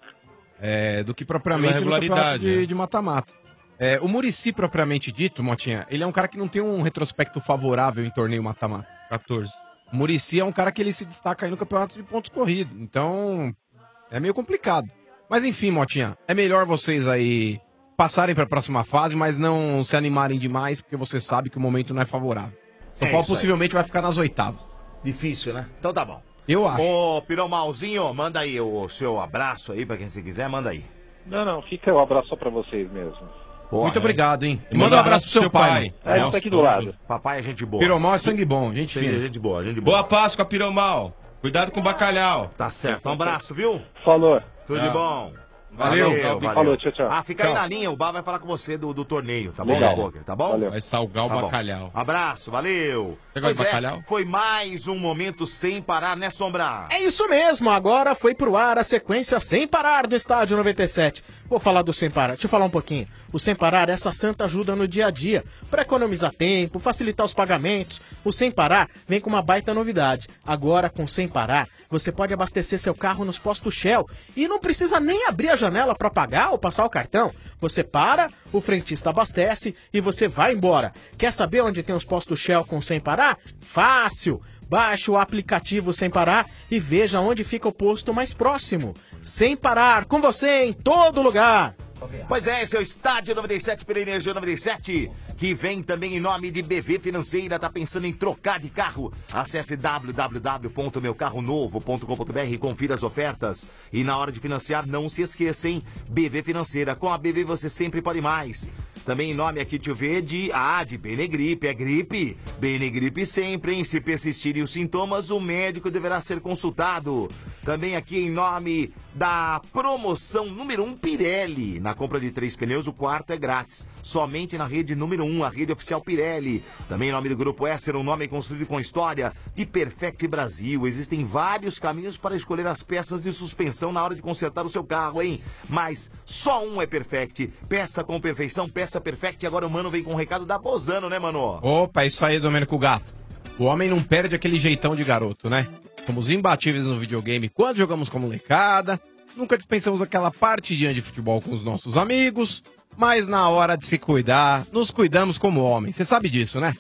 é, do que propriamente Pela no campeonato regularidade, de né? de mata-mata. É, o Muricy, propriamente dito, Motinha, ele é um cara que não tem um retrospecto favorável em torneio mata-mata. quatorze. O Muricy é um cara que ele se destaca aí no campeonato de pontos corridos. Então, é meio complicado. Mas enfim, Motinha, é melhor vocês aí passarem para a próxima fase, mas não se animarem demais, porque você sabe que o momento não é favorável. São É Paulo isso aí. possivelmente vai ficar nas oitavas. Difícil, né? Então tá bom. Eu acho. Ô, Piromalzinho, manda aí o seu abraço aí pra quem você quiser, manda aí. Não, não, fica o abraço só pra vocês mesmo. Muito obrigado, hein? E Manda um abraço pro seu pai. É, ele tá aqui do lado. Papai é gente boa. Piromal é sangue bom, gente Gente, fina. gente boa, gente boa. Boa Páscoa, Piromal. Cuidado com o bacalhau. Tá certo. Um abraço, viu? Falou. Tudo Tchau. de bom. Valeu. Falou, tchau, tchau. Ah, fica aí Tchau. na linha, o Bar vai falar com você do, do torneio, tá bom, Legal. meu poker? Tá bom? Valeu. Vai salgar o Tá bom. bacalhau. Abraço, valeu. Você gosta de Pois é, bacalhau? foi mais um momento sem parar, né, Sombra? É isso mesmo, agora foi pro ar a sequência Sem Parar do Estádio noventa e sete. Vou falar do Sem Parar, deixa eu falar um pouquinho. O Sem Parar, essa santa ajuda no dia a dia, para economizar tempo, facilitar os pagamentos. O Sem Parar vem com uma baita novidade. Agora, com Sem Parar, você pode abastecer seu carro nos postos Shell e não precisa nem abrir a janela para pagar ou passar o cartão. Você para, o frentista abastece e você vai embora. Quer saber onde tem os postos Shell com Sem Parar? Fácil! Baixe o aplicativo Sem Parar e veja onde fica o posto mais próximo. Sem Parar, com você em todo lugar. Pois é, esse é o Estádio noventa e sete pela Energia noventa e sete, que vem também em nome de B V Financeira. Tá pensando em trocar de carro? Acesse w w w ponto meu carro novo ponto com ponto b r e confira as ofertas. E na hora de financiar, não se esqueça, hein? B V Financeira. Com a B V você sempre pode mais. Também em nome aqui, deixa eu ver, de, ah, de Benegripe, é gripe. Benegripe sempre, hein? Se persistirem os sintomas, o médico deverá ser consultado. Também aqui em nome da promoção número um Pirelli. Na compra de três pneus, o quarto é grátis. Somente na rede número um, a rede oficial Pirelli. Também em nome do Grupo Esser, um nome construído com história de Perfect Brasil. Existem vários caminhos para escolher as peças de suspensão na hora de consertar o seu carro, hein? Mas só um é Perfect. Peça com perfeição, peça Perfect. Agora o Mano vem com um recado da Bozano, né, Mano? Opa, é isso aí, Domênico Gato. O homem não perde aquele jeitão de garoto, né? Somos imbatíveis no videogame quando jogamos com a molecada. Nunca dispensamos aquela partidinha de futebol com os nossos amigos. Mas na hora de se cuidar, nos cuidamos como homem. Você sabe disso, né?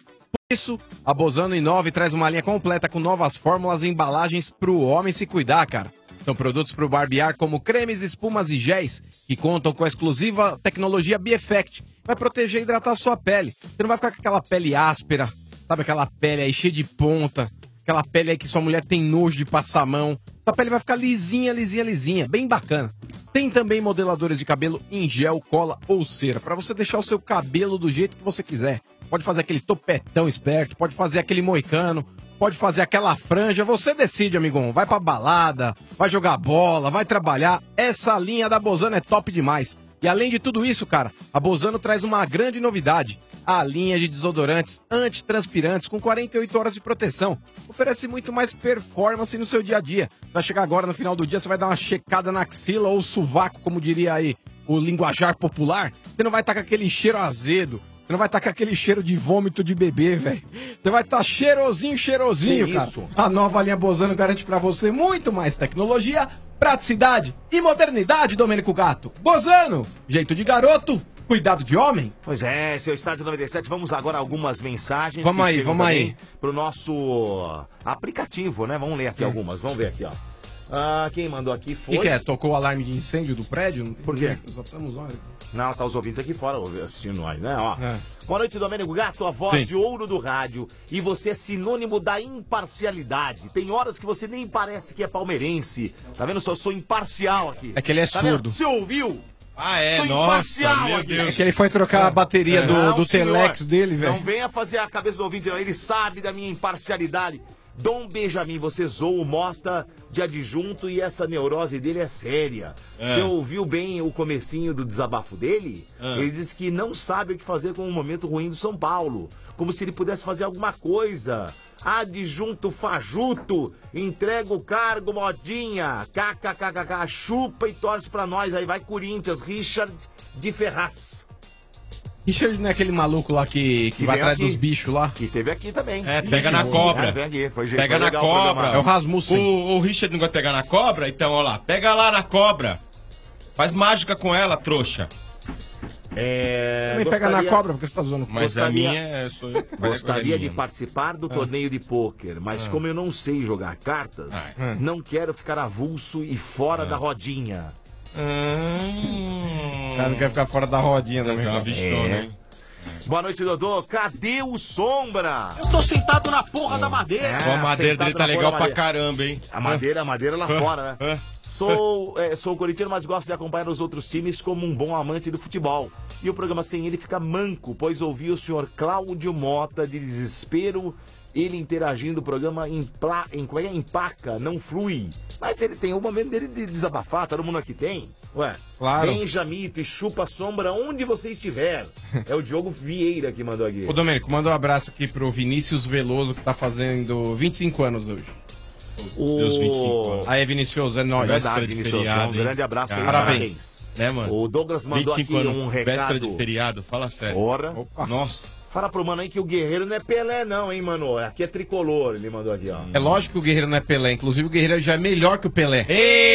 Isso, a Bozano Inove traz uma linha completa com novas fórmulas e embalagens pro homem se cuidar, cara. São produtos pro barbear como cremes, espumas e géis, que contam com a exclusiva tecnologia B-Effect. Vai proteger e hidratar a sua pele. Você não vai ficar com aquela pele áspera, sabe aquela pele aí cheia de ponta, aquela pele aí que sua mulher tem nojo de passar a mão. Sua pele vai ficar lisinha, lisinha, lisinha, bem bacana. Tem também modeladores de cabelo em gel, cola ou cera, pra você deixar o seu cabelo do jeito que você quiser. Pode fazer aquele topetão esperto, pode fazer aquele moicano, pode fazer aquela franja, você decide, amigão. Vai pra balada, vai jogar bola, vai trabalhar. Essa linha da Bozano é top demais. E além de tudo isso, cara, a Bozano traz uma grande novidade. A linha de desodorantes antitranspirantes com quarenta e oito horas de proteção. Oferece muito mais performance no seu dia a dia. Vai chegar agora no final do dia, você vai dar uma checada na axila ou sovaco, como diria aí o linguajar popular. Você não vai estar com aquele cheiro azedo. Você não vai estar com aquele cheiro de vômito de bebê, velho. Você vai estar cheirosinho, cheirosinho, Que cara. isso? A nova linha Bozano garante pra você muito mais tecnologia, praticidade e modernidade, Domênico Gato. Bozano, jeito de garoto, cuidado de homem. Pois é, seu Estádio noventa e sete, vamos agora a algumas mensagens. Vamos que aí, chegam vamos também aí. Pro nosso aplicativo, né? Vamos ler aqui algumas, vamos ver aqui, ó. Ah, quem mandou aqui O foi... que, que é? Tocou o alarme de incêndio do prédio? Não tem Por quê? jeito, Só estamos olha. Não, tá os ouvintes aqui fora assistindo nós, né? Ó. É. Boa noite, Domênico Gato, a voz Sim. de ouro do rádio. E você é sinônimo da imparcialidade. Tem horas que você nem parece que é palmeirense. Tá vendo? Só sou imparcial aqui. É que ele é Tá vendo? surdo. Você ouviu? Ah, é? Sou Nossa, imparcial meu aqui. Deus. É que ele foi trocar a bateria do, Não, do senhor. Telex dele, velho. Não venha fazer a cabeça do ouvinte, não. Ele sabe da minha imparcialidade. Dom Benjamin, você zoou o Mota de adjunto e essa neurose dele é séria. É. Você ouviu bem o comecinho do desabafo dele? É. Ele disse que não sabe o que fazer com o momento ruim do São Paulo. Como se ele pudesse fazer alguma coisa. Adjunto fajuto, entrega o cargo, modinha. KKKKK, chupa e torce pra nós. Aí vai Corinthians, Richard de Ferraz. Richard não é aquele maluco lá que, que, Que vai veio atrás aqui. dos bichos lá? Que teve aqui também. É, pega na cobra. É, vem aqui. Foi, Pega foi na legal o cobra. programa. É o Rasmussen. O, o Richard não gosta de pegar na cobra? Então, ó lá, pega lá na cobra. Faz mágica com ela, trouxa. É, Também pega na cobra, porque você tá zoando. Mas a minha é... Sou eu que faço Gostaria de minha. participar do torneio de pôquer, mas Ah. como eu não sei jogar cartas, Ah. não quero ficar avulso e fora da rodinha. O cara não quer ficar fora da rodinha também. Essa é uma bichona, É. hein? Boa noite, Dodô. Cadê o Sombra? Eu tô sentado na porra da madeira. Pô, a madeira sentado dele tá na legal porra da pra madeira. caramba, hein? A madeira, a madeira lá Ah. fora, né? Ah. Sou, é, sou corintiano, mas gosto de acompanhar os outros times como um bom amante do futebol. E o programa sem ele fica manco, pois ouvi o senhor Cláudio Mota de desespero, ele interagindo, o programa empla, em, como é que é? Empaca, não flui. Mas ele tem o momento dele de desabafar, todo mundo aqui tem. Ué, Claro. Benjamito e chupa sombra onde você estiver. É o Diogo Vieira que mandou aqui. Ô, Domênico, manda um abraço aqui pro Vinícius Veloso, que tá fazendo vinte e cinco anos hoje. O... Deus, vinte e cinco anos. Aí, Vinícius, é É nóis. verdade, véspera de Vinícius, feriado, um hein? grande abraço aí, Parabéns. parabéns. Né, mano? O Douglas mandou vinte e cinco aqui anos, um véspera recado. de feriado, fala sério. Ora. Opa. Nossa. Fala pro mano aí que o Guerreiro não é Pelé não, hein, mano? Aqui é tricolor, ele mandou aqui, ó. É lógico que o Guerreiro não é Pelé. Inclusive, o Guerreiro já é melhor que o Pelé.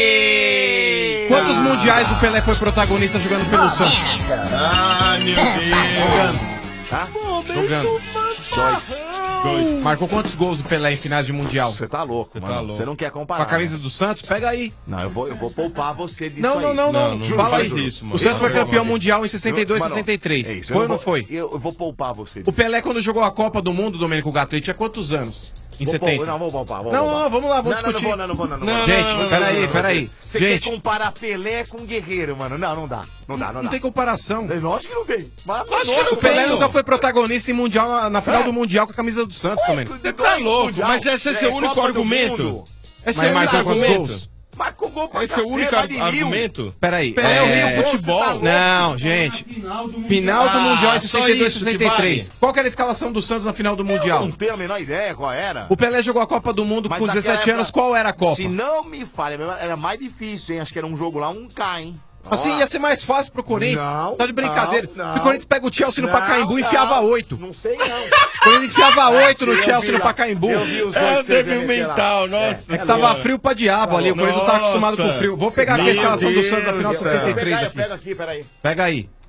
Ei! Quantos mundiais o Pelé foi protagonista jogando pelo Santos? Ah, meu Deus! Tá? Jogando. Dois. Dois. Marcou quantos gols o Pelé em finais de Mundial? Você tá louco, Cê mano. tá louco. Você não quer Com comparar. a camisa do Santos? Pega aí. Não, eu vou, eu vou poupar você disso Não, aí. não, não, não. Não, não Fala faz aí. isso, mano. O Santos foi Eu não vou campeão fazer mundial em sessenta e dois, Mano, sessenta e três. é isso, eu Foi ou vou- não foi? Eu, eu vou poupar você O disso. Pelé, quando jogou a Copa do Mundo, Domênico Gato, ele tinha quantos anos? Em Vou setenta. pou- Não, vou poupar. Vou Não, poupar. não, vamos lá, vamos não, discutir. Não, não vou, não, não, não, Não, vou. Gente, não, não, peraí, não, não, peraí. não. Você Gente, quer comparar Pelé com Guerreiro, mano? Não, não dá. Não dá, não não dá. tem comparação. É, lógico que não tem. Mas, Lógico que não O Pelé tem, nunca ó. foi protagonista em mundial, na, na final É? do Mundial com a camisa do Santos, Domênico. De Tá dois louco, mundial. mas esse é seu único Copa do argumento. Mundo. Esse Mas é o único marcou quantos argumento. gols? Marcou gol pra Esse é o cacete, único vai de mil. argumento. Peraí. Pelé é o é... Rio Futebol. Você tá louco? Não, gente. Final do Ah, Mundial em só sessenta e dois, isso que sessenta e três. vale. Qual que era a escalação do Santos na final do Eu Mundial? não tenho a menor ideia qual era. O Pelé jogou a Copa do Mundo Mas com naquela dezessete anos. época, Qual era a Copa? Se não me falha, era mais difícil, hein? Acho que era um jogo lá, um K, hein? Assim ia ser mais fácil pro Corinthians. Não, Tá de brincadeira. não, não. Se o Corinthians pega o Chelsea no Não, Pacaembu e não. enfiava oito. Não sei, não. O Corinthians enfiava oito no Eu Chelsea vi no lá. Pacaembu. Eu vi os É oito um que vocês débil iam meter lá. mental, nossa. É que tava frio pra diabo ali. O Corinthians não tá acostumado com Nossa. frio. Vou pegar aqui a Meu escalação do Deus Santos da final de do céu. sessenta e três Pega, aqui. pega aqui, peraí. Pega aí.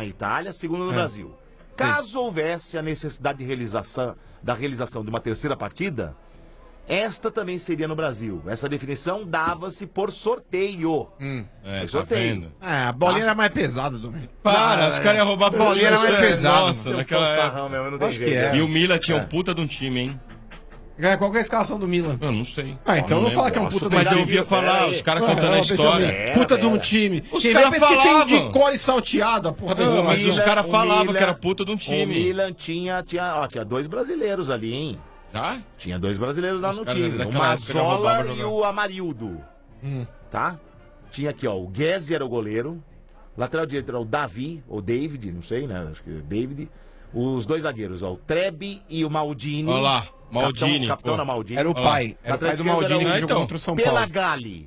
na Itália, segundo no É. Brasil. Caso houvesse a necessidade de realização, da realização de uma terceira partida, Esta também seria no Brasil. Essa definição dava-se por sorteio. Hum, é, Por tá sorteio. vendo? Ah, a bolinha era mais pesada, Domênico. Para, os caras iam roubar a bolinha era mais pesada. Nossa, naquela época. Mesmo, não tem Acho que jeito. é. E o Milan tinha É. um puta de um time, hein? É, qual que é a escalação do Milan? Eu não sei. Ah, então Eu não não fala lembro. que é um Nossa, puta do mas eu time. ouvia falar, os caras Ué, contando a não, deixa eu história. ver. Era, Puta de um era. time. Os Quem caras vê, pensa que tem falavam. de core salteado, a porra desse Não, mas negócio. os caras O falavam Milan- que era puta de um time. O Milan tinha, tinha, ó, tinha dois brasileiros ali, hein? Já? Tinha dois brasileiros lá Os no caras time. O daquela época já Mazola roubavam e jogar. o Amarildo. Hum. Tá? Tinha aqui, ó, o Guezi era o goleiro. Lateral direito era o Davi, ou David, não sei, né? Acho que é David. Os dois zagueiros, ó, o Trebe e o Maldini. Olha lá, Maldini, Capitão, capitão pô. da Maldini. Era o Olha lá. pai. Era o pai do Lateral Maldini esquerdo que era o- jogou contra o São Paulo. Pela Gali.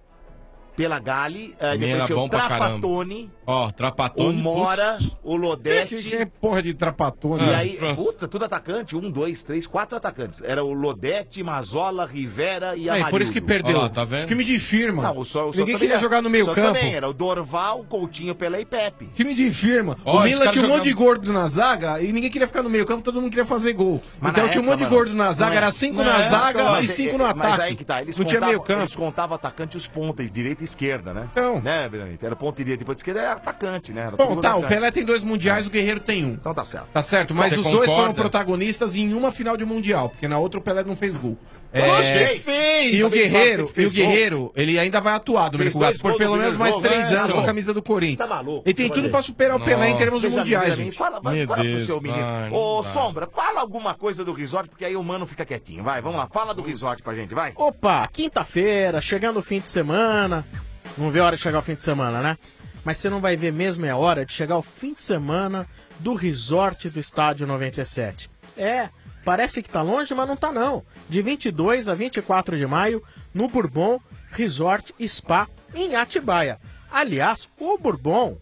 Pela Gali. eh, Também depois era tinha bom o pra caramba. Trapatone. Ó, O Trapatone. Mora, o Que, Lodete. que, que é porra de trapatone? E Ah, aí, pronto. puta, tudo atacante. Um, dois, três, quatro atacantes. Era o Lodete, Mazola, Rivera e Aí, Amarildo. por isso que perdeu. Olha lá, tá vendo? Time de firma. Não, o Só, o Só Ninguém também queria era- jogar no meio Só campo. também era o Dorval, Coutinho, Pelé e Pepe. Time de firma. Ó, o esse Milan cara tinha um monte jogando- de gordo na zaga e ninguém queria ficar no meio campo, todo mundo queria fazer gol. Mas então na tinha um monte de época, gordo mano, na zaga, não é- era cinco não na é zaga Mas, e cinco é- no mas ataque. aí que tá, eles não tinha contavam, meio campo. eles contavam atacante os pontas, direita e esquerda, né? Então. Né, Birante? Era ponta direita e ponta esquerda, era atacante, né? Era Bom, tudo tá, o atacante. Pelé tem dois mundiais, o Guerreiro tem um. Então tá certo. Tá certo, mas Você os dois concorda? foram protagonistas em uma final de mundial, porque na outra o Pelé não fez gol. Lógico que É, fez! E o Também Guerreiro, fala que e o fez gol. Guerreiro, ele ainda vai atuar, Domenico dois Gato, por gols pelo no menos mais primeiro três jogo, anos né? com a camisa do Corinthians. Tá maluco? Ele tem Você tudo vai pra ver. superar o Pelé em termos de Seja mundiais, amigo da gente. mim, Fala, vai, Meu fala pro Deus, seu menino. vai, não Ô, dá. Sombra, fala alguma coisa do resort, porque aí o mano fica quietinho. Vai, vamos lá, fala do resort pra gente, vai. Opa, quinta-feira, chegando o fim de semana. Não vê a hora de chegar o fim de semana, né? Mas você não vai ver mesmo é a hora de chegar o fim de semana do resort do Estádio noventa e sete. É, parece que tá longe, mas não tá não. De vinte e dois a vinte e quatro de maio, no Bourbon Resort Spa, em Atibaia. Aliás, o Bourbon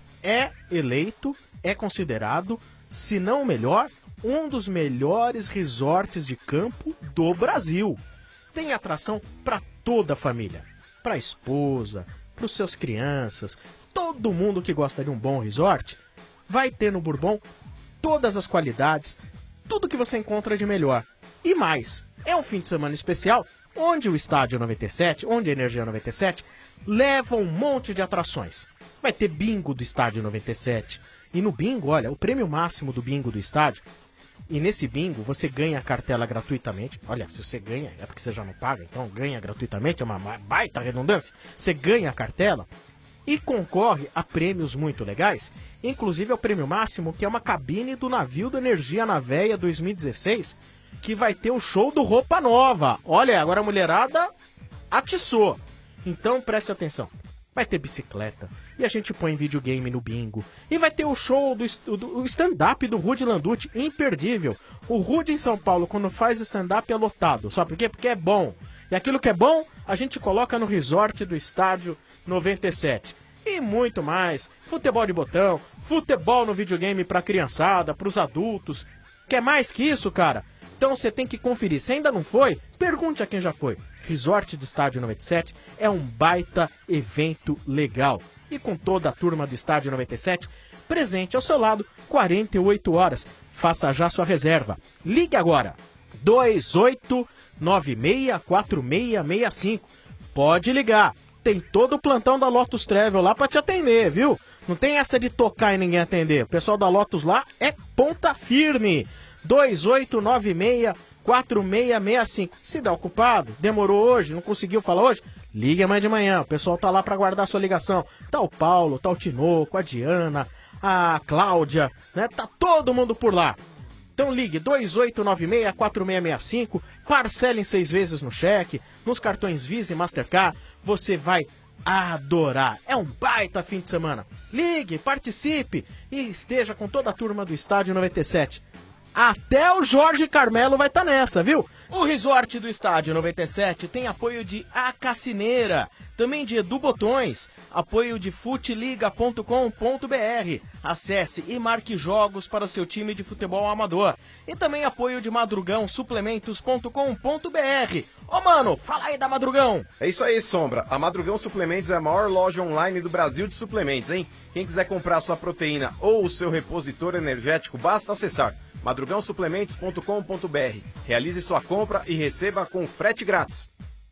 é eleito, é considerado, se não o melhor, um dos melhores resorts de campo do Brasil. Tem atração para toda a família, para a esposa, para os seus crianças, todo mundo que gosta de um bom resort vai ter no Bourbon todas as qualidades, tudo que você encontra de melhor. E mais, é um fim de semana especial onde o Estádio noventa e sete, onde a Energia noventa e sete, leva um monte de atrações. Vai ter bingo do Estádio noventa e sete. E no bingo, olha, o prêmio máximo do bingo do estádio. E nesse bingo você ganha a cartela gratuitamente. Olha, se você ganha, é porque você já não paga, então ganha gratuitamente, é uma baita redundância. Você ganha a cartela e concorre a prêmios muito legais, inclusive ao prêmio máximo, que é uma cabine do navio do Energia na Veia dois mil e dezesseis, que vai ter o show do Roupa Nova. Olha, agora a mulherada atiçou. Então preste atenção. Vai ter bicicleta, e a gente põe videogame no bingo. E vai ter o show do, do o stand-up do Rudy Landucci, imperdível. O Rudy em São Paulo, quando faz stand-up, é lotado. Sabe por quê? Porque é bom. E aquilo que é bom, a gente coloca no resort do Estádio noventa e sete. E muito mais. Futebol de botão, futebol no videogame pra criançada, pros adultos. Quer mais que isso, cara? Então você tem que conferir. Se ainda não foi, pergunte a quem já foi. Resort do Estádio noventa e sete é um baita evento legal. E com toda a turma do Estádio noventa e sete presente ao seu lado, quarenta e oito horas. Faça já sua reserva. Ligue agora. dois oito nove seis quatro seis seis cinco. Pode ligar. Tem todo o plantão da Lotus Travel lá pra te atender, viu? Não tem essa de tocar e ninguém atender. O pessoal da Lotus lá é ponta firme. dois oito nove seis quatro seis seis cinco. Se dá ocupado, demorou hoje, não conseguiu falar hoje, ligue amanhã de manhã. O pessoal tá lá pra guardar a sua ligação. Tá o Paulo, tá o Tinoco, a Diana, a Cláudia, né? Tá todo mundo por lá. Então ligue dois oito nove seis quatro seis seis cinco, parcele em seis vezes no cheque, nos cartões Visa e Mastercard, você vai adorar. É um baita fim de semana. Ligue, participe e esteja com toda a turma do Estádio noventa e sete. Até o Jorge Carmelo vai estar nessa, viu? O resort do Estádio noventa e sete tem apoio de A Cassineira, também de Edu Botões, apoio de futeliga ponto com ponto br. Acesse e marque jogos para o seu time de futebol amador. E também apoio de madrugão suplementos ponto com ponto br. Ô mano, fala aí da Madrugão. É isso aí, Sombra. A Madrugão Suplementos é a maior loja online do Brasil de suplementos, hein? Quem quiser comprar sua proteína ou o seu repositor energético, basta acessar madrugão suplementos ponto com ponto b r. Realize sua compra e receba com frete grátis.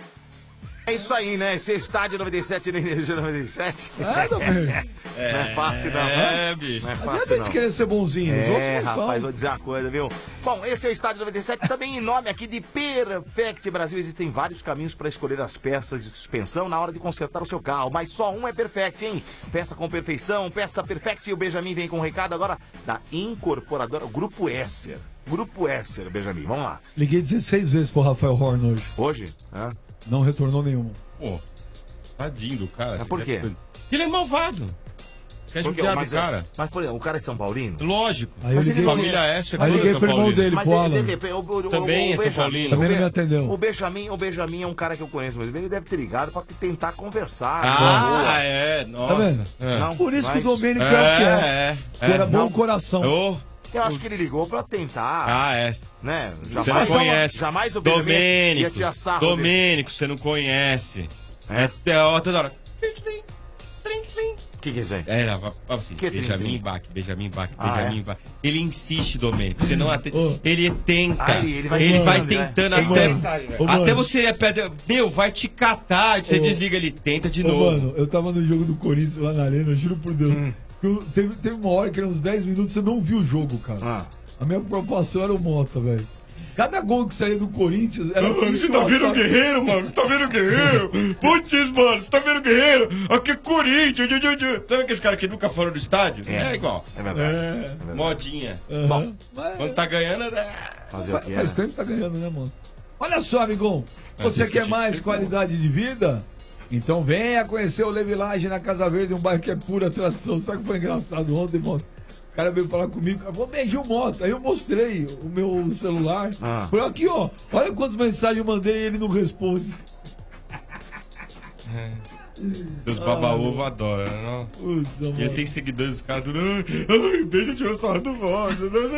É isso aí, né? Esse é o Estádio noventa e sete na Energia noventa e sete. É, meu filho. Não é fácil, não. É, bicho. Não é Não fácil, adianta não. querer ser bonzinho. os outros É, não são. rapaz, vou dizer uma coisa, viu? Bom, esse é o Estádio noventa e sete, também em nome aqui de Perfect Brasil. Existem vários caminhos para escolher as peças de suspensão na hora de consertar o seu carro, mas só um é Perfect, hein? Peça com perfeição, peça Perfect. E o Benjamin vem com um recado agora da incorporadora, o Grupo Esser. Grupo Esser, Benjamin, vamos lá. Liguei dezesseis vezes pro Rafael Horn hoje. Hoje? Hã? Não retornou nenhuma. Pô, tadinho do cara. Mas por quê? Ele é malvado. Quer Por quê? judiar do Mas, cara. Mas, por exemplo, o cara é de São Paulino? Lógico. Aí eu Mas liguei, ele- Família essa aí eu liguei São pro irmão Paulino. dele, Mas pro de- Alan. de- de- o- o- Também o é São Benjamin- Paulino. Também o não me Be- atendeu. O Benjamin, o Benjamin é um cara que eu conheço, mas ele deve ter ligado pra tentar conversar. Ah, é. Nossa. Tá vendo? É. Não, Por isso que o mas- Domênico É, é o que é. é. Que era é. bom Não. coração. Ô, Eu acho que ele ligou pra tentar, Ah, é. né? Você não conhece. Jamais o Benjamin ia Domênico. tirar sarro dele. Domênico, você não conhece. É? É até ó, toda hora. O que que é isso aí? É, fala assim, Que Benjamin trim-trim? Bach, Benjamin Bach, Ah, Benjamin é? Bach. Ele insiste, Domênico. Você não atende. Ô. Ele tenta. Ah, ele- ele vai ele vai tentando, né? tentando Ô, até. mano. Ô, Até mano. você é pedra. Meu, vai te catar. Você Ô. desliga, ele tenta de Ô, novo. mano, eu tava no jogo do Corinthians lá na arena, eu juro por Deus. Hum. Eu- teve, teve uma hora que era uns dez minutos, você não viu o jogo, cara. Ah. A minha preocupação era o Mota, velho. Cada gol que saía do Corinthians era. Você tá vendo o Guerreiro, mano? Tá vendo o Guerreiro? Putz, mano, você tá vendo o Guerreiro? Aqui é Corinthians. tchu, tchu, tchu. Sabe aqueles caras que nunca foram no estádio? É. É, igual. É verdade. É. É verdade. Modinha. Aham. Bom, Mas- Quando tá ganhando, é... fazer o que é. Faz tempo que tá ganhando, né, mano? Olha só, amigão. É, Você você quer que mais te- qualidade de vida? Então venha conhecer o Levilage na Casa Verde, um bairro que é pura tradição. Sabe o que foi engraçado ontem, mano? O cara veio falar comigo, cara, vou beijar o Mota. Aí eu mostrei o meu celular. Ah. Falei, aqui, ó, olha quantas mensagens eu mandei e ele não responde. Os baba-ovo adoram, né? Não? Puta, Ele mano. tem seguidores, os caras tudo. Ai, ai, beija tirou sarro do Mota.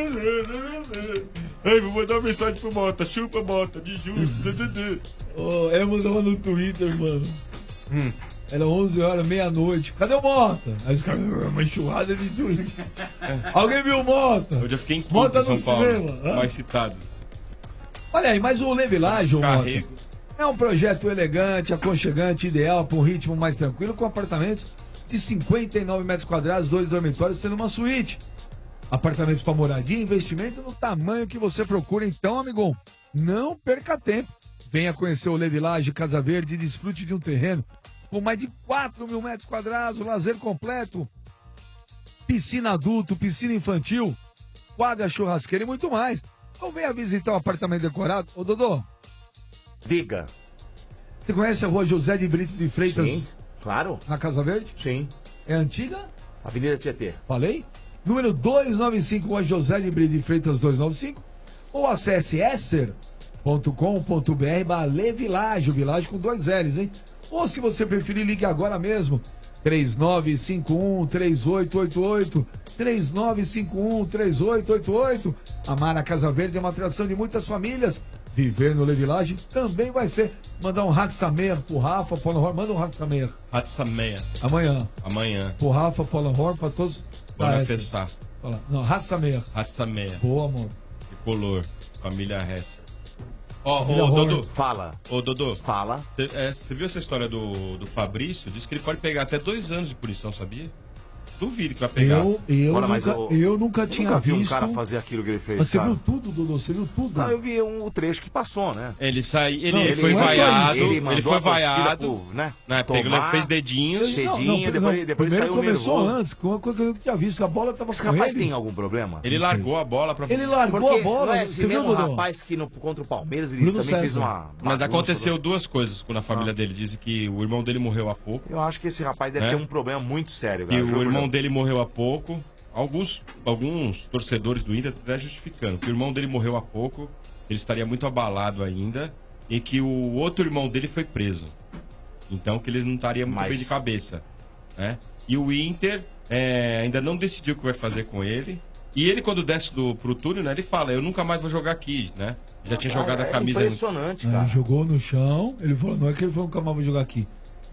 Ai, vou mandar uma mensagem pro Mota. Chupa, Mota, de justo. Ó, eu mandava no Twitter, mano. Hum. Era onze horas, meia-noite. Cadê o Mota? Aí os caras, uma enxurrada de tudo. Alguém viu o Mota? Hoje eu fiquei em quinto Mota em São no Paulo. cinema, hã? Mais citado. Olha aí, mas o Levilage, ô Mota, Carrego. é um projeto elegante, aconchegante, ideal para um ritmo mais tranquilo, com apartamentos de cinquenta e nove metros quadrados, dois dormitórios, sendo uma suíte. Apartamentos para moradia e investimento no tamanho que você procura. Então, amigão, não perca tempo. Venha conhecer o Levilage Casa Verde e desfrute de um terreno com mais de quatro mil metros quadrados, lazer completo, piscina adulto, piscina infantil, quadra churrasqueira e muito mais. Então venha visitar o apartamento decorado. Ô, Dodô, Diga. você conhece a rua José de Brito de Freitas? Sim, claro. Na Casa Verde? Sim. É antiga? Avenida Tietê. Falei? Número duzentos e noventa e cinco, rua José de Brito de Freitas duzentos e noventa e cinco. Ou acesse esser ponto com ponto br barra Levilage, o Vilage com dois L's, hein? Ou se você preferir, ligue agora mesmo. três nove cinco um, três oito oito oito, três nove cinco um, três oito oito oito. Amar a Casa Verde é uma atração de muitas famílias. Viver no Levilage também vai ser. Mandar um Hatsamer pro Rafa, Paulo Horn. Manda um Hatsamer. Hatsameia. Amanhã. Amanhã. Pro Rafa, Paulo Horn, pra todos. Bora Ah, essa. pensar. Fala. Não, Hatsamer. Hatsameia. Boa, amor. Tricolor. Família Hess. Ó, Família ô, Horn. Dodô. Fala. Ô, Dodô. Fala. Cê- é, Você viu essa história do, do Fabrício? Diz que ele pode pegar até dois anos de punição, sabia? Duvido que vai pegar. Eu, eu, Ora, mas nunca, eu- eu nunca tinha nunca vi um visto. cara fazer aquilo que ele fez, Mas você cara. viu tudo, Dodô? Você viu tudo? Não, eu vi um, o trecho que passou, né? Ele sai, ele, Não, ele ele foi não é só vaiado, isso. ele, Ele mandou foi a torcida vaiado, pro, né, né, pegou, tomar. fez dedinhos. Cedinho, Não, não, depois, não, depois primeiro saiu começou nervoso. antes, com uma coisa que eu nunca tinha visto. A bola tava Esse com rapaz ele. tem algum problema? Ele largou a bola pra... Ele largou Porque a bola. não é Você esse viu, mesmo Dodô? rapaz que no, contra o Palmeiras ele Bruno também fez César. uma Mas bagunça aconteceu do- duas coisas com a família dele. Dizem que o irmão dele morreu há pouco. Eu acho que esse rapaz deve É? ter um problema muito sério, Que cara. o Juro, irmão né? dele morreu há pouco. Alguns, alguns torcedores do Inter até justificando que o irmão dele morreu há pouco, ele estaria muito abalado ainda, e que o outro irmão dele foi preso. Então que ele não estaria muito Mas- bem de cabeça. Né? E o Inter é, ainda não decidiu o que vai fazer com ele. E ele, quando desce do, pro túnel, né, ele fala, eu nunca mais vou jogar aqui, né? Já tinha Cara, jogado a é camisa. impressionante, Aí cara. Ele jogou no chão, ele falou, não é que ele falou nunca mais vou jogar aqui.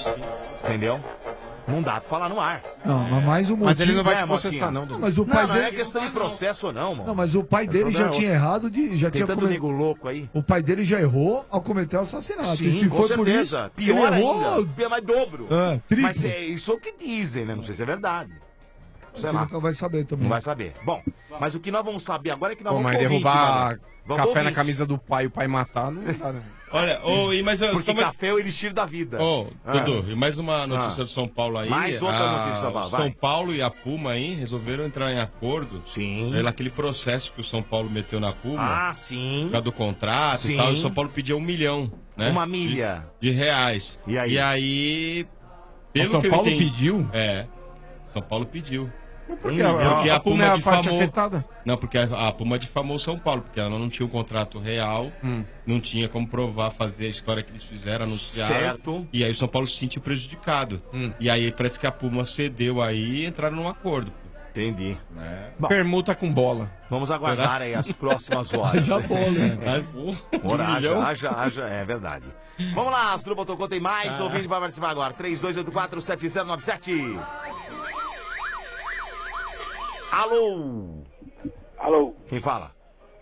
Entendeu? Não dá pra falar no ar. Não, mas mais um Mas ele motivo- não vai É, te processar, Motinha. não, Mas o pai não, dele... não é questão de processo ou não, mano. Não, mas o pai dele já tinha errado de. Já Tem tinha tanto come- nego louco aí. O pai dele já errou ao cometer o assassinato. Sim, e se com for certeza. por isso, Pior ele errou, ainda. Mais dobro. É, triplo. Mas é isso é o que dizem, né? Não sei se é verdade. Sei Você lá. nunca vai saber também. Não vai saber. Bom, mas o que nós vamos saber agora é que nós Pô, vamos mas pro ouvinte, derrubar mano. Vamos café pro na ouvinte. camisa do pai e o pai matar, não dá, né? Olha, ô, e mais Porque só mais- café é o elixir da vida. Ô, Ah. Dudu, e mais uma notícia Ah. do São Paulo aí. Mais outra A- notícia do São Paulo, vai. São Paulo e a Puma aí resolveram entrar em acordo. Sim. Pelo aquele processo que o São Paulo meteu na Puma. Ah, sim. Por causa do contrato Sim. e tal. E o São Paulo pediu um milhão, né? Uma De- milha. De, reais. E aí? E aí. O São que eu Paulo entendi- pediu? É. São Paulo pediu. por quê? A- Porque a Puma é a parte difamou- afetada? Não, porque a, a Puma difamou o São Paulo, porque ela não tinha um contrato real, Hum. não tinha como provar, fazer a história que eles fizeram, anunciaram. Certo. E aí o São Paulo se sentiu prejudicado. Hum. E aí parece que a Puma cedeu aí e entraram num acordo. Entendi. É. Permuta com bola. Vamos aguardar aí as próximas horas. Já bola, né? Ai, pô, Ora, um milhão. haja, haja, haja, é verdade. Vamos lá, as Truba Tocou tem mais Ah. ouvinte para participar agora. três dois oito quatro sete zero nove sete. Alô? Alô, Quem fala?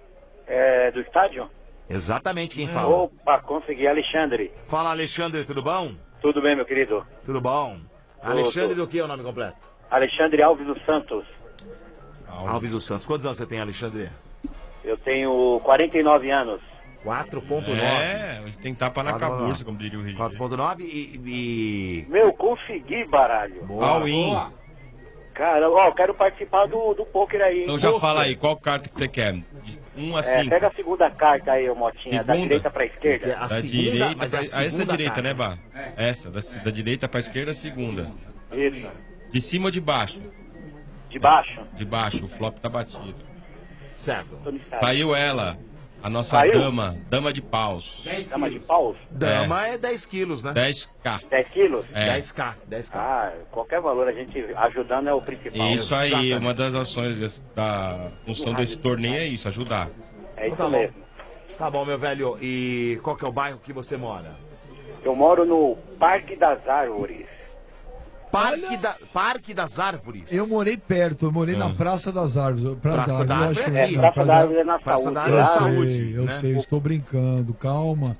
é do estádio? Exatamente quem fala. Opa, consegui, Alexandre. Fala, Alexandre, tudo bom? Tudo bem, meu querido? Tudo bom? Alexandre, o que é o nome completo? Alexandre Alves dos Santos. Alves dos Santos. Quantos anos você tem, Alexandre? Eu tenho quarenta e nove anos. quatro ponto nove. É, tem tapa na Quatro ponto cabeça, nove. como diria o Rio. quatro ponto nove e, e... Meu, consegui, baralho. All in. Cara, ó, quero participar do, do poker aí, hein? Então já fala aí, qual carta que você quer? De um a É, cinco. pega a segunda carta aí, ô Motinha, da Segunda? direita pra esquerda. Da direita pra... ah, essa é a direita, né, Bá? Essa, da, da direita pra esquerda, a segunda. Isso. De cima ou de baixo? De baixo? De baixo, o flop tá batido. Certo. Saiu ela, a nossa Saiu? dama, dama de paus. Dama de paus? Dama é dez quilos, né? dez K. dez quilos? É. dez K, dez K. Ah, qualquer valor a gente ajudando é o principal. Isso aí, Exatamente. uma das ações desse- da função desse torneio é isso, ajudar. É isso Tá bom. mesmo. Tá bom, meu velho. E qual que é o bairro que você mora? Eu moro no Parque das Árvores. Parque, da, Parque das Árvores. Eu morei perto, eu morei na Praça das Árvores. Praça da Árvores, Árvore eu é acho que aqui. Praça da Árvore é na Praça saúde. da Eu Árvore é sei, saúde, eu né? sei, estou brincando, calma.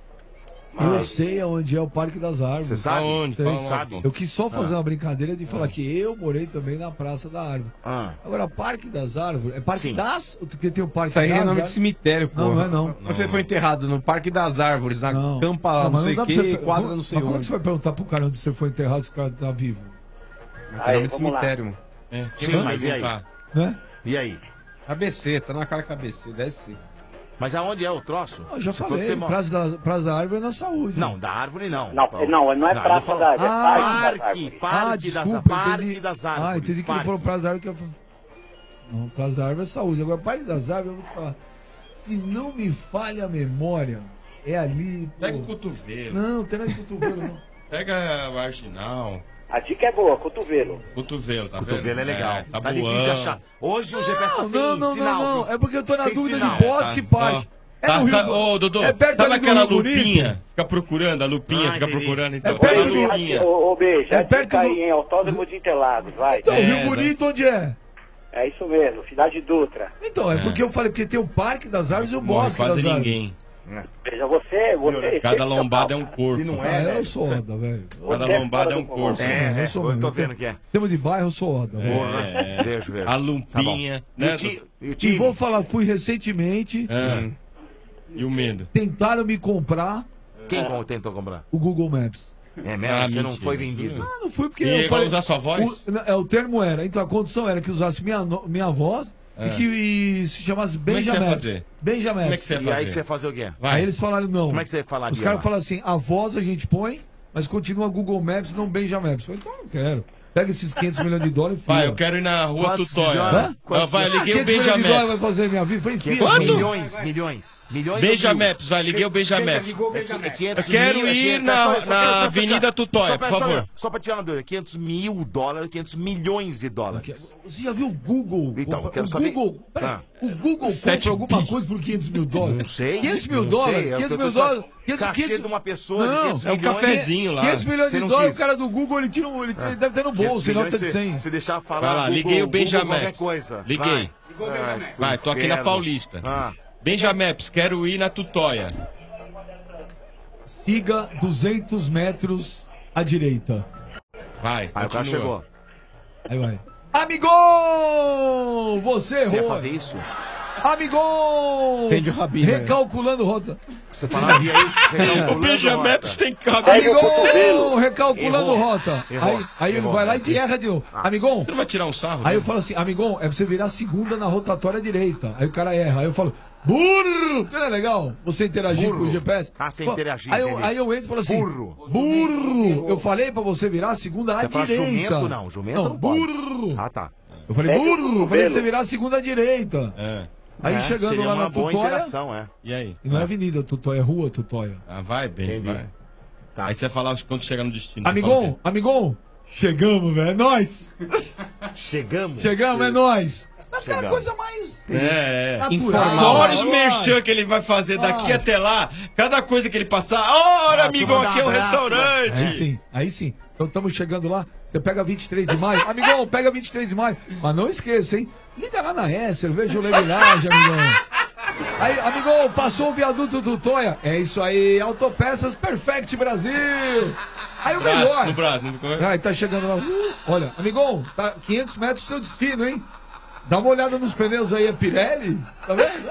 Eu sei aonde é o Parque das Árvores. Você sabe? Aonde? Sei. Fala Sabe? Eu quis só fazer Ah. uma brincadeira de falar que eu morei também na Praça da Árvore. Ah. Agora, Parque das Árvores, é Parque Sim. das... Porque tem o Parque Isso aí das é nome de Árvores. cemitério, pô. Não, não é não. Você foi enterrado no Parque das Árvores, na Não. campa Não, não, mas sei dá o pra você- que, quadra não sei Mas como é que onde. você vai perguntar pro cara onde você foi enterrado se o cara tá vivo? É Aí, nome de vamos lá. cemitério, mano. É, quem Sim, vai mas e aí? perguntar? Né? E aí? A B C, tá na cara que a B C, deve ser. Mas aonde é o troço? Eu já Você falou falei, que você mora- Praça da, Praça da Árvore é na saúde. Não, da árvore não. Não, não, não é Praça ele falou- da Árvore, é Ah, Parque das Parque, Árvores. Parque ah, das desculpa, Parque entendi. das Ah, Árvores. entendi que ele Parque. falou Praça da Árvore que eu falei. Não, Praça da Árvore é saúde. Agora, Parque das Árvores, eu vou te falar. Se não me falha a memória, é ali. pô. Pega o cotovelo. Não, tem nada de cotovelo, não. Pega o marginal. A dica é boa, cotovelo. Cotovelo, tá Cotovelo vendo? é legal. tá, tá boando. difícil achar. Hoje o G P S tá sem não, não, sinal. não, não. viu? É porque eu tô na Sem dúvida sinal. de Bosque e Parque. Ó, É tá, no Rio- sa- Ô, Dodô, é perto sabe ali do aquela Rio Bonito? lupinha? Fica procurando, a lupinha, Ah, fica entendi. procurando, então. É Pega a perto do- lupinha. Ô, ô B, já É perto fica aí, do- hein? Autódromo de Interlagos, vai. Então, É, Rio Bonito onde é? É isso mesmo, Cidade Dutra. Então, é, porque eu falei, porque tem o Parque das Árvores e o Morre Bosque quase das Árvores. ninguém. Veja, você... você Cada lombada é um corpo. Se não Ah, é, eu velho. sou Oda, velho. Cada Você é lombada fora é um do corpo. comum. É, eu sou eu mesmo. tô vendo que é. Tema de bairro, eu sou Oda. velho. Porra. É. Vejo, vejo. A lumpinha, E o né? ti- e o E time? vou falar, fui recentemente, Ah, e o medo. tentaram me comprar Quem com- tentou comprar? o Google Maps. É mesmo? Ah, Você não mentira. foi vendido. Ah, não fui porque E eu ele vai falei- usar sua voz? O, não, é, o termo era, então a condição era que usasse minha, no- minha voz Ah. e que e se chamasse Como é que você ia Benjamin. fazer? Benjamin. Como é que você ia E aí fazer? você ia fazer o quê? Vai. Aí eles falaram não. Como é que você falaria Os caras lá? falaram assim, a voz a gente põe, mas continua Google Maps, não Benjamin Maps. Eu falei, então eu não quero. Pega esses quinhentos milhões de dólares e Vai, enfia. eu quero ir na rua Quantos Tutóia. milhões? Hã? Ah, vai, Ah, liguei o quinhentos milhões de dólares vai Benjameps. fazer minha vida? Foi enfia. quinhentos Quanto? milhões, milhões. Milhões ou Benjameps, vai, liguei o Benjameps. mil? É qui- é quinhentos Eu quero mil, é ir quinhentos- na- só- só na quero- só pra Avenida tirar- Tutóia, só pra- por só- favor. Só pra tirar uma dúvida, quinhentos mil dólares, quinhentos milhões de dólares. Você já viu o Google? Então, eu compra- quero o saber- Google, peraí, Ah. o Google Sete compra alguma coisa por quinhentos mil dólares? Não sei. quinhentos mil não dólares, sei, é o que quinhentos eu mil tô dólares. Cachê de uma pessoa de Não, quinhentos é um milhões. cafezinho lá. quinhentos milhões Você de não dólares, quis. o cara do Google, ele, tira um, ele Ah. deve ter no bolso, quinhentos nota de milhões, cem. Se deixar falar, Vai lá, Google, liguei o Google, Benjamin. qualquer coisa. Liguei. Vai. Vai, tô aqui na Inferno. Paulista. Ah. Benjamaps, quero ir na Tutóia. Siga duzentos metros à direita. Vai, Aí o cara continua. chegou. Aí vai. Amigão! Você errou. Você ia fazer isso? Amigão! Tende o rabinho, Recalculando rota. Você falaria isso? O Benjamaps tem Amigão! Recalculando Errou. rota. Errou. Aí, aí ele Errou. vai lá e erra de novo. Amigão! Você não vai tirar um sarro? Aí né? eu falo assim, amigão, é pra você virar segunda na rotatória direita. Aí o cara erra. Aí eu falo, burro! Não é legal você interagir Burro. com o G P S? Ah, você Pô, interagir, Aí eu, entendi. aí eu entro e falo assim, Burro. burro! Eu falei pra você virar a segunda à Você fala direita. jumento, não. Jumento não, pode. burro! Ah, tá. Eu falei, Pega o burro! Eu falei pra cotovelo. você virar a segunda à direita. É. Aí É, chegando seria lá uma na boa Tutóia... interação, é. E aí? E não é avenida Tutóia, é rua Tutóia. Ah, vai bem, Entendi. vai. Aí você vai falar quando chegar no destino. Amigão, amigão, chegamos, velho, é nóis. Chegamos? Chegamos, é nóis. Aquela Chegamos. coisa mais É, é. natural. Fora os merchan que ele vai fazer daqui Ah. até lá, cada coisa que ele passar, olha, Ah, amigão, deixa eu aqui é o mandar um abraço, restaurante. Aí sim, aí sim. Então estamos chegando lá. Você pega vinte e três de maio. Amigão, pega vinte e três de maio. Mas não esqueça, hein? Liga lá na S, eu vejo o Levilagem, amigão. Aí, amigão, passou o viaduto do Toia. É isso aí, Autopeças Perfect Brasil. Aí o Braço, melhor. no braço, no- Aí tá chegando lá. Uh, olha, amigão, tá quinhentos metros do seu destino, hein? Dá uma olhada nos pneus aí, é Pirelli. Tá vendo?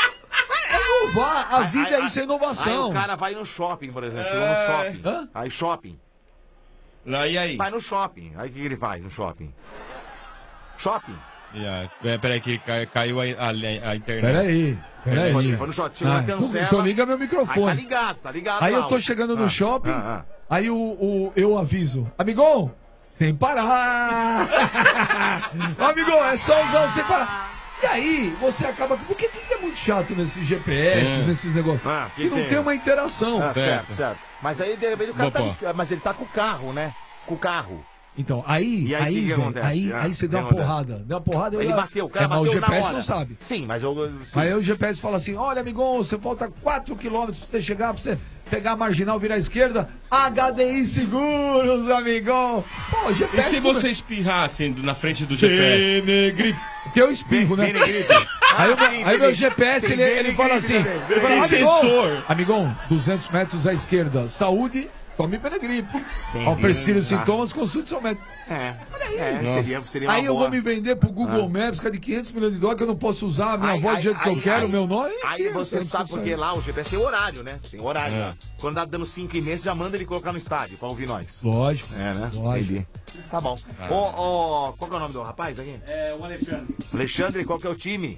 É inovar. A vida é isso, é Aí inovação. o cara vai no shopping, por exemplo. Chegou no É. shopping. Hã? Aí shopping. Lá, e aí? Vai no shopping. Aí o que que ele faz no shopping? Shopping. Yeah. É, peraí que cai- caiu a, a, a internet. Peraí, peraí. Foi, foi no shopping. Chegou Ah, na cancela. Então liga meu microfone. Aí tá ligado, tá ligado Aí lá, eu tô ó. chegando no Ah, shopping, ah, aí o, o- eu aviso, amigão, sem parar. Ô, amigão, é só usar o sem parar. E aí, você acaba... Porque que que é muito chato nesses G P S, É. nesses negócios? Ah, que não tem? tem uma interação. Ah, certo, certo. Mas aí, de repente, o cara tá Opa. de- Mas ele tá com o carro, né? Com o carro. Então, aí, E aí, aí, o que que velho, acontece? aí, Ah, aí você o deu que uma acontece? porrada. Deu uma porrada. Ele eu- bateu, o cara é, mas bateu o G P S na hora. não sabe. Sim, mas eu... sim. Aí o G P S fala assim, olha, amigão, você falta quatro quilômetros pra você chegar, pra você pegar a marginal, virar à esquerda. H D I Seguros, amigão. Pô, o G P E S... se você espirrar assim na frente do G P S? Benegripe. Porque eu espirro, né? Benegripe. Aí, o meu- Ah, sim, aí meu tem- G P S, tem ele, ele fala assim... Benegripe, ele fala, tem amigão, sensor. Amigão, duzentos metros à esquerda, saúde, tome Benegripe. Entendi. Ao persistir os Ah. sintomas, consulte seu médico. É. Olha aí. É, Nossa. seria, seria uma Aí eu boa. vou me vender pro Google Ah. Maps, que é de quinhentos milhões de dólares, que eu não posso usar a minha Aí- voz do aí- jeito que eu aí- quero, aí- o meu nome. Aí você eu sabe preciso porque saber. lá o G P S tem horário, né? Tem horário. É. já. Quando tá dando cinco e meia, você já manda ele colocar no estádio pra ouvir nós. Lógico. É, né? Lógico. Entendi. Tá bom. Ah. Ô, ô, qual que é o nome do rapaz aqui? É o Alexandre. Alexandre, qual que é o time?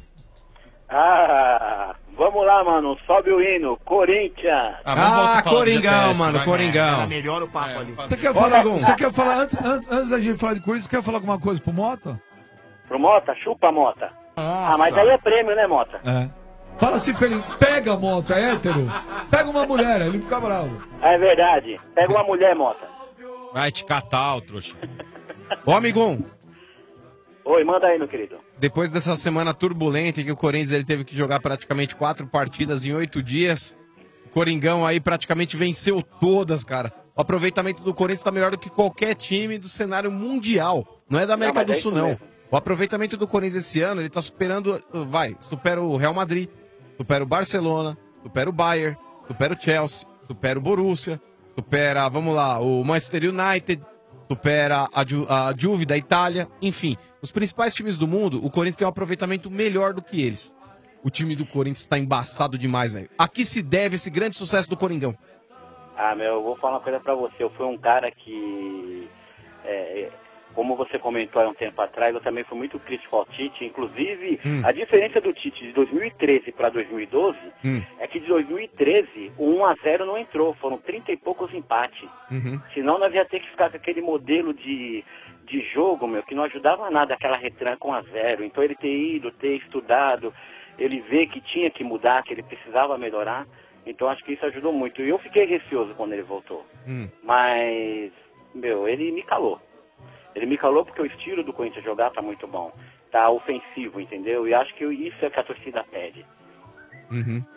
Ah, vamos lá, mano. Sobe o hino. Corinthians. Ah, Coringão, mano, Coringão. Era melhor o papo ali. Você quer falar, você quer falar antes, antes, antes da gente falar de Corinthians, você quer falar alguma coisa pro Mota? Pro Mota? Chupa, Mota. Ah, mas aí é prêmio, né, Mota? É. Fala assim pra ele, pega a Mota, é hétero. Pega uma mulher, ele fica bravo. É verdade. Pega uma mulher, Mota. Vai te catar, ô trouxa. Ô, amigão, Oi, manda aí, meu querido. depois dessa semana turbulenta em que o Corinthians ele teve que jogar praticamente quatro partidas em oito dias, o Coringão aí praticamente venceu todas, cara. O aproveitamento do Corinthians tá melhor do que qualquer time do cenário mundial. Não é da América Não, mas do é Sul, isso não. mesmo. O aproveitamento do Corinthians esse ano, ele tá superando, vai, supera o Real Madrid, supera o Barcelona, supera o Bayern, supera o Chelsea, supera o Borussia, supera, vamos lá, o Manchester United, supera a, Ju, a Juve da Itália, enfim, os principais times do mundo, o Corinthians tem um aproveitamento melhor do que eles. O time do Corinthians tá embaçado demais, velho. A que se deve esse grande sucesso do Coringão? Ah, meu, eu vou falar uma coisa pra você. Eu fui um cara que, é, como você comentou há um tempo atrás, eu também fui muito crítico ao Tite. Inclusive, Hum. a diferença do Tite de dois mil e treze para dois mil e doze Hum. é que de dois mil e treze o um a zero não entrou. Foram trinta e poucos empates. Uhum. Senão nós ia ter que ficar com aquele modelo de, de jogo, meu, que não ajudava nada aquela retranca um a zero. Então ele ter ido, ter estudado, ele ver que tinha que mudar, que ele precisava melhorar. Então acho que isso ajudou muito. E eu fiquei receoso quando ele voltou. Hum. Mas, meu, ele me calou. Ele me calou porque o estilo do Corinthians jogar tá muito bom. Tá ofensivo, entendeu? E acho que isso é que a torcida pede. Uhum.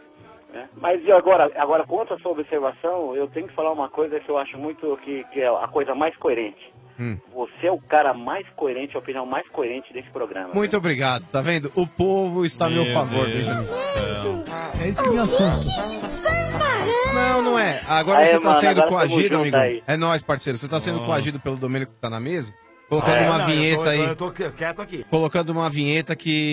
né? Mas e agora, agora, contra a sua observação, eu tenho que falar uma coisa que eu acho muito que, que é a coisa mais coerente. Hum. Você é o cara mais coerente, a opinião mais coerente desse programa. Muito obrigado, tá vendo? O povo está a meu Meu favor, Deus Benjamin. É isso que me assusta. Não, não é. Agora Aí, você tá mano, sendo agora tamo coagido, junto amigo. aí. É nóis, parceiro. Você tá sendo Oh. coagido pelo Domênico que tá na mesa, colocando É, uma não, eu tô- vinheta aí. Eu tô quieto aqui. Colocando uma vinheta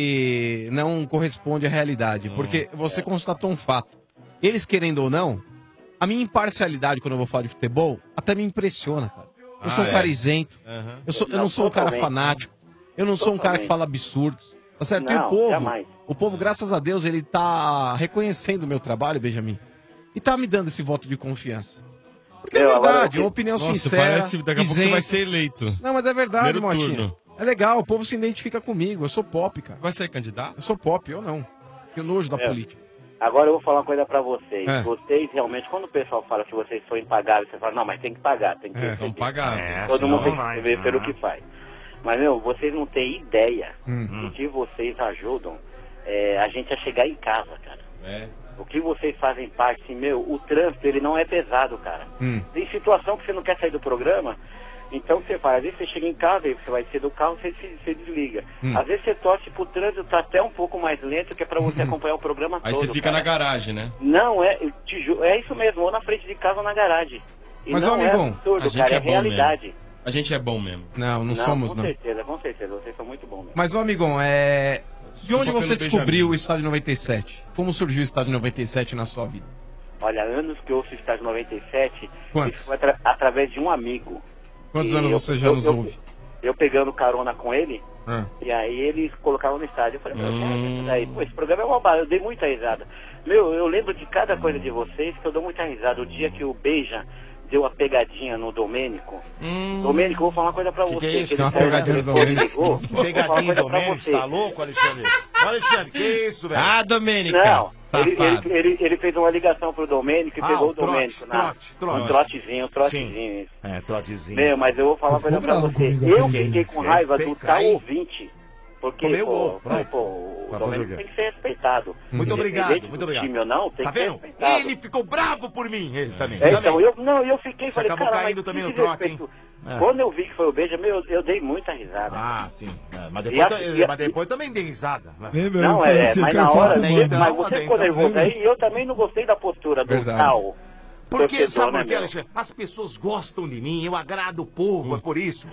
que não corresponde à realidade. Porque você constatou um fato. Eles querendo ou não, a minha imparcialidade quando eu vou falar de futebol até me impressiona, cara. Eu Ah, sou um é? cara isento. Aham. Eu, sou- eu não Não, sou um cara totalmente. fanático. Eu não sou um cara que Totalmente. fala absurdos. Tá certo? e Não, o povo, jamais. o povo, graças a Deus, ele tá reconhecendo o meu trabalho, Benjamin. E tá me dando esse voto de confiança. Porque é Meu, agora verdade, eu- é uma opinião Nossa, sincera. parece- daqui a pouco você isenta. vai ser eleito. Não, mas é verdade, Primeiro Motinha. turno. É legal, o povo se identifica comigo. Eu sou pop, cara. Vai ser candidato? Eu sou pop, eu não. Tenho nojo da É. política. Agora eu vou falar uma coisa pra vocês. É. Vocês realmente, quando o pessoal fala que vocês são impagáveis, você fala, não, mas tem que pagar, tem que É, receber. vamos pagar. É, Todo senão mundo tem não que vai. receber pelo Ah. que faz. Mas, meu, vocês não têm ideia Hum. do que vocês ajudam é, a gente a chegar em casa, cara. É. O que vocês fazem parte, assim, meu, o trânsito, ele não é pesado, cara. Hum. Tem situação que você não quer sair do programa, então você faz. Às vezes você chega em casa, aí você vai ser do carro, você, se, você desliga. Hum. Às vezes você torce pro trânsito tá até um pouco mais lento, que é pra você acompanhar o programa Aí todo. você fica cara. na garagem, né? Não, é, eu te ju- é isso mesmo, ou na frente de casa ou na garagem. E Mas, não ô, é amigão, absurdo, a gente cara, é, é bom realidade. mesmo. A gente é bom mesmo. Não, não, somos, com não. certeza, com certeza, vocês são muito bons mesmo. Mas, ô amigão, é. De onde Desculpa você pelo descobriu Benjamin. o Estádio noventa e sete? Como surgiu o Estádio noventa e sete na sua vida? Olha, anos que eu ouço o Estádio noventa e sete, Quantos? isso foi atra- através de um amigo. Quantos E anos eu- você já eu- nos eu- ouve? Eu pegando carona com ele, Ah. e aí eles colocavam no estádio. Eu falei, meu, cara, Hum. isso daí, pô, esse programa é uma bala, eu dei muita risada. Meu, eu lembro de cada coisa de vocês que eu dou muita risada. O dia que o Beija deu a pegadinha no Domênico. Domênico, eu vou falar uma coisa pra Que você. que é isso? ele Uma saiu na pegadinha do telefone, Domênico? ligou, vou falar uma Pegadinha coisa do pra Domênico, você. você tá louco, Alexandre? Ô, Alexandre, que isso, velho? Ah, Domênica. Não, ele, safado. ele, ele, ele fez uma ligação pro Domênico e Ah, pegou o o Domênico. trote, na- trote, trote. Um trotezinho, um trotezinho. isso. É, trotezinho. Meu, mas eu vou falar uma coisa pra bravo você. comigo Eu aquele fiquei dia. com raiva É, do cai. tal ouvinte. Porque, Tomei o pô, gol, pô, vai. pô, o Vai fazer Domênico o quê? tem que ser respeitado. Muito obrigado, Independente muito do obrigado. time ou não, tem Tá que ser vendo? respeitado. Ele ficou bravo por mim, ele também. É, então, também. eu, não, eu fiquei, Você falei, acabou cara, caindo mas também que no trote, hein? desrespeito. É. Quando eu vi que foi o Beija, meu, eu dei muita risada. Ah, sim. É, mas, E depois, a- ta- e a- mas depois também dei risada. Não, é, mas na hora, nem você, então, mas você nem ficou então. nervoso aí, e eu também não gostei da postura do Verdade. tal. Porque, torcedor, sabe né, por quê, meu? Alexandre? As pessoas gostam de mim, eu agrado o povo, é por isso.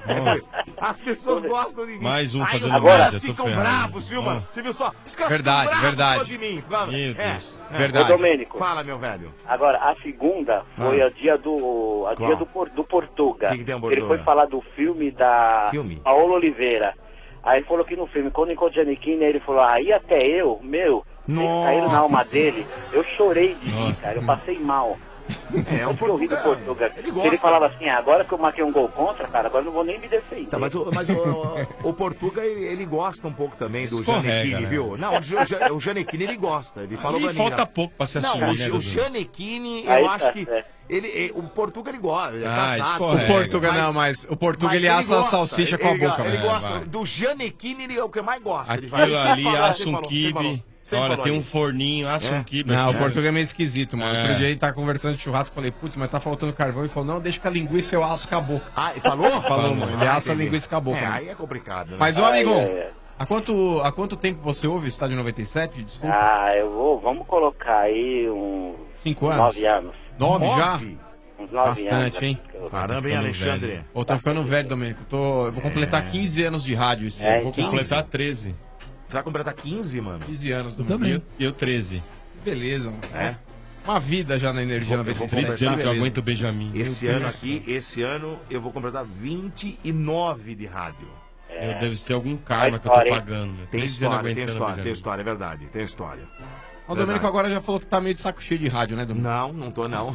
As pessoas gostam de mim. Mais um Aí fazendo os merda, caras tô ficam ferrado. bravos, viu, Ó. mano? Você viu só? Os caras Verdade, ficam bravos verdade. por causa de mim. Meu É, Deus. é. Verdade. Ô, Domênico. Fala, meu velho. Agora, a segunda foi Ah. a dia do a Qual? dia do, Por- do Portuga. Que que tem o Ele Portuga? foi falar do filme da Filme? Paola Oliveira. Aí ele falou que no filme, quando encontrou Giannichini, ele falou, aí até eu, meu, vocês caíram na alma dele. Eu chorei de rir, cara, eu passei mal. É, o Eu ri do Portuga, Portuga. ele Ele, gosta. falava assim, ah, agora que eu marquei um gol contra, cara, agora eu não vou nem me defender. Tá, mas o, mas o, o, o Portuga, ele, ele gosta um pouco também do Escorrega, Giannichini, né? viu? Não, o, Gia- o Giannichini ele gosta. Ele falou Ali pra mim. falta né? pouco pra se Não, assumir, o, né, Gi- o Dudu? Giannichini, Aí eu tá acho que. certo. Ele, ele- o Portuga ele gosta, ele é Ah, casado. O Portuga não, mas o Portuga ele assa a salsicha com a ele, boca, Ele velho. gosta. vai. Do Giannichini ele é o que mais gosta. Ele Aquilo vai- ele sempre ali, falou, assa sempre um falou, sempre falou, quibe. sempre Olha, falou tem um isso. forninho, assa É. um quibe. Não, o aqui. Portuga é meio esquisito, mano. É. Outro dia ele tá conversando de churrasco, falei, putz, mas tá faltando carvão. Ele falou, não, deixa que a linguiça eu asso com a boca. Ah, ele falou? Falou, mano. Ele Ah, assa a entendi. linguiça com a boca. É, mano. aí é complicado, né? Mas, ô, Ai, amigão, ai, ai. há quanto, há quanto tempo você ouve Estádio noventa e sete? Desculpa. Ah, eu vou, vamos colocar aí uns Cinco anos? nove anos. Nove já? Uns nove anos. Bastante, hein? Caramba, hein, Alexandre? Ô, tô ficando velho, Domênico. Tô, eu vou completar quinze anos de rádio esse É, ano. Vou quinze. completar treze. Você vai completar quinze, mano? quinze anos, Eu Domênico. também. E eu treze. Beleza, mano. É. Uma vida já na Energia Vou- eu vou noventa e sete. Esse ano que eu beleza. aguento o Benjamin. Esse Meu ano Deus. aqui, esse ano, eu vou completar vinte e nove de rádio. Eu deve ser algum karma que eu tô história, hein? pagando. Tem Três anos história, tem aguentando o história, tem Benjamin. história, é verdade, tem história. O Domênico Verdade. agora já falou que tá meio de saco cheio de rádio, né, Domênico? Não, não tô não.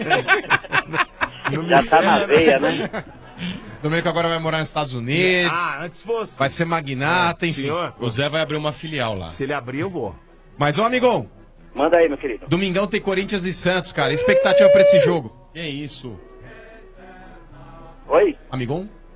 Não me Já tá na ferra. veia, né? Domênico agora vai morar nos Estados Unidos. Ah, antes fosse. Vai ser magnata, enfim. Senhor, O Zé vai abrir uma filial lá. se ele abrir, eu vou. Mas, ô, amigão, Manda aí, meu querido. domingão tem Corinthians e Santos, cara. Expectativa pra esse jogo. Que isso? Oi? Amigão?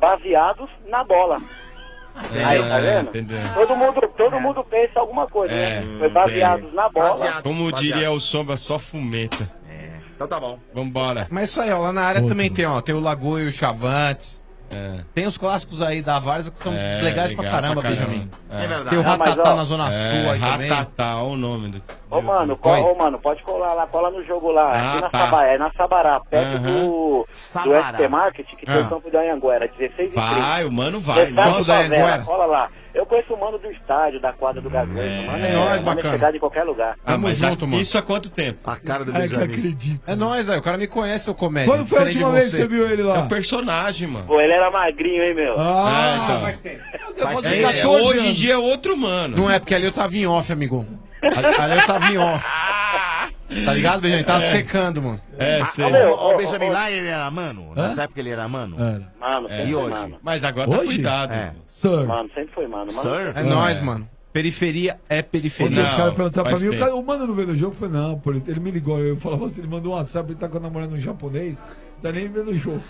baseados na bola. Aí, tá vendo? entendeu. Todo mundo, todo mundo pensa alguma coisa, É, né? Foi baseados na bola. Baseados, Como baseados. diria o Sombra, só fumeta. Então tá bom. Vambora. Mas isso aí, ó, lá na área também tem, ó, tem o Lagoa e o Chavantes. Tem os clássicos aí da Várzea que são É, legais legal pra caramba, pra caramba. Benjamin. É verdade. Tem o Ah, mas, Ratatá ó, na Zona é, Sul aí também. Ratatá, olha o nome do, Ô, mano, co- ô, mano, pode colar lá, cola no jogo lá. Ah, aqui na, tá. Sabará, é na Sabará, perto Aham. do, do Sabará. S P Market, que tem Ah. o campo da Anhanguera, dezesseis e trinta. Vai, o mano vai. Estádio Nossa, Favela, Anhanguera. cola lá. Eu conheço o mano do estádio, da quadra do Gaviões. É, mano, é, nóis, mano é bacana. chegar de qualquer lugar. Ah, mas junto, a- mano. Isso há quanto tempo? A cara do Ai, que Benjamin. acredito. É nóis, aí. O cara me conhece, seu comédia. Quando foi a diferente última de vez que você viu ele É lá? um personagem, mano. Pô, ele era magrinho, hein, meu? Ah, É, então. faz tempo. Faz É, tempo. é, hoje em dia é outro mano. Não é, porque ali eu tava em off, amigo. Ali ali eu tava em off. Tá ligado, Benjamin? Tava secando, mano. É, Ah, sei. ô, meu, ô, ô, Benjamin, ô, lá ele era mano? Hã? Nessa época ele era mano? Era. Mano, É. sempre E foi hoje? mano. Mas agora tá Hoje? cuidado. É. Sir. Mano, sempre foi mano. mano Sir? É nóis, mano. Periferia é Ontem periferia. os Não, caras perguntaram pra faz mim, o, tempo. cara, o mano no meio do jogo, eu falei, não, pô, ele, ele me ligou, eu falava assim, ele mandou um WhatsApp, ele tá com a namorada no japonês, tá nem vendo o jogo.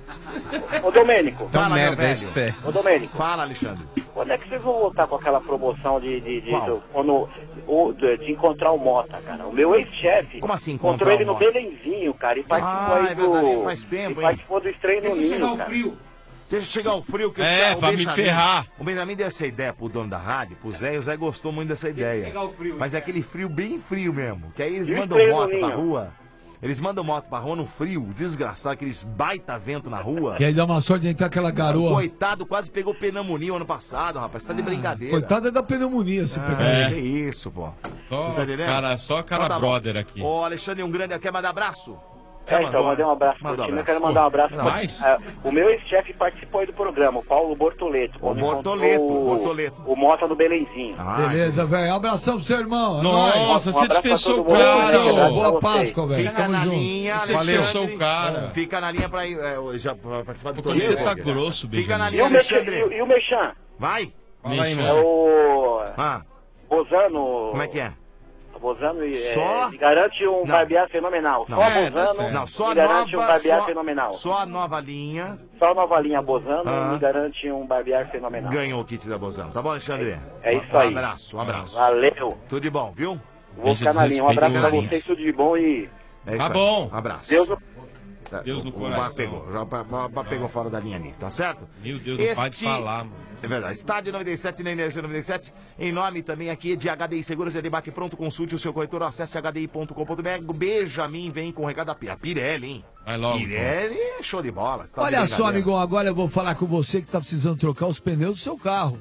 Ô, Domênico. Então, Fala, meu merda, é velho. isso que é. Ô, Domênico. Fala, Alexandre. Quando é que vocês vão voltar com aquela promoção de, de, de, Qual? do- quando, o- de, de encontrar o Mota, cara? O meu ex-chefe Como assim, encontrou encontrar ele o no Mota? Belenzinho, cara, e participou Ah, aí é do... verdade, faz tempo, e hein? participou do estreio no Ninho, cara. Deixa chegar o frio que os É, caras- o pra me Benjamin- ferrar. O Benjamin deu essa ideia pro dono da rádio, pro Zé, e o Zé gostou muito dessa ideia. Mas é aquele frio bem frio mesmo. Que aí eles E o mandam estreio moto no pra Ninho? rua. Eles mandam moto pra rua no frio, desgraçado, aqueles baita vento na rua. E aí dá uma sorte de entrar aquela O garoa. coitado quase pegou pneumonia ano passado, rapaz. Você tá de brincadeira. Coitada da pneumonia, se pegar. É. Que isso, pô. Só Você tá entendendo? cara, só cara Então tá bom. brother aqui. Ô, Alexandre, um grande. Quer mandar abraço? É, então, eu mandei um abraço pro Manda um time, eu abraço. quero mandar um abraço Pô, pro... mais? é, o meu ex-chefe participou aí do programa, o Paulo Bortoleto. O quando Bortoleto, encontrou o- Bortoleto. O Mota no Belenzinho. Ah, Beleza, velho. Abração pro seu irmão. É Nossa, nóis. você Um abraço dispensou o pra todo mundo. cara. Obrigado ô. pra Boa vocês. Páscoa, velho. Fica Tamo na junto. linha, Você Alexandre. dispensou o cara. Fica na linha pra, ir, é, já, pra participar do Como torneio. você tá Bob. grosso, Fica na Benjamin. E linha, o Mechan? Alexandre. E o- e o Mechan? Vai. Fala aí, É mano. o... Ah, Bozano... como é que é? Bozano e, Só? é, e garante um Não. barbear fenomenal. Não, só é, Bozano Não, só e a garante um nova, barbear só, fenomenal. só a nova linha Só a nova linha Bozano Ah. e garante um barbear fenomenal. ganhou o kit da Bozano. Tá bom, Alexandre? É isso um aí. abraço, um abraço. Valeu. Tudo de bom, viu? Vou ficar na linha. Um abraço pra vocês, tudo de bom e... É Tá isso aí. bom. Um abraço. Deus no... Tá, Deus no o- o coração. Bar pegou, já pa- pa- pa- pegou fora da linha ali, tá certo? Meu Deus, não pode falar, mano. É verdade. Estádio noventa e sete na Energia noventa e sete. Em nome também aqui de H D I Seguros e Debate Pronto. Consulte o seu corretor. Acesse h d i ponto com ponto b r. Benjamin vem com o recado da Pi- a Pirelli, hein? Vai logo. Pirelli, show de bola. Você tá de Olha só, brincadeira. amigão, agora eu vou falar com você que tá precisando trocar os pneus do seu carro.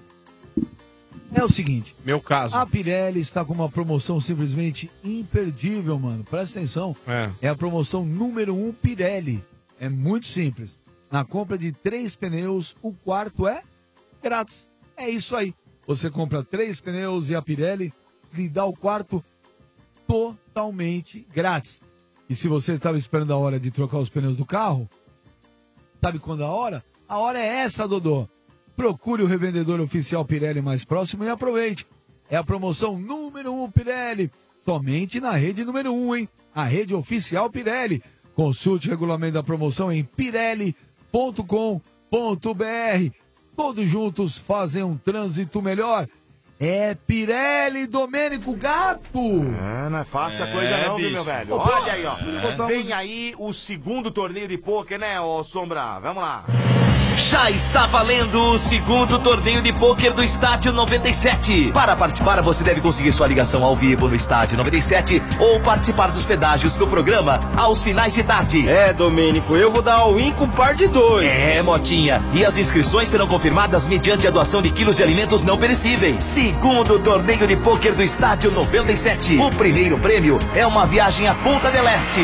É o seguinte, Meu caso. a Pirelli está com uma promoção simplesmente imperdível, mano. Presta atenção. É. É a promoção número um Pirelli. É muito simples. Na compra de três pneus, o quarto é grátis. É isso aí. Você compra três pneus e a Pirelli lhe dá o quarto totalmente grátis. E se você estava esperando a hora de trocar os pneus do carro, sabe quando é a hora? A hora é essa, Dodô. Procure o revendedor oficial Pirelli mais próximo e aproveite. É a promoção número um Pirelli. Somente na rede número um, hein? A rede oficial Pirelli. Consulte o regulamento da promoção em pirelli ponto com ponto b r. Todos juntos fazem um trânsito melhor. É Pirelli, Domênico Gato. É, não é fácil a É, coisa não, viu, bicho. meu velho? Ô, Olha aí, ó. É. Vem aí o segundo torneio de pôquer, né, ô Sombra? Vamos lá. Já está valendo o segundo torneio de pôquer do Estádio noventa e sete. Para participar, você deve conseguir sua ligação ao vivo no Estádio noventa e sete ou participar dos pedágios do programa aos finais de tarde. É, Domênico, eu vou dar all-in com par de dois. É, Motinha. E as inscrições serão confirmadas mediante a doação de quilos de alimentos não perecíveis. Segundo torneio de pôquer do Estádio noventa e sete. O primeiro prêmio é uma viagem à Punta del Este.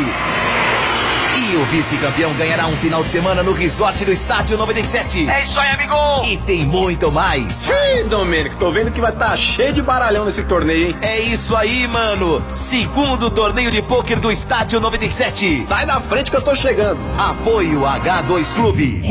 E o vice-campeão ganhará um final de semana no resort do Estádio noventa e sete. É isso aí, amigo. E tem muito mais. Ih, Domênico, tô vendo que vai estar cheio de baralhão nesse torneio, hein? É isso aí, mano. Segundo torneio de pôquer do Estádio noventa e sete. Sai da frente que eu tô chegando. Apoio H dois Clube.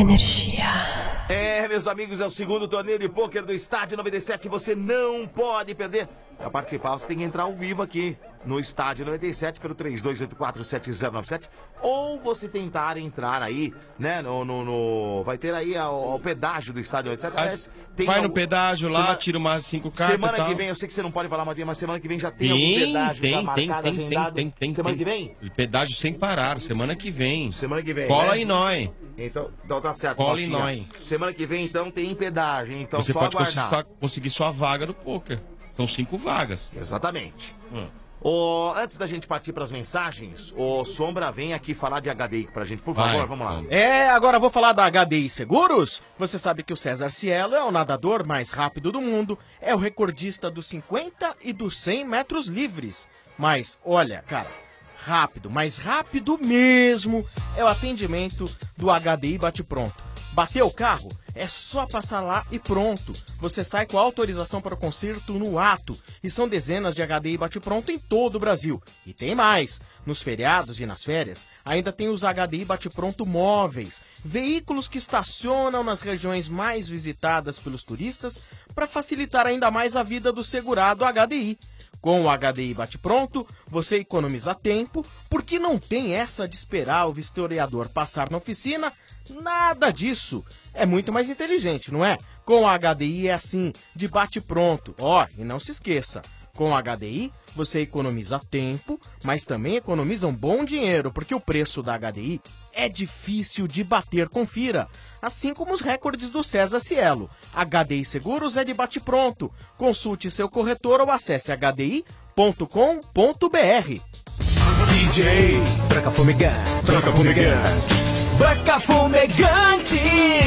É, meus amigos, é o segundo torneio de pôquer do Estádio noventa e sete. Você não pode perder. Para participar, você tem que entrar ao vivo aqui no Estádio noventa e sete pelo três dois oito quatro sete zero nove sete. Ou você tentar entrar aí, né, no... no, no- vai ter aí ao, ao pedágio do Estádio noventa e sete. Aliás, tem Vai al- no pedágio lá, Semana- tira umas cinco cartas Semana e tal. que vem, eu sei que você não pode falar, Madinha, mas semana que vem já tem, Tem, algum pedágio tem, já tem, marcado, tem, agendado? tem, tem, Semana tem. que vem? Pedágio sem parar, semana que vem. Semana que vem, Cola né? em nós. Então, então tá certo, Cola em Motinha. nós. Semana que vem, então, tem pedágio, hein? Então Você só pode conseguir aguardar. sua, conseguir sua vaga no poker. São cinco vagas. Exatamente. Hum. Ô, antes da gente partir pras mensagens, o Sombra vem aqui falar de H D I pra gente, por favor, Vai. vamos lá. É, agora eu vou falar da H D I Seguros. Você sabe que o César Cielo é o nadador mais rápido do mundo, é o recordista dos cinquenta e dos cem metros livres. Mas, olha, cara, rápido, mas rápido mesmo é o atendimento do H D I Bate Pronto. Bateu o carro? É só passar lá e pronto. Você sai com a autorização para o conserto no ato. E são dezenas de H D I Bate Pronto em todo o Brasil. E tem mais. Nos feriados e nas férias, ainda tem os H D I Bate Pronto móveis. Veículos que estacionam nas regiões mais visitadas pelos turistas para facilitar ainda mais a vida do segurado H D I. Com o H D I Bate Pronto, você economiza tempo, porque não tem essa de esperar o vistoriador passar na oficina. Nada disso. É muito mais inteligente, não é? Com o H D I é assim, de bate pronto. Ó, e não se esqueça, com o H D I você economiza tempo, mas também economiza um bom dinheiro, porque o preço da H D I é difícil de bater, confira. Assim como os recordes do César Cielo. H D I Seguros é de bate pronto. Consulte seu corretor ou acesse h d i ponto com ponto b r. D J Branca Fumegante, Branca Fumegante, Branca Fumegante.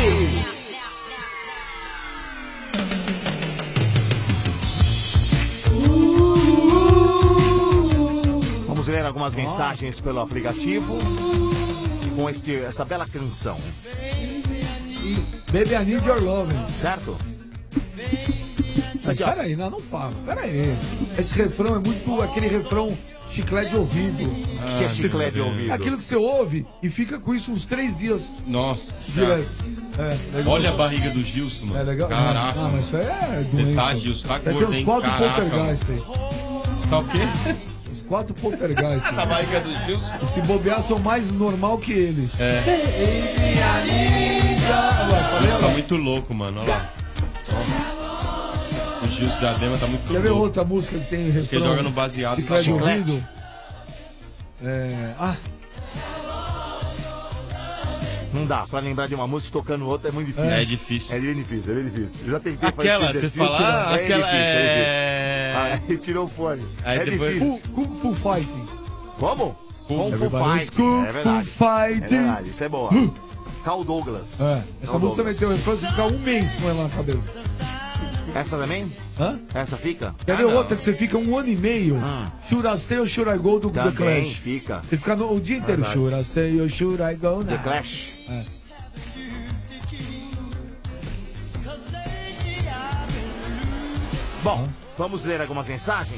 Vamos ler algumas mensagens pelo aplicativo com este, essa bela canção. Baby, I need your love. Certo? Mas peraí, não, não para. Peraí. Esse refrão é muito aquele refrão chiclete de ouvido. Ah, que é chiclete de ouvido? Aquilo que você ouve e fica com isso uns três dias. Nossa. Direto. É, legal. Olha a barriga do Gilson, mano. É legal. Caraca. Ah, mas isso aí é Você doença. tá, Gilson, tá Tem gordo, uns hein? quatro Caraca, poltergeist aí. Tá o quê? Os quatro poltergeist. A barriga do Gilson. E se bobear, são mais normal que ele. É. O Gilson tá muito louco, mano. Olha lá. Ó. O Gilson da Dema tá muito Quer ver louco. outra música que tem refrão? Que ele joga no baseado. Chiclete de Chiclete. ouvido? É... Ah, Não dá, pra lembrar de uma música tocando outra é muito difícil. É, é difícil. É bem difícil, é bem difícil. Eu já tentei Aquela, fazer esse você exercício. fala, ah, é aquela difícil, é... é difícil. Aí tirou o fone. Aí é depois- difícil. Kung Fu Fighting. Como? Kung Fu Everybody Fighting. Kung É verdade. Fu Fighting. É verdade, isso é boa. Carl Douglas. É, essa Carl música também Douglas. tem um refrão, você fica um mês com ela na cabeça. Essa também? Hã? Essa fica? Quer ver outra que você fica um ano e meio? Should I stay or should I go do The Também Clash? fica. Você fica no, o dia inteiro. Verdade. Should I stay or should I go now? The Clash. É. Bom, vamos ler algumas mensagens?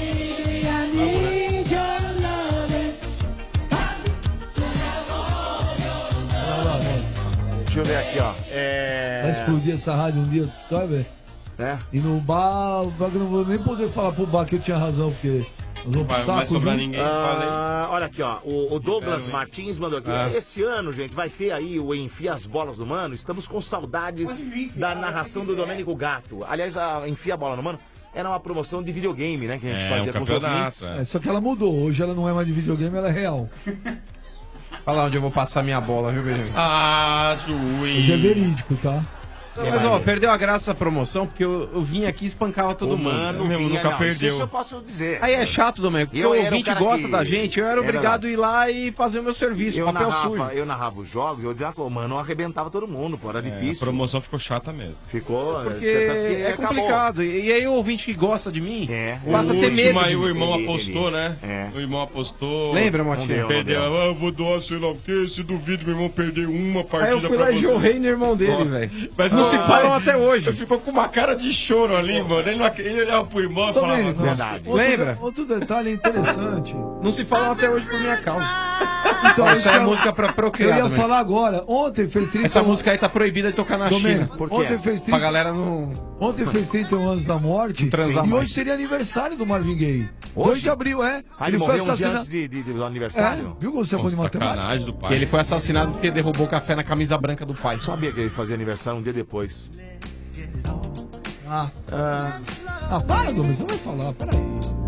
Deixa eu ver aqui, ó. É... Vai explodir essa rádio um dia, vai ver. É. E no bar, o bar que eu não vou nem poder falar pro bar que eu tinha razão, porque nós vamos Vai- pro vai saco sobrar junto. ninguém. Ah, olha aqui, ó. O, o Douglas Quero, hein? Martins mandou aqui. Ah. Esse ano, gente, vai ter aí o Enfia as Bolas do Mano. Estamos com saudades da narração do Domênico Gato. Aliás, a Enfia a Bola no Mano era uma promoção de videogame, né? Que a gente É, fazia um com os campeonato, ouvintes. É, só que ela mudou, hoje ela não é mais de videogame, ela é real. Olha lá onde eu vou passar minha bola, viu, Benjamin? Ah, juiz. Hoje é verídico, tá? Não, mas ó, perdeu a graça a promoção, porque eu, eu vim aqui e espancava todo O mundo. Mano Mesmo, vinha, nunca não, perdeu. Isso eu posso dizer. Aí é chato, Domênico, porque Eu o era o ouvinte cara gosta que- da gente, eu era É obrigado a verdade. ir lá e fazer o meu serviço, Eu papel narrava, sujo. eu narrava os jogos e eu dizia, pô, mano, arrebentava todo mundo, pô, era É, a difícil. promoção ficou chata mesmo. Ficou. Porque tanto que é acabou. complicado. E, e aí o ouvinte que gosta de mim passa a O ter último medo. aí de o mim. irmão Ele- apostou, ele- né? é. O irmão apostou. Lembra, Motinha? Não deu, Perdeu. não Ah, eu vou doar, sei lá o quê. Se duvido, meu irmão perder uma partida Aí eu fui pra lá e você. jorrei no irmão dele, Nossa. velho. Mas Não não se falam até hoje. Ele ficou com uma cara de choro ali, mano. Ele, não, ac- ele olhava pro irmão e falava, Domênico, nossa. outro, Lembra? Outro detalhe interessante. Não se falam até hoje por minha causa. Então, Essa é eu- música pra procriar. Eu ia Domênico. falar agora. Ontem fez trinta Essa música aí tá proibida de tocar na Domênico, China. ontem fez Pra trinta galera não... Ontem fez trinta e um anos da morte. transar E mais. hoje seria aniversário do Marvin Gaye. Hoje? dois de abril, é. Ah, ele, foi morreu um dia assassinado. antes de, de- do É, aniversário? viu como você é bom de matemática? Sacanagem do pai. E ele foi assassinado porque derrubou café na camisa branca do pai. Sabia que ele fazia aniversário um dia depois. Ah, ah, ah para, Domingo, você vai falar, peraí.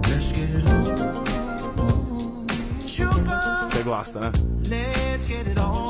Você gosta, né?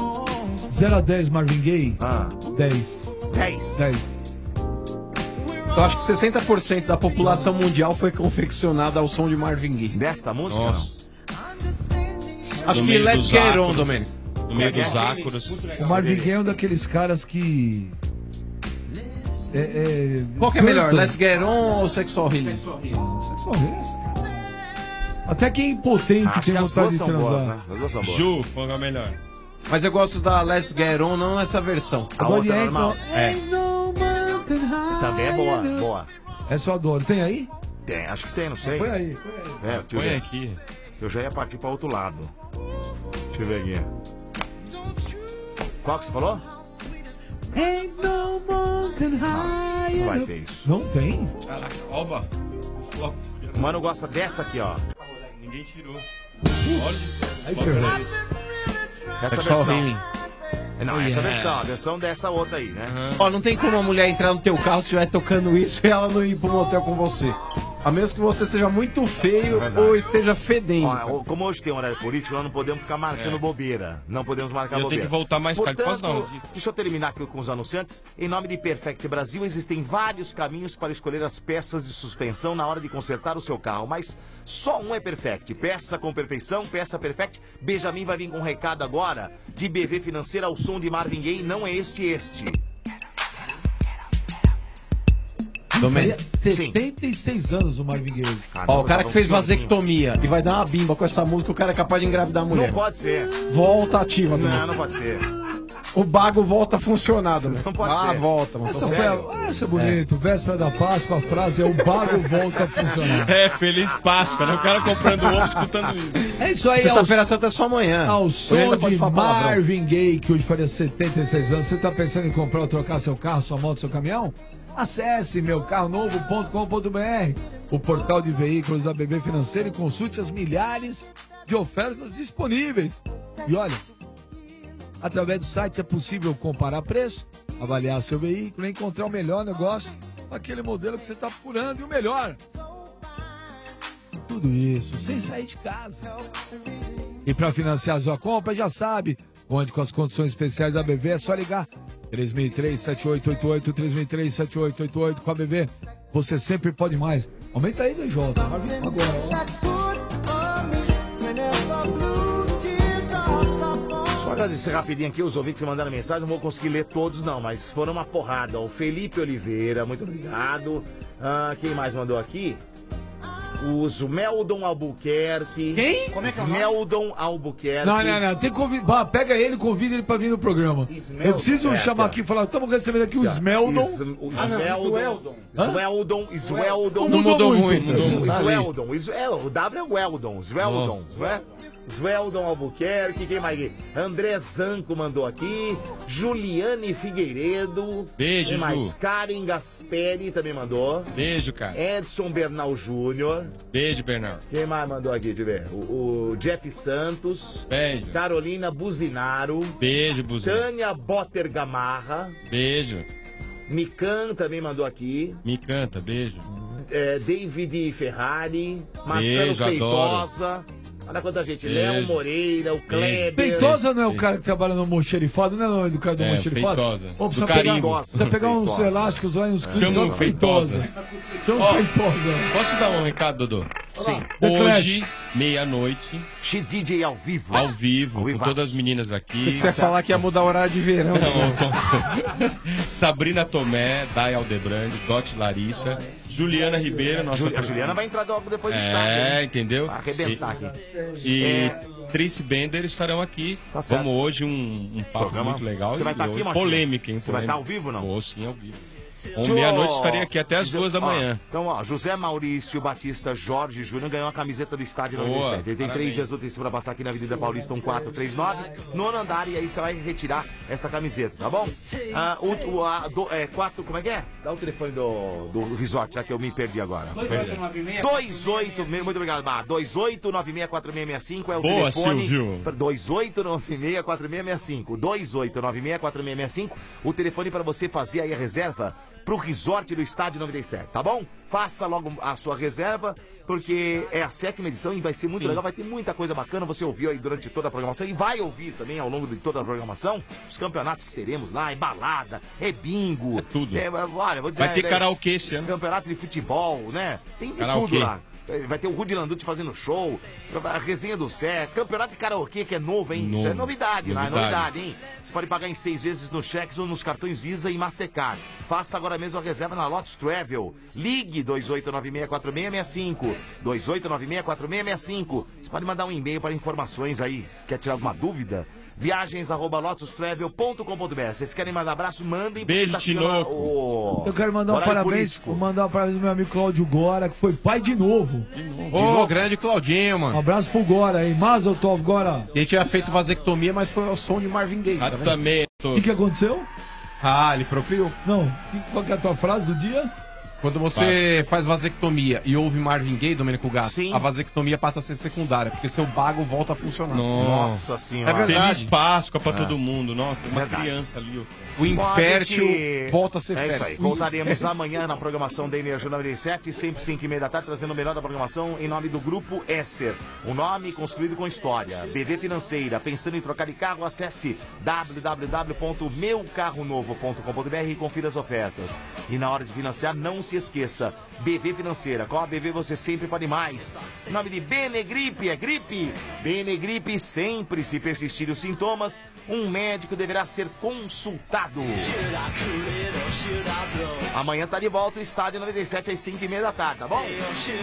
zero a dez Marvin Gaye? Ah. dez. dez. dez. Eu acho que sessenta por cento da população mundial foi confeccionada ao som de Marvin Gaye. Desta música, Nossa. não? Acho No que meio Let's dos Get On, ácuros. Domênico. No meio dos ácuros. O Marvin Gaye é um daqueles caras que... É, é, Qual que é melhor, cantam. Let's Get On ou Sexual Healing? Sexual Healing. Até quem é impotente Acho tem que as vontade duas de são transar. boas, né? As duas são boas. Ju, qual é a melhor? Mas eu gosto da Let's Get On, não nessa versão. A outra é normal. É. Também é boa, boa. Essa eu adoro. Tem aí? Tem, acho que tem, não sei. Põe aí, põe aí. É, deixa eu Põe ver. aqui. Eu já ia partir pra outro lado. Deixa eu ver aqui. Qual que você falou? Ain't no mountain high. Não vai ter isso. Não tem? Caraca, oba. O mano gosta dessa aqui, ó. Ninguém tirou. Olha isso. Aí, perfeito. Essa Sexual versão. Healing. Não, Oh, essa yeah. versão, a versão dessa outra aí, né? Ó, não tem como a mulher entrar no teu carro se estiver tocando isso e ela não ir pro motel com você. A menos que você seja muito feio ou esteja fedendo. Ó, como hoje tem um horário político, nós não podemos ficar marcando É. bobeira. Não podemos marcar Eu tenho bobeira. que voltar mais tarde. Portanto, Posso dar uma dica? deixa eu terminar aqui com os anunciantes. Em nome de Perfect Brasil, existem vários caminhos para escolher as peças de suspensão na hora de consertar o seu carro, mas só um é Perfect. Peça com perfeição, peça Perfect. Benjamin vai vir com um recado agora de B V Financeira ao som de Marvin Gaye. Não é este, este. Domênico. setenta e seis anos o Marvin Gaye. Ó, o cara que fez vasectomia e vai dar uma bimba com essa música, o cara é capaz de engravidar a mulher. Não pode ser. Volta ativa, Não, Domênico. não pode ser. O bago volta a funcionar, Domênico. Não pode ah, ser. volta, mano. Essa, foi a, essa é bonito. Véspera da Páscoa, a frase é o bago volta a funcionar. É, feliz Páscoa, né? O cara comprando ovo, escutando isso. É isso aí. Sexta-feira Santa é só amanhã. Ao Hoje som ainda pode de falar palavrão. Marvin Gaye, que hoje faria setenta e seis anos. Você está pensando em comprar ou trocar seu carro, sua moto, seu caminhão? Acesse meu carro novo ponto com ponto b r, o portal de veículos da B B Financeira, e consulte as milhares de ofertas disponíveis. E olha, através do site é possível comparar preço, avaliar seu veículo e encontrar o melhor negócio com aquele modelo que você está procurando. E o melhor, tudo isso sem sair de casa. E para financiar a sua compra, já sabe, onde com as condições especiais da B V é só ligar três mil e três, sete oito oito oito, três mil e três, sete oito oito oito. Com a B V, você sempre pode mais. Aumenta aí, D J. Agora, Só agradecer rapidinho aqui os ouvintes que mandaram mensagem. Não vou conseguir ler todos, não, mas foram uma porrada. O Felipe Oliveira, muito obrigado. Ah, quem mais mandou aqui? O Smeldon Albuquerque. Quem? Como é que é o nome? Smeldon Albuquerque. Não, não, não. Tem que convidar. Pega ele e convida ele pra vir no programa. Ismeldon. Eu preciso É, chamar aqui, aqui e falar: estamos recebendo aqui o Aqui, ó. Smeldon. Is- o Ah, não, Smeldon. Hã? Smeldon. Smeldon. Não mudou muito. Is- Mudou muito. Smeldon. Is- é, o W é Weldon. Smeldon. Não é? Smeldon Albuquerque. Quem mais aqui? André Zanco mandou aqui. Juliane Figueiredo. Beijo, Quem mais? Ju. Karen Gasperi também mandou. Beijo, cara. Edson Bernal Júnior. Beijo, Bernardo. Quem mais mandou aqui? Deixa eu ver. O, o Jeff Santos. Beijo. Carolina Buzinaro. Beijo, Buzinho. Tânia Botter Gamarra. Beijo. Mikan também mandou aqui. Me canta, beijo. É, David Ferrari. Marcelo Beijo, Feitosa. Olha quanta gente. Beijo. Léo Moreira, o Kleber. Feitosa não é o cara que trabalha no Mocherifado, não é o nome do cara do É, Mocherifado? Feitosa. Ou precisa Do pegar, carimbo. precisa pegar uns Feitosa. elásticos lá e uns clipes. Chama lá, o Feitosa. Chama Ó, o Feitosa. Posso dar um recado, Dodô? Sim. Hoje, meia-noite, D J ao vivo. ao vivo, Ao com vivaço. todas as meninas aqui. Você ia falar que ia mudar o horário de verão. Sabrina Tomé, Day Aldebrande, Dot Larissa, Juliana Ribeiro, nossa Juli- a Juliana vai entrar logo depois do É, estádio. hein? entendeu? Vai arrebentar aqui. E É. Trice Bender estarão aqui. Tá certo. Vamos hoje um, um papo Programa. muito legal. Você vai e estar aqui, hoje- Martinho? polêmica, hein? Você vai estar polêmica. ao vivo, não? Vou sim, ao vivo. Ou Tio, meia-noite estarei aqui até as José- duas da ó, manhã. Então, ó, José Maurício Batista Jorge Júnior ganhou a camiseta do estádio Boa, noventa e sete. Ele tem parabéns. três dias úteis para passar aqui na Avenida Paulista um quatro três nove, nono andar, e aí você vai retirar esta camiseta, tá bom? Ah, o, o, a, do, é, quatro, como é que é? Dá o telefone do, do resort, já que eu me perdi agora. dois oito, muito obrigado, Mar. dois oito nove seis quatro seis seis cinco é o Boa, telefone. Silvio. dois oito nove seis quatro seis seis cinco. dois oito nove seis quatro seis seis cinco. O telefone para você fazer aí a reserva pro resort do Estádio noventa e sete, tá bom? Faça logo a sua reserva, porque é a sétima edição e vai ser muito Sim. legal, vai ter muita coisa bacana, você ouviu aí durante toda a programação e vai ouvir também ao longo de toda a programação os campeonatos que teremos lá, é balada, é bingo, é tudo. É, olha, vou dizer, Vai ter é, karaokê esse ano. Campeonato de futebol, né? Tem de Karaokê. tudo lá. Vai ter o Rudy Landucci fazendo show, a resenha do Sé, campeonato de karaokê que é novo, hein? Isso é Novo. novidade, lá, é Novidade. novidade, hein? Você pode pagar em seis vezes nos cheques ou nos cartões Visa e Mastercard. Faça agora mesmo a reserva na Lotus Travel. Ligue dois oito nove seis quatro seis seis cinco, dois oito nove seis quatro seis seis cinco. Você pode mandar um e-mail para informações aí. Quer tirar alguma dúvida? Viagens arroba lotus travel ponto com ponto b r. Vocês querem mandar abraço? Mandem. Beijo, porque tá chegando Tinoco. o- Eu quero mandar um horário parabéns, político. vou mandar um parabéns pro meu amigo Cláudio Gora, que foi pai de novo. Ô, grande Claudinho, Um mano. abraço pro Gora aí. Mazel Tov, Gora. Ele tinha feito vasectomia, mas foi ao som de Marvin Gaye. Tá vendo? Atsamento. O que, que aconteceu? Ah, ele procriou. Não, que- qual que é a tua frase do dia? Quando você faz vasectomia e ouve Marvin Gaye, Domênico Gato, Sim. a vasectomia passa a ser secundária, porque seu bago volta a funcionar. Nossa senhora. É verdade. Feliz Páscoa pra É. todo mundo. Nossa, uma Verdade. criança ali. ó. O infértil Bom, a gente- volta a ser É fértil. isso aí. Voltaremos amanhã na programação da Energia noventa e sete, sempre cinco e meia da tarde, trazendo o melhor da programação em nome do Grupo Esser. Um nome construído com história. B V Financeira. Pensando em trocar de carro, acesse w w w ponto meu carro novo ponto com ponto b r e confira as ofertas. E na hora de financiar, não se esqueça. B V Financeira. Com a B V você sempre pode mais. Em nome de Benegripe, é gripe. Benegripe sempre, se persistirem os sintomas, um médico deverá ser consultado. Amanhã tá de volta o Estádio noventa e sete às cinco e meia da tarde, tá bom?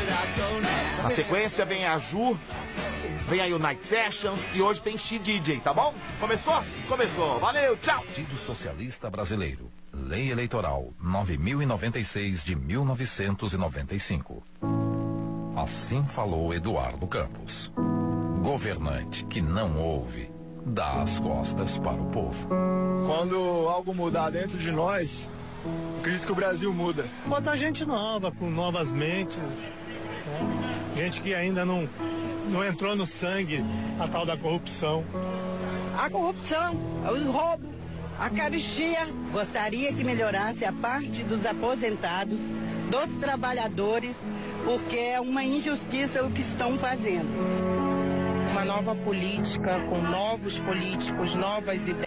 Na sequência vem a Ju, vem aí o Night Sessions e hoje tem X-D J, tá bom? Começou? Começou. Valeu, tchau! Partido Socialista Brasileiro. Lei Eleitoral nove mil e noventa e seis de mil novecentos e noventa e cinco. Assim falou Eduardo Campos. Governante que não ouve, dá as costas para o povo. Quando algo mudar dentro de nós, acredito que o Brasil muda. Botar gente nova, com novas mentes, né? Gente que ainda não, não entrou no sangue a tal da corrupção. A corrupção, os roubos, a caristia. Gostaria que melhorasse a parte dos aposentados, dos trabalhadores, porque é uma injustiça o que estão fazendo. Uma nova política, com novos políticos, novas ideias.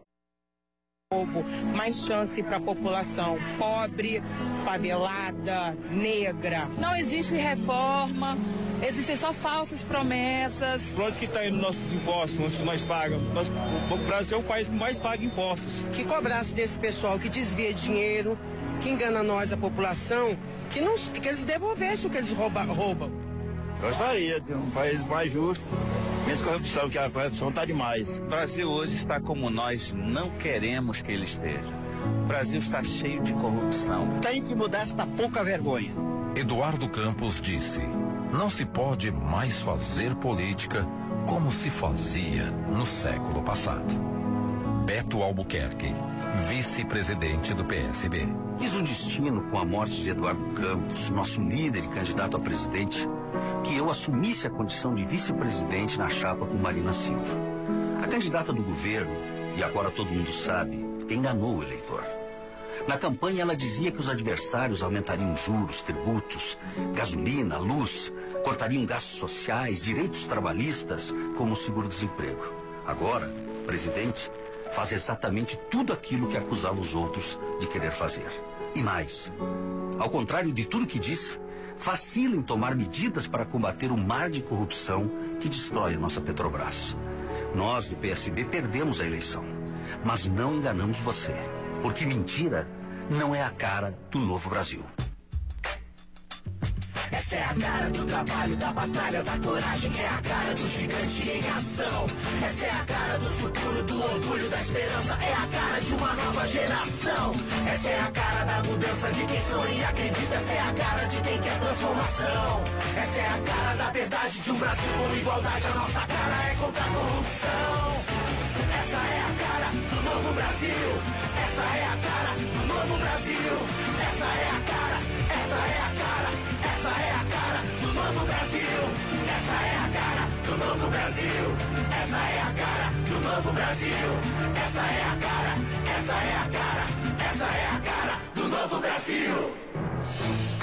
Mais chance para a população pobre, favelada, negra. Não existe reforma, existem só falsas promessas. Para onde que está indo nossos impostos, onde que nós pagamos? Nós, o Brasil é o país que mais paga impostos. Que cobrasse desse pessoal que desvia dinheiro, que engana nós, a população, que, não, que eles devolvessem o que eles rouba, roubam. Gostaria de um país mais justo, menos corrupção, que a corrupção está demais. O Brasil hoje está como nós não queremos que ele esteja. O Brasil está cheio de corrupção. Tem que mudar esta pouca vergonha. Eduardo Campos disse: não se pode mais fazer política como se fazia no século passado. Beto Albuquerque, vice-presidente do P S B. Quis o destino, com a morte de Eduardo Campos, nosso líder e candidato a presidente, que eu assumisse a condição de vice-presidente na chapa com Marina Silva. A candidata do governo, e agora todo mundo sabe, enganou o eleitor. Na campanha ela dizia que os adversários aumentariam juros, tributos, gasolina, luz, cortariam gastos sociais, direitos trabalhistas, como o seguro-desemprego. Agora, o presidente faz exatamente tudo aquilo que acusava os outros de querer fazer. E mais, ao contrário de tudo que disse, vacila em tomar medidas para combater o mar de corrupção que destrói a nossa Petrobras. Nós, do P S B, perdemos a eleição, mas não enganamos você, porque mentira não é a cara do novo Brasil. Essa é a cara do trabalho, da batalha, da coragem. É a cara do gigante em ação. Essa é a cara do futuro, do orgulho, da esperança. É a cara de uma nova geração. Essa é a cara da mudança de quem sonha e acredita. Essa é a cara de quem quer transformação. Essa é a cara da verdade de um Brasil com igualdade. A nossa cara é contra a corrupção. Essa é a cara do novo Brasil. Essa é a cara do novo Brasil. Essa é a cara, essa é a cara. Essa é a cara do novo Brasil. Essa é a cara do novo Brasil. Essa é a cara do novo Brasil. Essa é a cara, essa é a cara, essa é a cara do novo Brasil.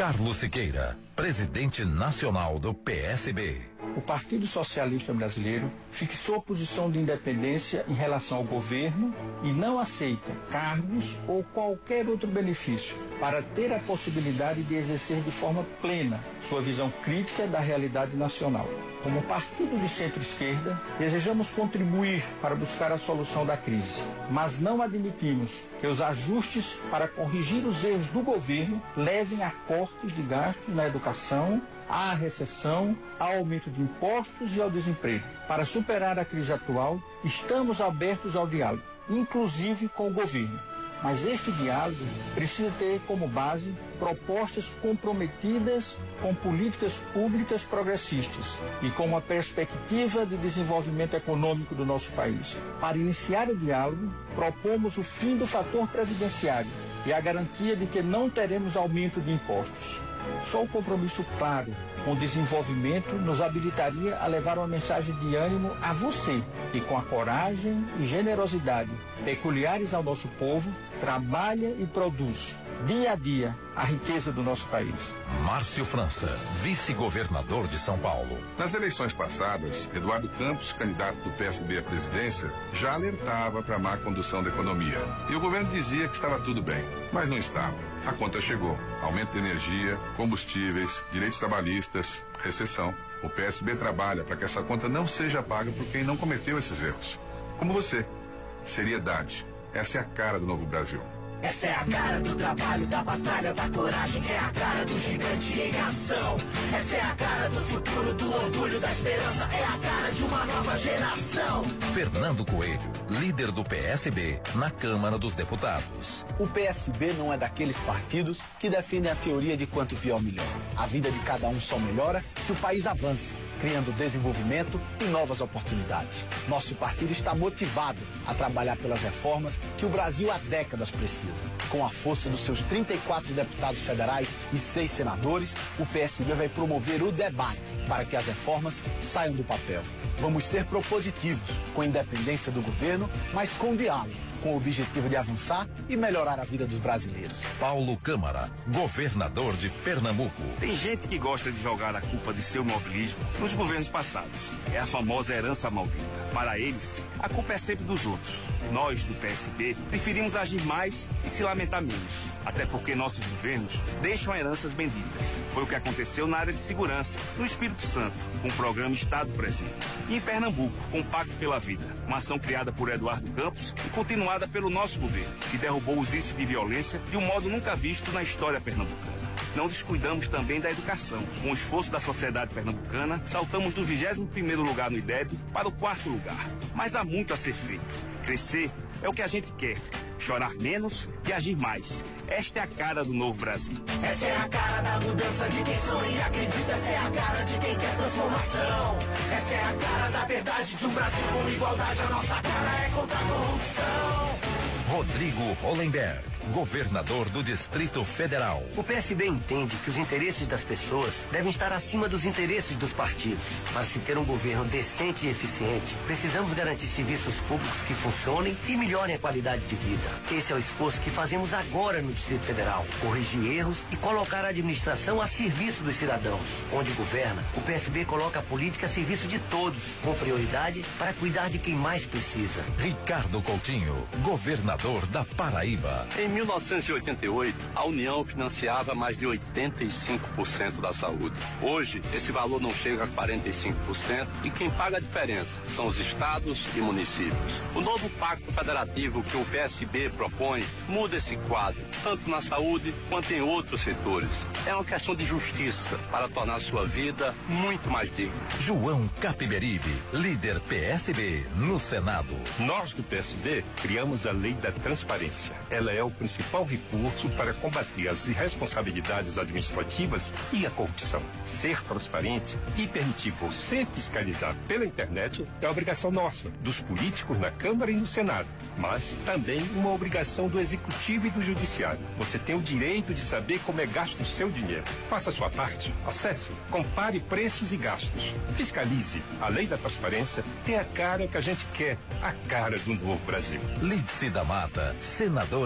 Carlos Siqueira, presidente nacional do P S B. O Partido Socialista Brasileiro fixou posição de independência em relação ao governo e não aceita cargos ou qualquer outro benefício para ter a possibilidade de exercer de forma plena sua visão crítica da realidade nacional. Como partido de centro-esquerda, desejamos contribuir para buscar a solução da crise, mas não admitimos que os ajustes para corrigir os erros do governo levem a cortes de gastos na educação, à recessão, ao aumento de impostos e ao desemprego. Para superar a crise atual, estamos abertos ao diálogo, inclusive com o governo. Mas este diálogo precisa ter como base propostas comprometidas com políticas públicas progressistas e com uma perspectiva de desenvolvimento econômico do nosso país. Para iniciar o diálogo, propomos o fim do fator previdenciário e a garantia de que não teremos aumento de impostos. Só o compromisso claro com o desenvolvimento nos habilitaria a levar uma mensagem de ânimo a você, que com a coragem e generosidade peculiares ao nosso povo, trabalha e produz dia a dia a riqueza do nosso país. Márcio França, vice-governador de São Paulo. Nas eleições passadas, Eduardo Campos, candidato do P S B à presidência, já alertava para a má condução da economia. E o governo dizia que estava tudo bem, mas não estava. A conta chegou. Aumento de energia, combustíveis, direitos trabalhistas, recessão. O P S B trabalha para que essa conta não seja paga por quem não cometeu esses erros. Como você. Seriedade. Essa é a cara do novo Brasil. Essa é a cara do trabalho, da batalha, da coragem. É a cara do gigante em ação. Essa é a cara do futuro, do orgulho, da esperança. É a cara de uma nova geração. Fernando Coelho, líder do P S B na Câmara dos Deputados. O P S B não é daqueles partidos que defendem a teoria de quanto pior melhor. A vida de cada um só melhora se o país avança, criando desenvolvimento e novas oportunidades. Nosso partido está motivado a trabalhar pelas reformas que o Brasil há décadas precisa. Com a força dos seus trinta e quatro deputados federais e seis senadores, o P S B vai promover o debate para que as reformas saiam do papel. Vamos ser propositivos, com independência do governo, mas com diálogo, com o objetivo de avançar e melhorar a vida dos brasileiros. Paulo Câmara, governador de Pernambuco. Tem gente que gosta de jogar a culpa de seu imobilismo nos governos passados. É a famosa herança maldita. Para eles, a culpa é sempre dos outros. Nós, do P S B, preferimos agir mais e se lamentar menos. Até porque nossos governos deixam heranças benditas. Foi o que aconteceu na área de segurança, no Espírito Santo, com o programa Estado Presente. E em Pernambuco, com o Pacto pela Vida, uma ação criada por Eduardo Campos e continuada pelo nosso governo, que derrubou os índices de violência de um modo nunca visto na história pernambucana. Não descuidamos também da educação. Com o esforço da sociedade pernambucana, saltamos do vigésimo primeiro lugar no I D E B para o quarto lugar. Mas há muito a ser feito. Crescer é o que a gente quer. Chorar menos e agir mais. Esta é a cara do novo Brasil. Essa é a cara da mudança de quem sonha e acredita. Essa é a cara de quem quer transformação. Essa é a cara da verdade de um Brasil com igualdade. A nossa cara é contra a corrupção. Rodrigo Hollenberg, governador do Distrito Federal. O P S B entende que os interesses das pessoas devem estar acima dos interesses dos partidos. Para se ter um governo decente e eficiente, precisamos garantir serviços públicos que funcionem e melhorem a qualidade de vida. Esse é o esforço que fazemos agora no Distrito Federal. Corrigir erros e colocar a administração a serviço dos cidadãos. Onde governa, o P S B coloca a política a serviço de todos, com prioridade para cuidar de quem mais precisa. Ricardo Coutinho, governador da Paraíba. Em mil novecentos e oitenta e oito, a União financiava mais de oitenta e cinco por cento da saúde. Hoje, esse valor não chega a quarenta e cinco por cento e quem paga a diferença são os estados e municípios. O novo pacto federativo que o P S B propõe muda esse quadro, tanto na saúde quanto em outros setores. É uma questão de justiça para tornar sua vida muito mais digna. João Capiberibe, líder P S B no Senado. Nós do P S B criamos a Lei da Transparência. Ela é o principal recurso para combater as irresponsabilidades administrativas e a corrupção. Ser transparente e permitir você fiscalizar pela internet é obrigação nossa, dos políticos na Câmara e no Senado, mas também uma obrigação do Executivo e do Judiciário. Você tem o direito de saber como é gasto o seu dinheiro. Faça a sua parte. Acesse, compare preços e gastos. Fiscalize. A Lei da Transparência tem a cara que a gente quer, a cara do novo Brasil. Lídice da Mata, senadora do P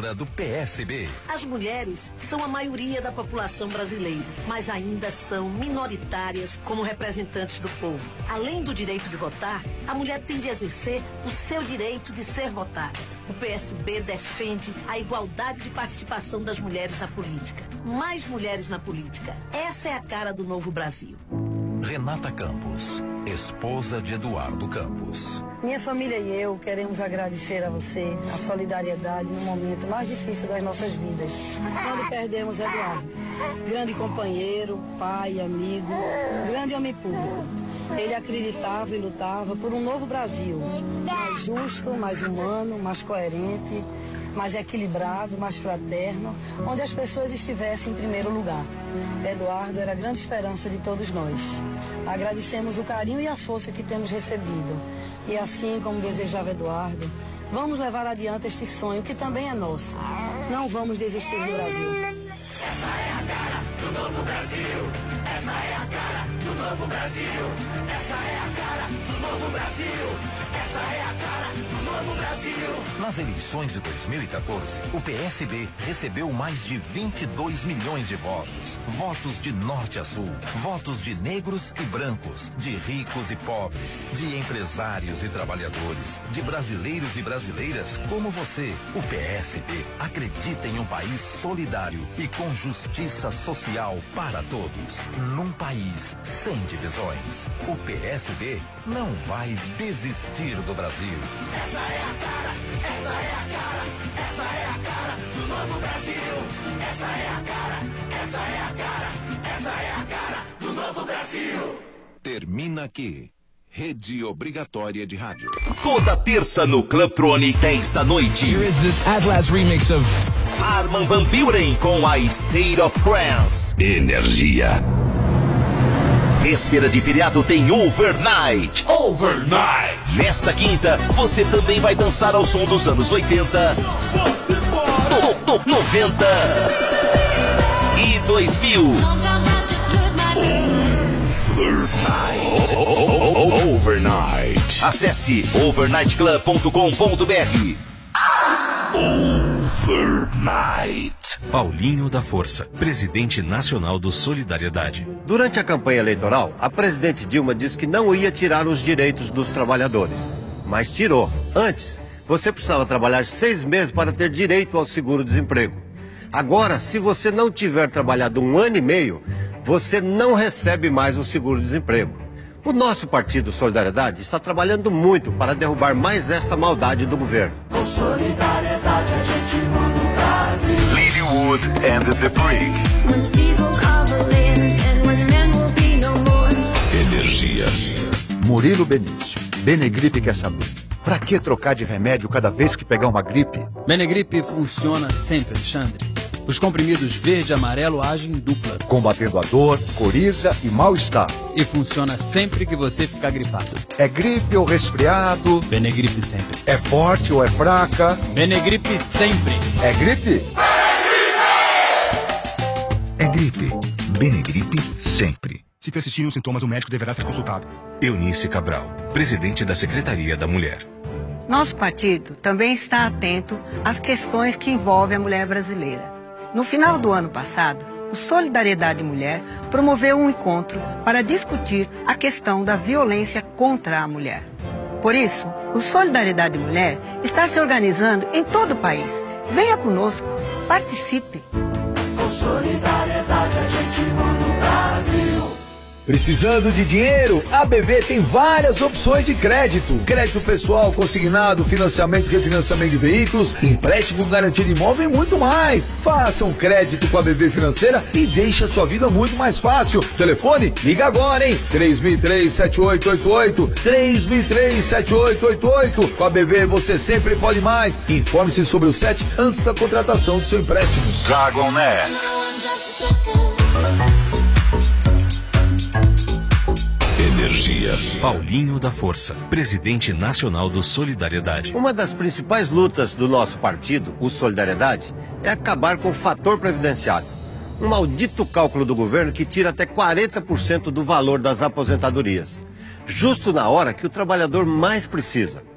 P S B. As mulheres são a maioria da população brasileira, mas ainda são minoritárias como representantes do povo. Além do direito de votar, a mulher tem de exercer o seu direito de ser votada. O P S B defende a igualdade de participação das mulheres na política. Mais mulheres na política. Essa é a cara do novo Brasil. Renata Campos, esposa de Eduardo Campos. Minha família e eu queremos agradecer a você a solidariedade no momento mais difícil das nossas vidas. Quando perdemos Eduardo, grande companheiro, pai, amigo, grande homem público. Ele acreditava e lutava por um novo Brasil, mais justo, mais humano, mais coerente, mais equilibrado, mais fraterno, onde as pessoas estivessem em primeiro lugar. Eduardo era a grande esperança de todos nós. Agradecemos o carinho e a força que temos recebido. E assim como desejava Eduardo, vamos levar adiante este sonho que também é nosso. Não vamos desistir do Brasil. Essa é a cara do novo Brasil. Essa é a cara do novo Brasil. Essa é a cara do novo Brasil. Essa é a cara do novo Brasil. Nas eleições de dois mil e quatorze, o P S B recebeu mais de vinte e dois milhões de votos. Votos de norte a sul, votos de negros e brancos, de ricos e pobres, de empresários e trabalhadores, de brasileiros e brasileiras como você. O P S B acredita em um país solidário e com justiça social para todos. Num país sem divisões. O P S B não vai desistir do Brasil. Essa é a cara, essa é a cara, essa é a cara do novo Brasil. Essa é a cara, essa é a cara, essa é a cara do novo Brasil. Termina aqui. Rede Obrigatória de Rádio. Toda terça no Clubtronic, dez da noite. Here is the Atlas remix of Armin van Buuren com a State of Trance. Energia. Véspera de feriado tem Overnight. Overnight. Nesta quinta, você também vai dançar ao som dos anos oitenta, no, no, noventa e dois mil. Overnight. Oh, oh, oh, overnight. Acesse overnight club ponto com ponto b r. Overnight. Paulinho da Força, presidente nacional do Solidariedade. Durante a campanha eleitoral, a presidente Dilma disse que não ia tirar os direitos dos trabalhadores. Mas tirou. Antes, você precisava trabalhar seis meses para ter direito ao seguro-desemprego. Agora, se você não tiver trabalhado um ano e meio, você não recebe mais o seguro-desemprego. O nosso partido Solidariedade está trabalhando muito para derrubar mais esta maldade do governo. Com solidariedade a gente muda o Brasil. Lilywood and the Freak. Energia. Murilo Benício. Benegripe quer saber. Pra que trocar de remédio cada vez que pegar uma gripe? Benegripe funciona sempre, Alexandre. Os comprimidos verde e amarelo agem em dupla, combatendo a dor, coriza e mal-estar. E funciona sempre que você ficar gripado. É gripe ou resfriado? Benegripe sempre. É forte ou é fraca? Benegripe sempre. É gripe? É gripe. Benegripe sempre. Se persistirem os sintomas, o médico deverá ser consultado. Eunice Cabral, presidente da Secretaria da Mulher. Nosso partido também está atento às questões que envolvem a mulher brasileira. No final do ano passado, o Solidariedade Mulher promoveu um encontro para discutir a questão da violência contra a mulher. Por isso, o Solidariedade Mulher está se organizando em todo o país. Venha conosco, participe. Com solidariedade a gente muda o Brasil. Precisando de dinheiro? A B V tem várias opções de crédito. Crédito pessoal, consignado, financiamento e refinanciamento de veículos, empréstimo com garantia de imóvel e muito mais. Faça um crédito com a B V Financeira e deixe a sua vida muito mais fácil. Telefone? Liga agora, hein? três mil e três, sete oito oito oito. três mil e três, sete oito oito oito. Com a B V você sempre pode mais. Informe-se sobre o S E T antes da contratação do seu empréstimo. Dragonet. Energia. Paulinho da Força, presidente nacional do Solidariedade. Uma das principais lutas do nosso partido, o Solidariedade, é acabar com o fator previdenciário. Um maldito cálculo do governo que tira até quarenta por cento do valor das aposentadorias. Justo na hora que o trabalhador mais precisa.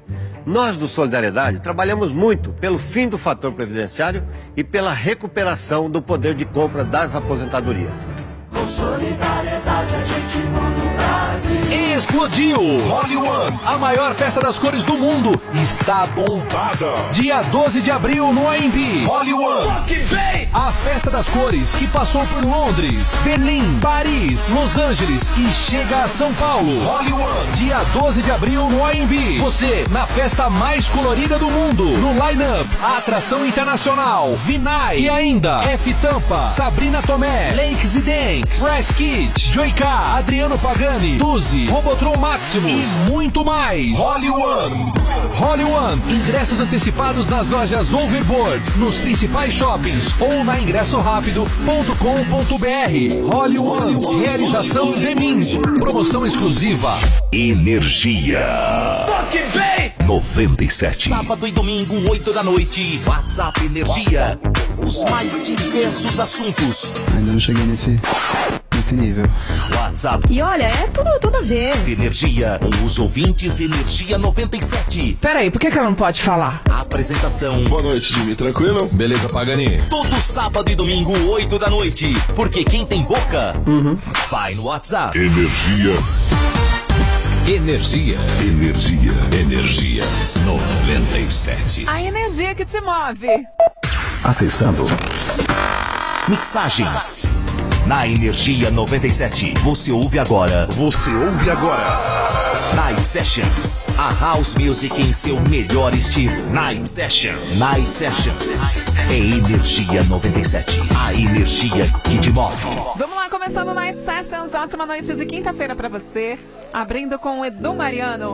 Nós do Solidariedade trabalhamos muito pelo fim do fator previdenciário e pela recuperação do poder de compra das aposentadorias. Com solidariedade a gente muda o Brasil. Explodiu! Hollywood, a maior festa das cores do mundo, está bombada. Dia doze de abril no A M B. Hollywood, a festa das cores que passou por Londres, Berlim, Paris, Los Angeles e chega a São Paulo. Hollywood, dia doze de abril no A M B. Você na festa mais colorida do mundo. No line-up, a atração internacional, Vinay e ainda F Tampa, Sabrina Tomé, Lakes e Danks, Press Kid, Joyka, Adriano Pagani, Tuzi, Robotron Maximus e muito mais. Hollywood. Hollywood. Ingressos antecipados nas lojas Overboard, nos principais shoppings ou na ingresso rápido ponto com ponto br. Hollywood. Realização The Mind. Promoção exclusiva. Energia. noventa e sete. Sábado e domingo, oito da noite. WhatsApp Energia. Os mais diversos assuntos. Ainda não cheguei nesse, nesse nível. WhatsApp. E olha, é tudo, tudo a ver. Energia com os ouvintes Energia noventa e sete. Peraí, por que, que ela não pode falar? Apresentação. Boa noite, Jimmy. Tranquilo? Beleza, Pagani. Todo sábado e domingo, oito da noite. Porque quem tem boca, uhum, vai no WhatsApp. Energia. Energia. Energia. Energia noventa e sete. A energia que te move. Acessando mixagens na Energia noventa e sete. Você ouve agora. Você ouve agora. Night Sessions. A House Music em seu melhor estilo. Night Sessions. Night Sessions. É Energia noventa e sete. A energia que te move. Vamos lá, começando Night Sessions. Ótima noite de quinta-feira pra você. Abrindo com o Edu Mariano.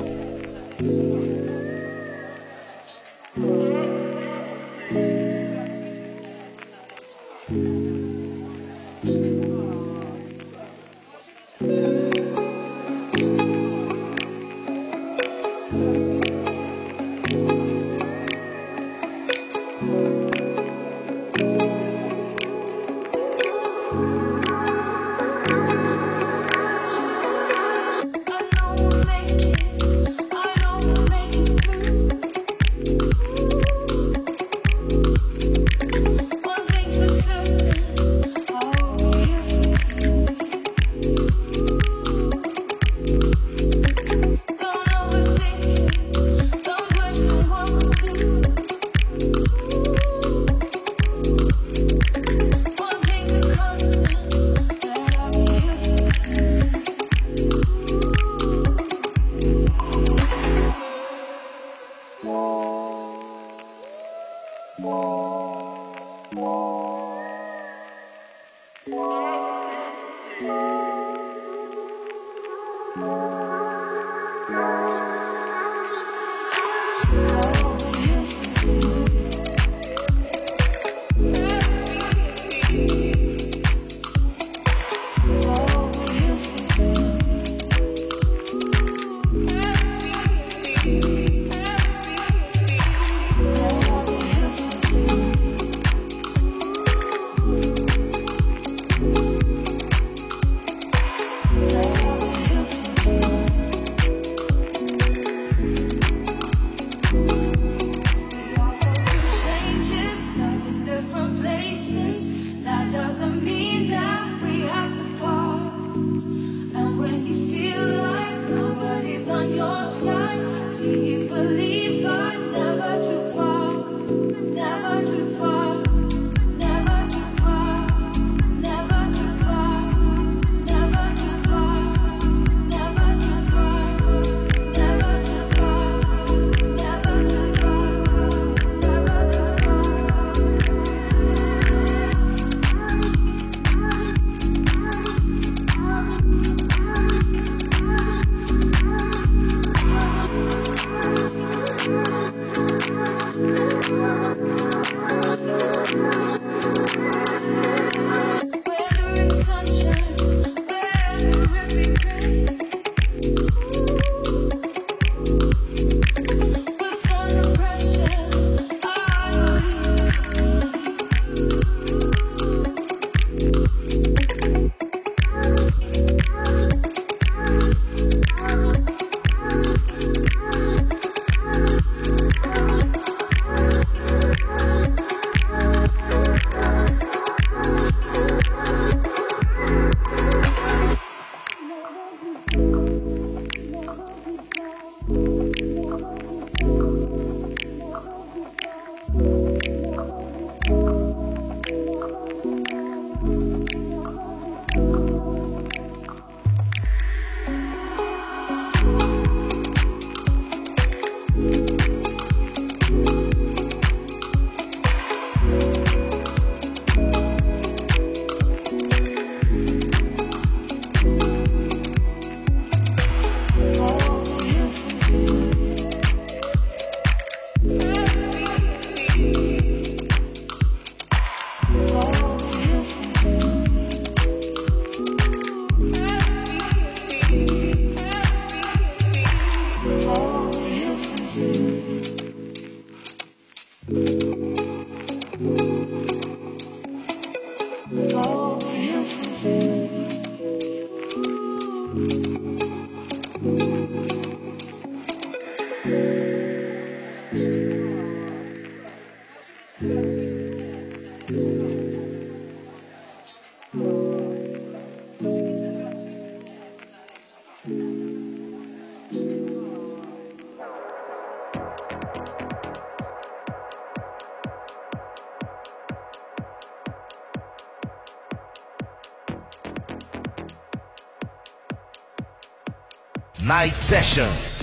Night Sessions.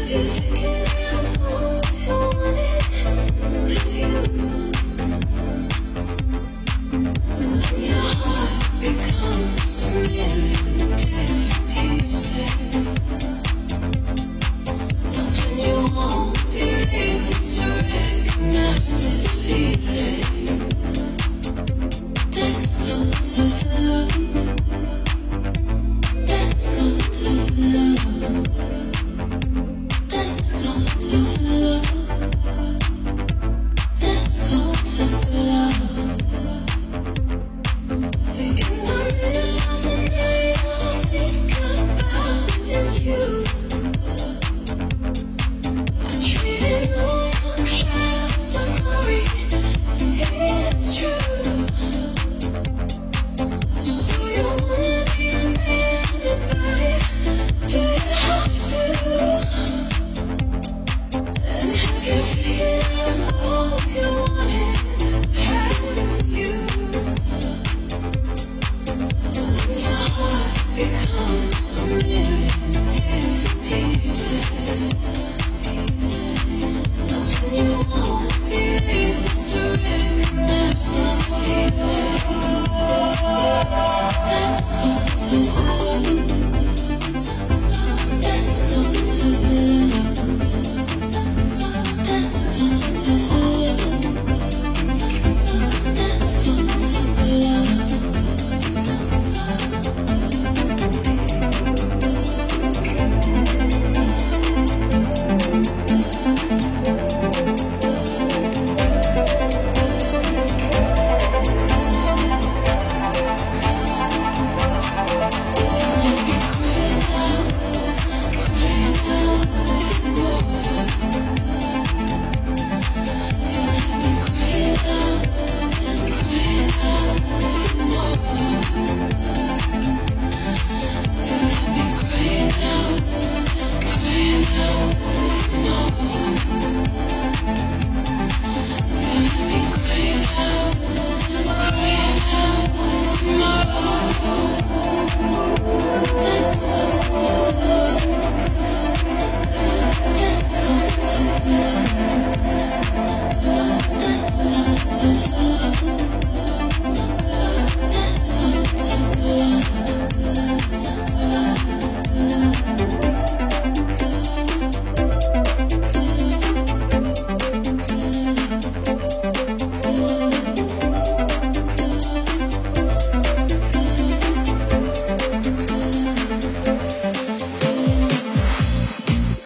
Your heart becomes a million.